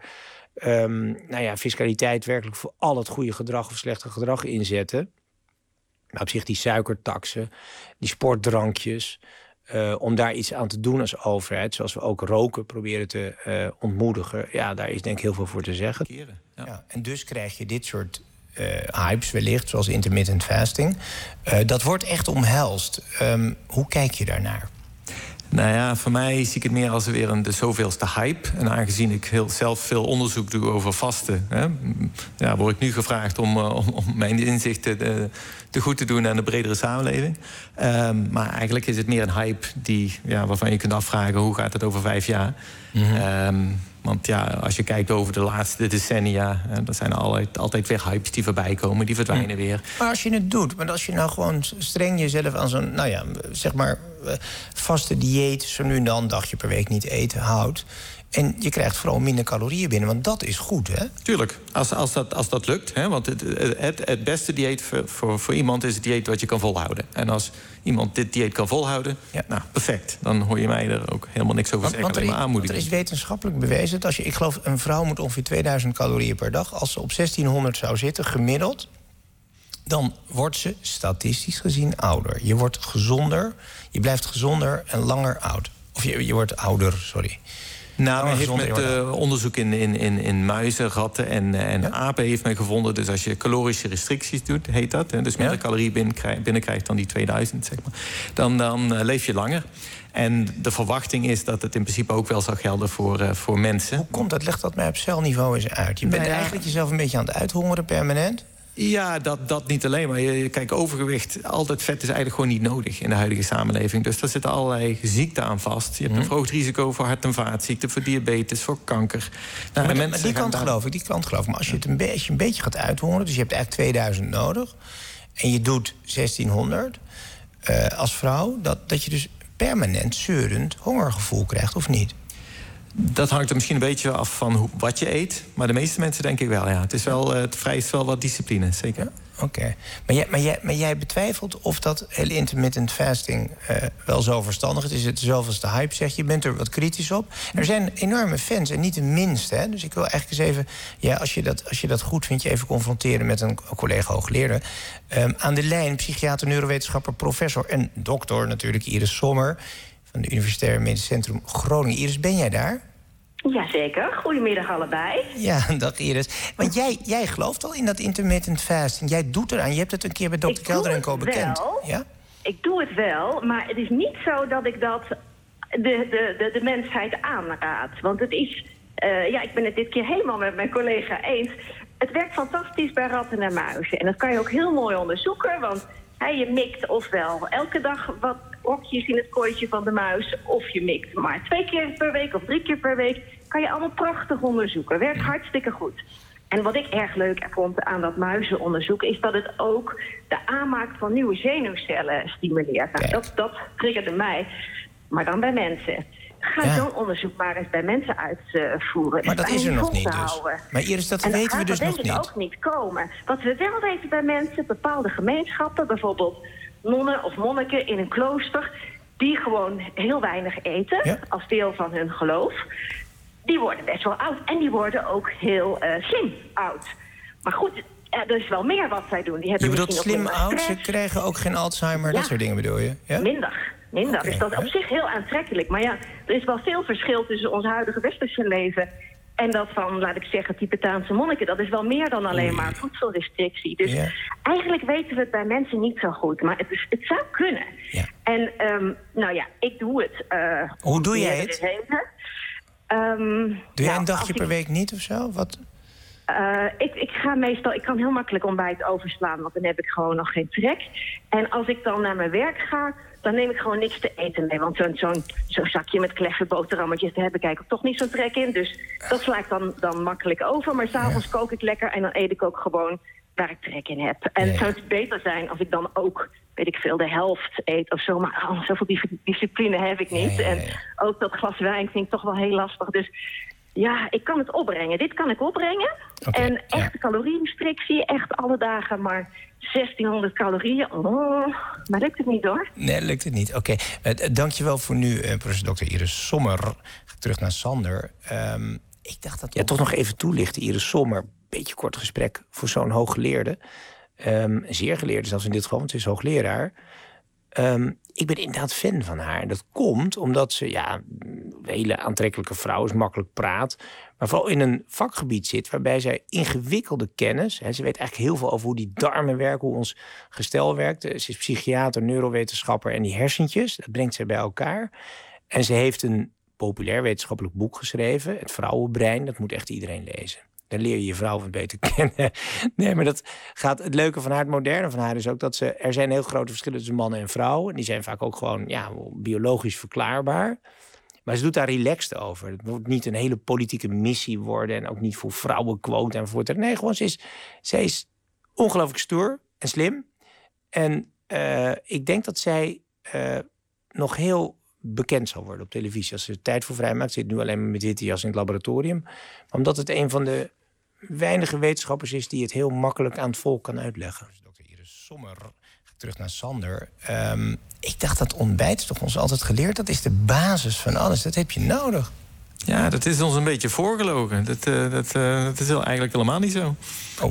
um, nou ja, fiscaliteit werkelijk voor al het goede gedrag of slechte gedrag inzetten. Maar op zich die suikertaxen, die sportdrankjes, Uh, om daar iets aan te doen als overheid, zoals we ook roken proberen te uh, ontmoedigen. Ja, daar is denk ik heel veel voor te zeggen. Ja. Ja, en dus krijg je dit soort uh, hypes wellicht, zoals intermittent fasting. Uh, dat wordt echt omhelst. Um, hoe kijk je daarnaar? Nou ja, voor mij zie ik het meer als weer een de zoveelste hype. En aangezien ik heel zelf veel onderzoek doe over vasten, hè, ja, word ik nu gevraagd om, uh, om, om mijn inzichten te, te goed te doen aan de bredere samenleving. Um, maar eigenlijk is het meer een hype die, ja, waarvan je kunt afvragen hoe gaat het over vijf jaar. Mm-hmm. Um, want ja, als je kijkt over de laatste decennia, dan zijn er altijd, altijd weer hypes die voorbij komen, die verdwijnen mm. weer. Maar als je het doet, maar als je nou gewoon streng jezelf aan zo'n, nou ja, zeg maar, vaste dieet, zo nu en dan een dagje per week niet eten, houdt. En je krijgt vooral minder calorieën binnen, want dat is goed, hè? Tuurlijk, als, als, dat, als dat lukt. Hè, want het, het, het beste dieet voor, voor, voor iemand is het dieet wat je kan volhouden. En als iemand dit dieet kan volhouden, ja. nou, perfect. Dan hoor je mij er ook helemaal niks over zeggen, want, alleen maar aanmoedigen. Er is wetenschappelijk bewezen dat als je, ik geloof, een vrouw moet ongeveer tweeduizend calorieën per dag. Als ze op zestienhonderd zou zitten, gemiddeld, dan wordt ze statistisch gezien ouder. Je wordt gezonder, je blijft gezonder en langer oud. Of je, je wordt ouder, sorry. Nou, men heeft met uh, onderzoek in, in, in, in muizen, ratten en, en ja? apen heeft men gevonden. Dus als je calorische restricties doet, heet dat. Hè, dus minder ja? calorieën binnenkrijgt, binnenkrijgt dan die tweeduizend, zeg maar. Dan, dan uh, leef je langer. En de verwachting is dat het in principe ook wel zal gelden voor, uh, voor mensen. Hoe komt dat? Leg dat mij op celniveau eens uit. Je bent nou ja. eigenlijk jezelf een beetje aan het uithongeren permanent. Ja, dat, dat niet alleen. Maar je, kijk, overgewicht, altijd vet is eigenlijk gewoon niet nodig in de huidige samenleving. Dus daar zitten allerlei ziekten aan vast. Je hebt hmm. een verhoogd risico voor hart- en vaatziekten, voor diabetes, voor kanker. Nou, maar, maar die kant daar... geloof ik, die kant geloof ik. Maar als je het een, be- als je een beetje gaat uithongeren, dus je hebt eigenlijk tweeduizend nodig, en je doet zestienhonderd uh, als vrouw, dat, dat je dus permanent zeurend hongergevoel krijgt, of niet? Dat hangt er misschien een beetje af van hoe, wat je eet. Maar de meeste mensen denk ik wel, ja. Het, is wel, het vereist wel wat discipline, zeker. Ja, Oké. Okay. Maar, jij, maar, jij, maar jij betwijfelt of dat hele intermittent fasting uh, wel zo verstandig is. Is het zoveelste hype, zeg je? Je bent er wat kritisch op. Er zijn enorme fans, en niet de minste. Hè? Dus ik wil eigenlijk eens even, ja, als je dat, als je dat goed vindt, je even confronteren met een collega hoogleraar. Um, aan de lijn, psychiater, neurowetenschapper, professor en dokter natuurlijk, Iris Sommer van het Universitair Medisch Centrum Groningen. Iris, ben jij daar? Jazeker. Goedemiddag allebei. Ja, dag Iris. Want jij, jij gelooft al in dat intermittent fasting. Jij doet eraan. Je hebt het een keer bij dokter Kelder en Co bekend. Ja? Ik doe het wel, maar het is niet zo dat ik dat de, de, de, de mensheid aanraad. Want het is, uh, ja, ik ben het dit keer helemaal met mijn collega eens. Het werkt fantastisch bij ratten en muizen. En dat kan je ook heel mooi onderzoeken, want hè, je mikt ofwel elke dag wat okjes in het kooitje van de muis, of je mikt maar twee keer per week of drie keer per week. Kan je allemaal prachtig onderzoeken. Werkt hartstikke goed. En wat ik erg leuk vond aan dat muizenonderzoek is dat het ook de aanmaak van nieuwe zenuwcellen stimuleert. Nou, dat, dat triggerde mij. Maar dan bij mensen. Ga ja. zo'n onderzoek maar eens bij mensen uitvoeren. Maar dat is er nog niet dus. Maar Iris, dat weten we dus nog niet. En dat gaat ook niet komen. Wat we wel weten bij mensen, bepaalde gemeenschappen, bijvoorbeeld nonnen of monniken in een klooster, die gewoon heel weinig eten, ja. als deel van hun geloof, die worden best wel oud. En die worden ook heel uh, slim oud. Maar goed, er is wel meer wat zij doen. Die hebben je bedoelt slim oud? Ze krijgen ook geen Alzheimer, ja. dat soort dingen bedoel je? Ja? Minder. Minder. Okay, dus dat is op zich heel aantrekkelijk. Maar ja, er is wel veel verschil tussen ons huidige westerse leven en dat van, laat ik zeggen, Tibetaanse monniken. Dat is wel meer dan alleen Oei. maar voedselrestrictie. Dus ja. eigenlijk weten we het bij mensen niet zo goed. Maar het, is, het zou kunnen. Ja. En um, nou ja, ik doe het. Uh, Hoe doe jij het? Um, doe jij nou, een dagje per ik, week niet of zo? Wat? Uh, ik, ik ga meestal, ik kan heel makkelijk ontbijt overslaan, want dan heb ik gewoon nog geen trek. En als ik dan naar mijn werk ga, dan neem ik gewoon niks te eten mee. Want zo'n zo'n zo'n zakje met kleffe boterhammetjes, daar heb ik eigenlijk toch niet zo'n trek in. Dus dat sla ik dan, dan makkelijk over. Maar s'avonds ja. kook ik lekker en dan eet ik ook gewoon waar ik trek in heb. En ja. het zou het beter zijn als ik dan ook, weet ik veel, de helft eet of zo. Maar oh, zoveel discipline heb ik niet. Ja, ja, ja. En ook dat glas wijn vind ik toch wel heel lastig. Dus Ja, ik kan het opbrengen. Dit kan ik opbrengen. Okay, en echte calorierestrictie, echt alle dagen maar zestienhonderd calorieën. Oh, maar lukt het niet hoor. Nee, lukt het niet. Oké, okay. uh, dankjewel voor nu, uh, professor dokter Iris Sommer. Ga ik terug naar Sander. Um, ik dacht dat... Ja, toch nog even toelichten, Iris Sommer. Beetje kort gesprek voor zo'n hooggeleerde. Um, zeer geleerde zelfs in dit geval, want ze is hoogleraar. Um, ik ben inderdaad fan van haar. En dat komt omdat ze, ja, een hele aantrekkelijke vrouw is, makkelijk praat. Maar vooral in een vakgebied zit waarbij zij ingewikkelde kennis... Hè, ze weet eigenlijk heel veel over hoe die darmen werken, hoe ons gestel werkt. Ze is psychiater, neurowetenschapper en die hersentjes, dat brengt zij bij elkaar. En ze heeft een populair wetenschappelijk boek geschreven, Het Vrouwenbrein. Dat moet echt iedereen lezen. Dan leer je je vrouw wat beter kennen. Nee, maar dat gaat, het leuke van haar, het moderne van haar is ook dat ze... er zijn heel grote verschillen tussen mannen en vrouwen. En die zijn vaak ook gewoon ja, biologisch verklaarbaar. Maar ze doet daar relaxed over. Het moet niet een hele politieke missie worden... en ook niet voor vrouwenquote enzovoort. Nee, gewoon, ze is, ze is ongelooflijk stoer en slim. En uh, ik denk dat zij uh, nog heel bekend zal worden op televisie. Als ze er tijd voor vrijmaakt. Ze zit nu alleen maar met witte jas in het laboratorium. Maar omdat het een van de weinige wetenschappers is... die het heel makkelijk aan het volk kan uitleggen. dokter Iris Sommer, terug naar Sander. Um, ik dacht dat ontbijt is toch ons altijd geleerd. Dat is de basis van alles. Dat heb je nodig. Ja, dat is ons een beetje voorgelogen. Dat, uh, dat, uh, dat is eigenlijk helemaal niet zo. Oh.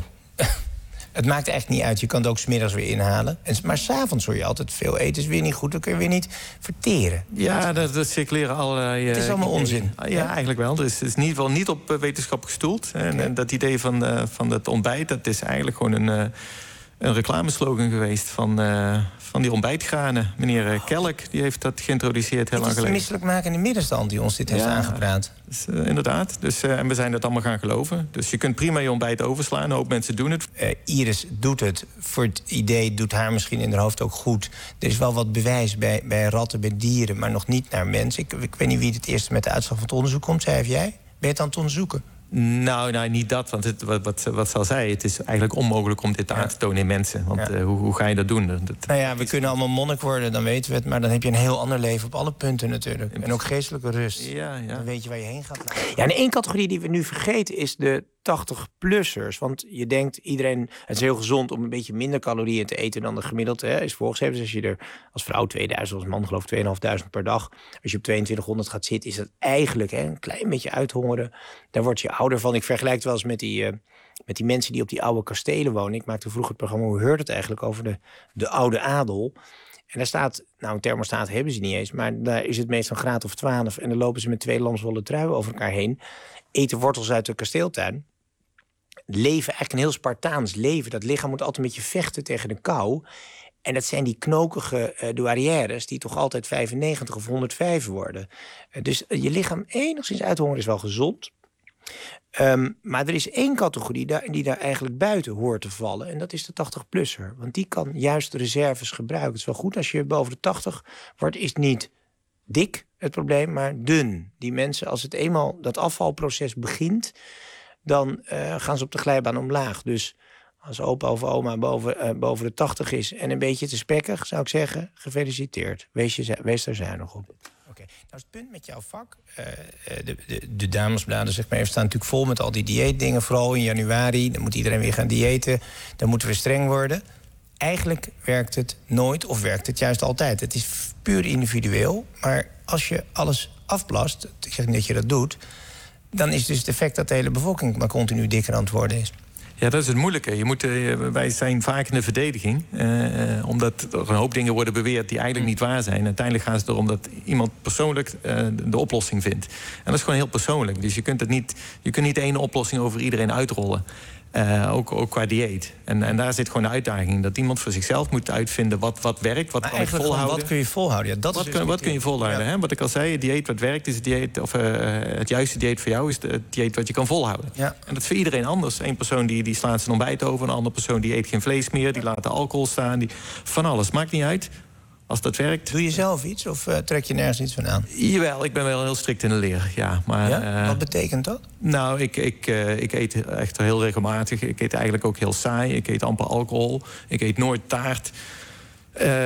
Het maakt echt niet uit. Je kan het ook 's middags weer inhalen. En, maar 's avonds hoor je altijd veel eten is weer niet goed. Dan kun je weer niet verteren. Ja, dat, dat circuleren allerlei... Het is allemaal onzin. Ja, ja, eigenlijk wel. Dus het is in ieder geval niet op wetenschap gestoeld. En, okay. en dat idee van, uh, van het ontbijt... dat is eigenlijk gewoon een, uh, een reclameslogan geweest... van, uh, van die ontbijtgranen. Meneer uh, Kelk die heeft dat geïntroduceerd heel lang geleden. Het is de misselijkmakende middenstand die ons dit heeft ja, aangepraat. Dus, uh, inderdaad. Dus, uh, en we zijn dat allemaal gaan geloven. Dus je kunt prima je ontbijt overslaan. Een hoop mensen doen het. Uh, Iris doet het. Voor het idee doet haar misschien in haar hoofd ook goed. Er is wel wat bewijs bij, bij ratten, bij dieren... maar nog niet naar mensen. Ik, ik weet niet wie het eerste met de uitslag van het onderzoek komt. Zij of jij? Ben je het aan het onderzoeken? Nou, nou, niet dat, want het, wat, wat, wat ze al zei... het is eigenlijk onmogelijk om dit aan te tonen in mensen. Want ja. uh, hoe, hoe ga je dat doen? Dat, nou ja, we kunnen allemaal monnik worden, dan weten we het... maar dan heb je een heel ander leven op alle punten natuurlijk. En ook geestelijke rust. Ja, ja. Dan weet je waar je heen gaat. Ja, en één categorie die we nu vergeten is de tachtig-plussers. Want je denkt, iedereen... het is heel gezond om een beetje minder calorieën te eten... dan de gemiddelde hè, is voorgeschreven. Dus als je er als vrouw tweeduizend, als man geloof ik tweeduizend per dag... als je op tweeëntwintighonderd gaat zitten... is dat eigenlijk hè, een klein beetje uithongeren. Daar word je ouder van. Ik vergelijk het wel eens met die, uh, met die mensen die op die oude kastelen wonen. Ik maakte vroeger het programma Hoe heurt het eigenlijk over de, de oude adel. En daar staat, nou een thermostaat hebben ze niet eens... maar daar is het meestal een graad of twaalf... en dan lopen ze met twee lamswollen truien over elkaar heen... eten wortels uit de kasteeltuin... leven, eigenlijk een heel Spartaans leven. Dat lichaam moet altijd een beetje vechten tegen de kou. En dat zijn die knokige uh, douarières... die toch altijd vijfennegentig of honderdvijf worden. Uh, dus uh, je lichaam enigszins uithongeren is wel gezond... Um, maar er is één categorie daar, die daar eigenlijk buiten hoort te vallen. En dat is de tachtig-plusser. Want die kan juist de reserves gebruiken. Het is wel goed als je boven de tachtig wordt. Is niet dik het probleem, maar dun. Die mensen, als het eenmaal dat afvalproces begint... dan uh, gaan ze op de glijbaan omlaag. Dus als opa of oma boven, uh, boven de tachtig is... en een beetje te spekkig, zou ik zeggen, gefeliciteerd. Wees, je, wees daar zuinig op. Oké, okay. Nou is het punt met jouw vak. Uh, de, de, de damesbladen zeg maar, even, staan natuurlijk vol met al die dieetdingen. Vooral in januari, dan moet iedereen weer gaan diëten. Dan moeten we streng worden. Eigenlijk werkt het nooit of werkt het juist altijd. Het is puur individueel. Maar als je alles afblast, ik zeg niet dat je dat doet... dan is dus het effect dat de hele bevolking maar continu dikker aan het worden is. Ja, dat is het moeilijke. Je moet, uh, wij zijn vaak in de verdediging. Uh, omdat er een hoop dingen worden beweerd die eigenlijk niet waar zijn. Uiteindelijk gaat het erom dat iemand persoonlijk uh, de oplossing vindt. En dat is gewoon heel persoonlijk. Dus je kunt, het niet, je kunt niet één oplossing over iedereen uitrollen. Uh, ook, ook qua dieet. En, en daar zit gewoon de uitdaging in. Dat iemand voor zichzelf moet uitvinden wat, wat werkt, wat maar kan ik volhouden. Wat kun je volhouden? Ja, dat wat, is kun, dus wat kun je volhouden? Ja. Hè? Wat ik al zei, het dieet wat werkt is het dieet... of uh, het juiste dieet voor jou is het dieet wat je kan volhouden. Ja. En dat is voor iedereen anders. Eén persoon die, die slaat zijn ontbijt over. Een andere persoon die eet geen vlees meer. Die laat de alcohol staan. Die, van alles. Maakt niet uit. Als dat werkt. Doe je zelf iets of uh, trek je nergens iets van aan? Jawel, ik ben wel heel strikt in de leer. Ja, maar, ja? Uh, Wat betekent dat? Nou, ik, ik, uh, ik eet echt heel regelmatig. Ik eet eigenlijk ook heel saai. Ik eet amper alcohol. Ik eet nooit taart. Uh,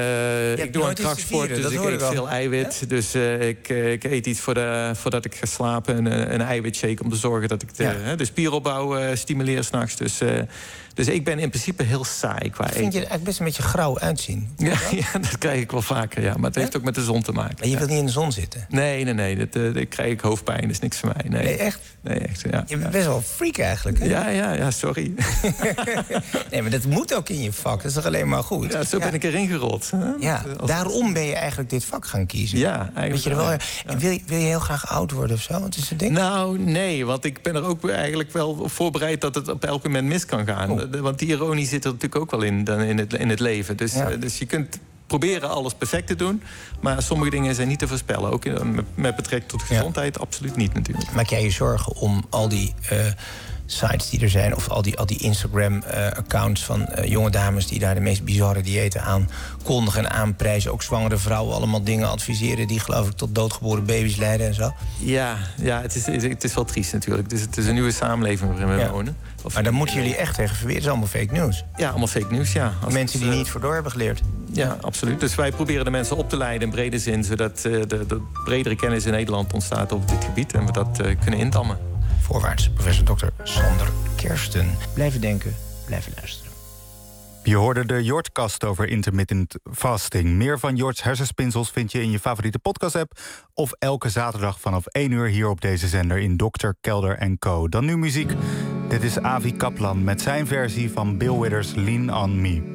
uh, ik doe aan nooit iets te krachtsport, vieren, dus dat ik hoor eet ik al. veel eiwit. Dus uh, ik, uh, ik eet iets voor de, voordat ik ga slapen. Een, een eiwitshake om te zorgen dat ik de, Ja. hè, de spieropbouw uh, stimuleer s'nachts. Dus, uh, dus ik ben in principe heel saai qua Ik eten. vind je er eigenlijk best een beetje grauw uitzien. Ja, ja, dat krijg ik wel vaker, ja. Maar het heeft ook met de zon te maken. Maar je ja. wilt niet in de zon zitten? Nee, nee, nee. Dat, uh, dat krijg ik hoofdpijn. Dat is niks voor mij. Nee, Nee, echt? Nee, echt, ja. Je bent best wel een freak eigenlijk, hè? Ja, ja, ja, sorry. Nee, maar dat moet ook in je vak. Dat is toch alleen maar goed? Ja, zo ben ik erin gerold. Hè? Ja, daarom ben je eigenlijk dit vak gaan kiezen. Ja, eigenlijk Weet je er wel, wel, en wil, je, wil je heel graag oud worden of zo? Wat is het ding? Nou, nee, want ik ben er ook eigenlijk wel op voorbereid dat het op elk moment mis kan gaan. Oh. De- Want die ironie zit er natuurlijk ook wel in, dan in, het, in het leven. Dus, Ja. eh, dus je kunt proberen alles perfect te doen, maar sommige dingen zijn niet te voorspellen. Ook in, met, met betrekking tot gezondheid, absoluut niet natuurlijk. Maak jij je zorgen om al die eh, sites die er zijn, of al die, al die Instagram-accounts van eh, jonge dames die daar de meest bizarre diëten aan kondigen en aanprijzen? Ook zwangere vrouwen allemaal dingen adviseren die, geloof ik, tot doodgeboren baby's leiden en zo. Ja, ja het, is, het is wel triest natuurlijk. Dus het is een nieuwe samenleving waarin we Ja. wonen. Of Maar daar moeten jullie echt tegen verweren. Het is allemaal fake news. Ja, allemaal fake news, ja. Als Mensen die het, eh, niet voor door hebben geleerd. Ja, absoluut. Dus wij proberen de mensen op te leiden in brede zin, zodat uh, de, de bredere kennis in Nederland ontstaat op dit gebied en we dat uh, kunnen intammen. Voorwaarts, professor dokter Sander Kersten. Blijven denken, blijven luisteren. Je hoorde de Jortkast over intermittent fasting. Meer van Jorts hersenspinsels vind je in je favoriete podcast-app of elke zaterdag vanaf één uur hier op deze zender in dokter Kelder en Co. Dan nu muziek. Dit is Avi Kaplan met zijn versie van Bill Withers' Lean on Me.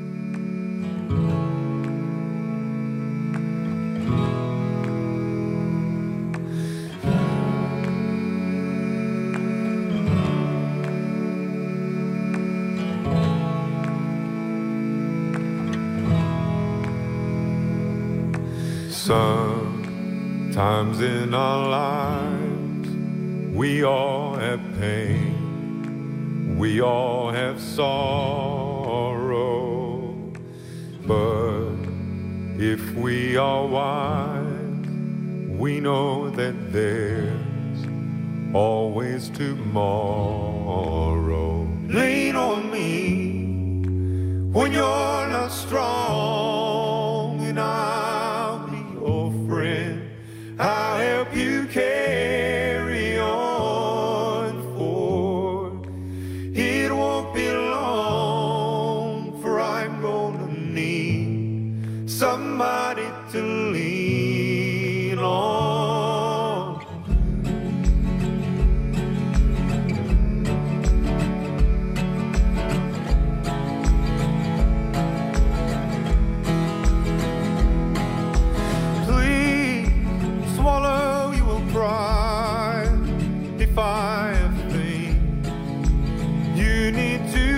Sometimes in our lives we all have pain, we all have sorrow, but if we are wise, we know that there's always tomorrow. Lean on me when you're not strong, and I'll be your friend. I'll help you carry on, for it won't be long, for I'm gonna need somebody to lean on. Swallow your pride if I think you need to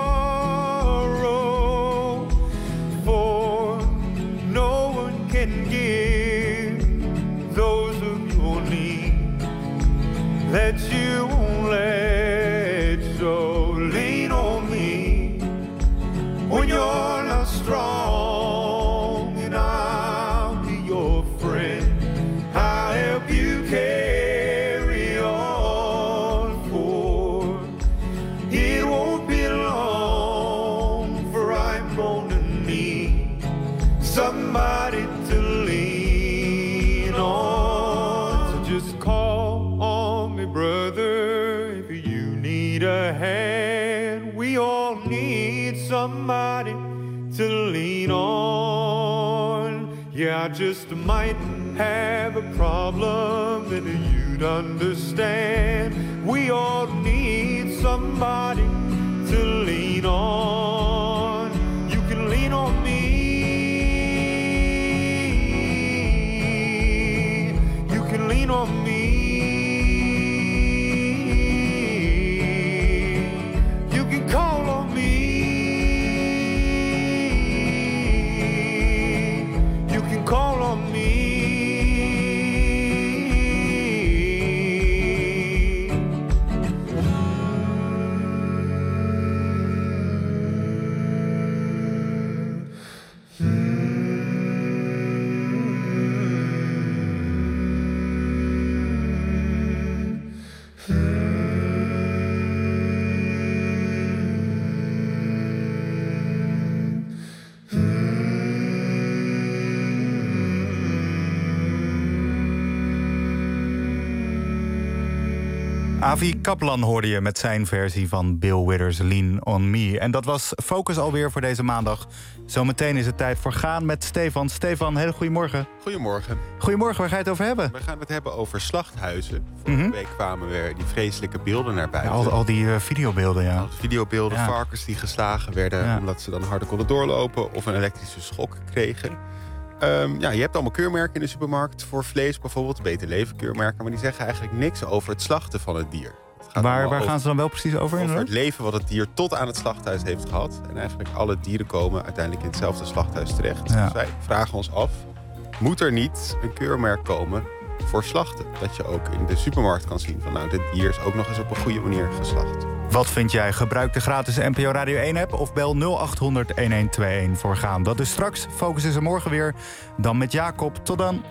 borrow, for no one can give those of your need that you won't let. So lean on me when you're not strong, and I'll be your friend. I'll help you carry on, for it won't be long, for I'm gonna need somebody to lean on. So just call on me, brother, if you need a hand. We all need somebody to lean on. Yeah, I just might have a problem that you'd understand. We all need somebody to lean on. You can lean on me. You can lean on me. You can call on me. You can call on me. Avi Kaplan hoorde je met zijn versie van Bill Withers' Lean on Me. En dat was Focus alweer voor deze maandag. Zometeen is het tijd voor Gaan met Stefan. Stefan, hele goedemorgen. Goedemorgen. Goedemorgen, waar ga je het over hebben? We gaan het hebben over slachthuizen. Vorige Mhm. week kwamen weer die vreselijke beelden naar buiten. Ja, al, al die uh, videobeelden, ja. Al die videobeelden, Ja. varkens die geslagen werden... Ja. omdat ze dan harder konden doorlopen of een elektrische schok kregen. Um, ja, je hebt allemaal keurmerken in de supermarkt voor vlees bijvoorbeeld. Beter leven keurmerken, maar die zeggen eigenlijk niks over het slachten van het dier. Het gaat Waar, allemaal waar over- gaan ze dan wel precies over? Over het inderdaad? leven wat het dier tot aan het slachthuis heeft gehad. En eigenlijk alle dieren komen uiteindelijk in hetzelfde slachthuis terecht. Ja. Dus wij vragen ons af, moet er niet een keurmerk komen voor slachten? Dat je ook in de supermarkt kan zien van nou, dit dier is ook nog eens op een goede manier geslacht. Wat vind jij? Gebruik de gratis N P O Radio één-app of bel nul acht honderd elfentwintig voor Gaan. Dat is straks. Focus is er morgen weer. Dan met Jacob. Tot dan.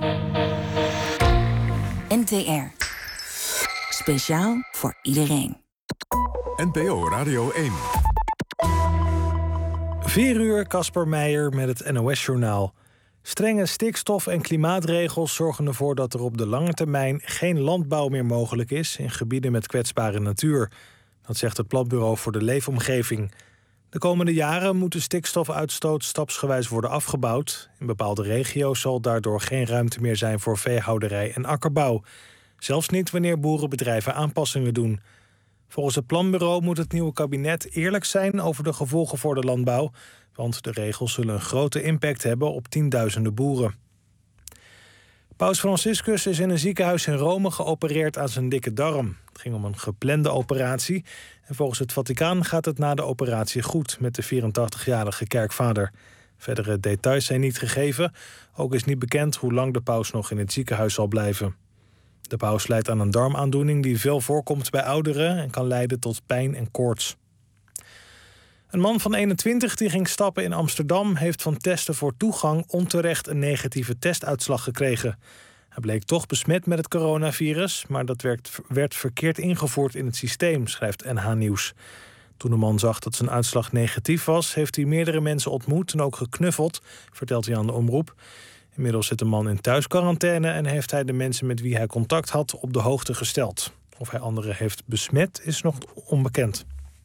N T R. Speciaal voor iedereen. N P O Radio één. vier uur, Casper Meijer met het N O S-journaal. Strenge stikstof- en klimaatregels zorgen ervoor dat er op de lange termijn geen landbouw meer mogelijk is in gebieden met kwetsbare natuur. Dat zegt het Planbureau voor de Leefomgeving. De komende jaren moet de stikstofuitstoot stapsgewijs worden afgebouwd. In bepaalde regio's zal daardoor geen ruimte meer zijn voor veehouderij en akkerbouw. Zelfs niet wanneer boerenbedrijven aanpassingen doen. Volgens het Planbureau moet het nieuwe kabinet eerlijk zijn over de gevolgen voor de landbouw, want de regels zullen een grote impact hebben op tienduizenden boeren. Paus Franciscus is in een ziekenhuis in Rome geopereerd aan zijn dikke darm. Het ging om een geplande operatie en volgens het Vaticaan gaat het na de operatie goed met de vierentachtigjarige kerkvader. Verdere details zijn niet gegeven. Ook is niet bekend hoe lang de paus nog in het ziekenhuis zal blijven. De paus lijdt aan een darmaandoening die veel voorkomt bij ouderen en kan leiden tot pijn en koorts. Een man van eenentwintig die ging stappen in Amsterdam heeft van testen voor toegang onterecht een negatieve testuitslag gekregen. Hij bleek toch besmet met het coronavirus, maar dat werd, werd verkeerd ingevoerd in het systeem, schrijft N H Nieuws. Toen de man zag dat zijn uitslag negatief was, heeft hij meerdere mensen ontmoet en ook geknuffeld, vertelt hij aan de omroep. Inmiddels zit de man in thuisquarantaine en heeft hij de mensen met wie hij contact had op de hoogte gesteld. Of hij anderen heeft besmet is nog onbekend.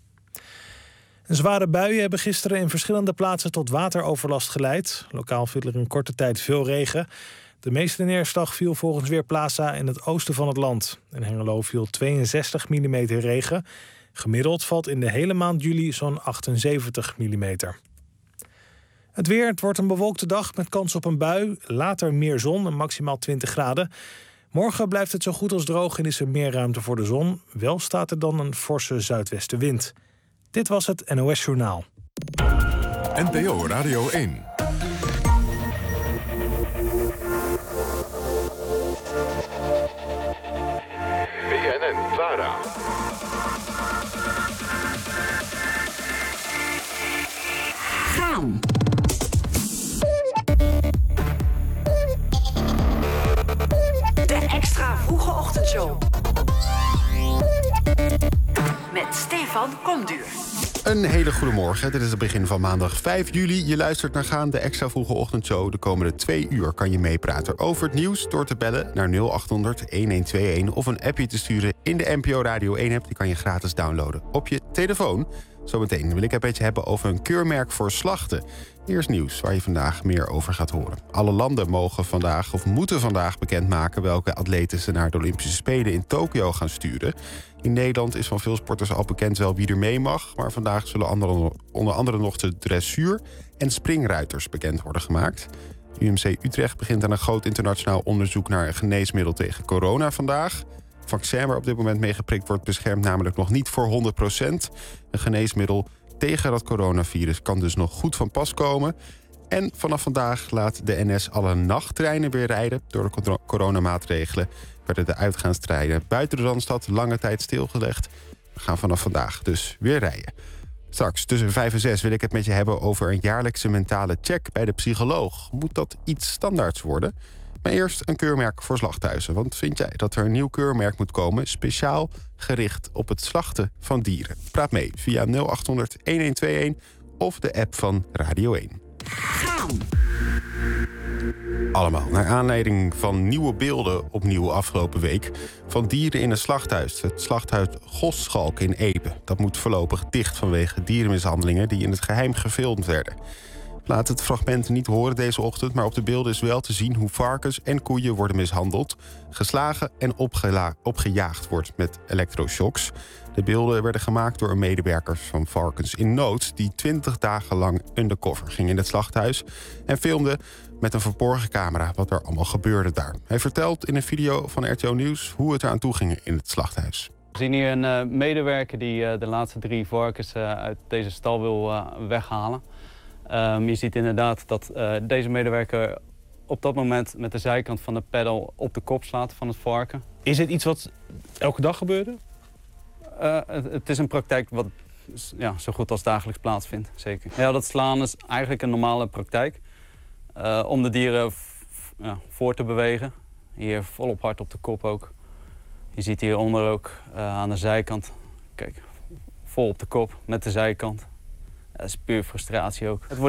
Een zware buien hebben gisteren in verschillende plaatsen tot wateroverlast geleid. Lokaal viel er in korte tijd veel regen. De meeste neerslag viel volgens Weerplaza in het oosten van het land. In Hengelo viel tweeënzestig millimeter regen. Gemiddeld valt in de hele maand juli zo'n achtenzeventig millimeter. Het weer, het wordt een bewolkte dag met kans op een bui. Later meer zon en maximaal twintig graden. Morgen blijft het zo goed als droog en is er meer ruimte voor de zon. Wel staat er dan een forse zuidwestenwind. Dit was het N O S-journaal. N P O Radio één. B N N Vara. Gaan. De extra vroege ochtendshow. Met Stefan Komduur. Een hele goede morgen. Dit is het begin van maandag vijf juli. Je luistert naar Gaan, de extra vroege ochtendshow. De komende twee uur kan je meepraten over het nieuws door te bellen naar nul acht honderd elfentwintig of een appje te sturen in de N P O Radio één-app. Die kan je gratis downloaden op je telefoon. Zometeen wil ik een beetje hebben over een keurmerk voor slachten. Eerst nieuws waar je vandaag meer over gaat horen. Alle landen mogen vandaag of moeten vandaag bekendmaken welke atleten ze naar de Olympische Spelen in Tokio gaan sturen. In Nederland is van veel sporters al bekend wel wie er mee mag, maar vandaag zullen andere, onder andere nog de dressuur en springruiters bekend worden gemaakt. U M C Utrecht begint aan een groot internationaal onderzoek naar een geneesmiddel tegen corona vandaag. Het vaccin waar op dit moment mee geprikt wordt beschermt namelijk nog niet voor honderd procent. Een geneesmiddel tegen dat coronavirus kan dus nog goed van pas komen. En vanaf vandaag laat de N S alle nachttreinen weer rijden. Door de coronamaatregelen werden de uitgaanstreinen buiten de Randstad lange tijd stilgelegd. We gaan vanaf vandaag dus weer rijden. Straks tussen vijf en zes wil ik het met je hebben over een jaarlijkse mentale check bij de psycholoog. Moet dat iets standaards worden? Maar eerst een keurmerk voor slachthuizen. Want vind jij dat er een nieuw keurmerk moet komen, speciaal gericht op het slachten van dieren? Praat mee via nul acht honderd elfentwintig of de app van Radio één. Gaan. allemaal. Naar aanleiding van nieuwe beelden opnieuw afgelopen week van dieren in een slachthuis. Het slachthuis Goschalk in Epe. Dat moet voorlopig dicht vanwege dierenmishandelingen die in het geheim gefilmd werden. Laat het fragment niet horen deze ochtend, maar op de beelden is wel te zien hoe varkens en koeien worden mishandeld, geslagen en opgela- opgejaagd wordt met elektroshocks. De beelden werden gemaakt door medewerkers van Varkens in Nood, die twintig dagen lang undercover ging in het slachthuis en filmde met een verborgen camera wat er allemaal gebeurde daar. Hij vertelt in een video van R T O Nieuws hoe het eraan toe ging in het slachthuis. We zien hier een uh, medewerker die uh, de laatste drie varkens uh, uit deze stal wil uh, weghalen. Um, je ziet inderdaad dat uh, deze medewerker op dat moment met de zijkant van de peddel op de kop slaat van het varken. Is het iets wat elke dag gebeurde? Uh, het, het is een praktijk wat ja, zo goed als dagelijks plaatsvindt, zeker. Ja, dat slaan is eigenlijk een normale praktijk. Uh, om de dieren ja, voor te bewegen. Hier volop hard op de kop ook. Je ziet hieronder ook uh, aan de zijkant. Kijk, vol op de kop met de zijkant. Dat is puur frustratie ook. Het wordt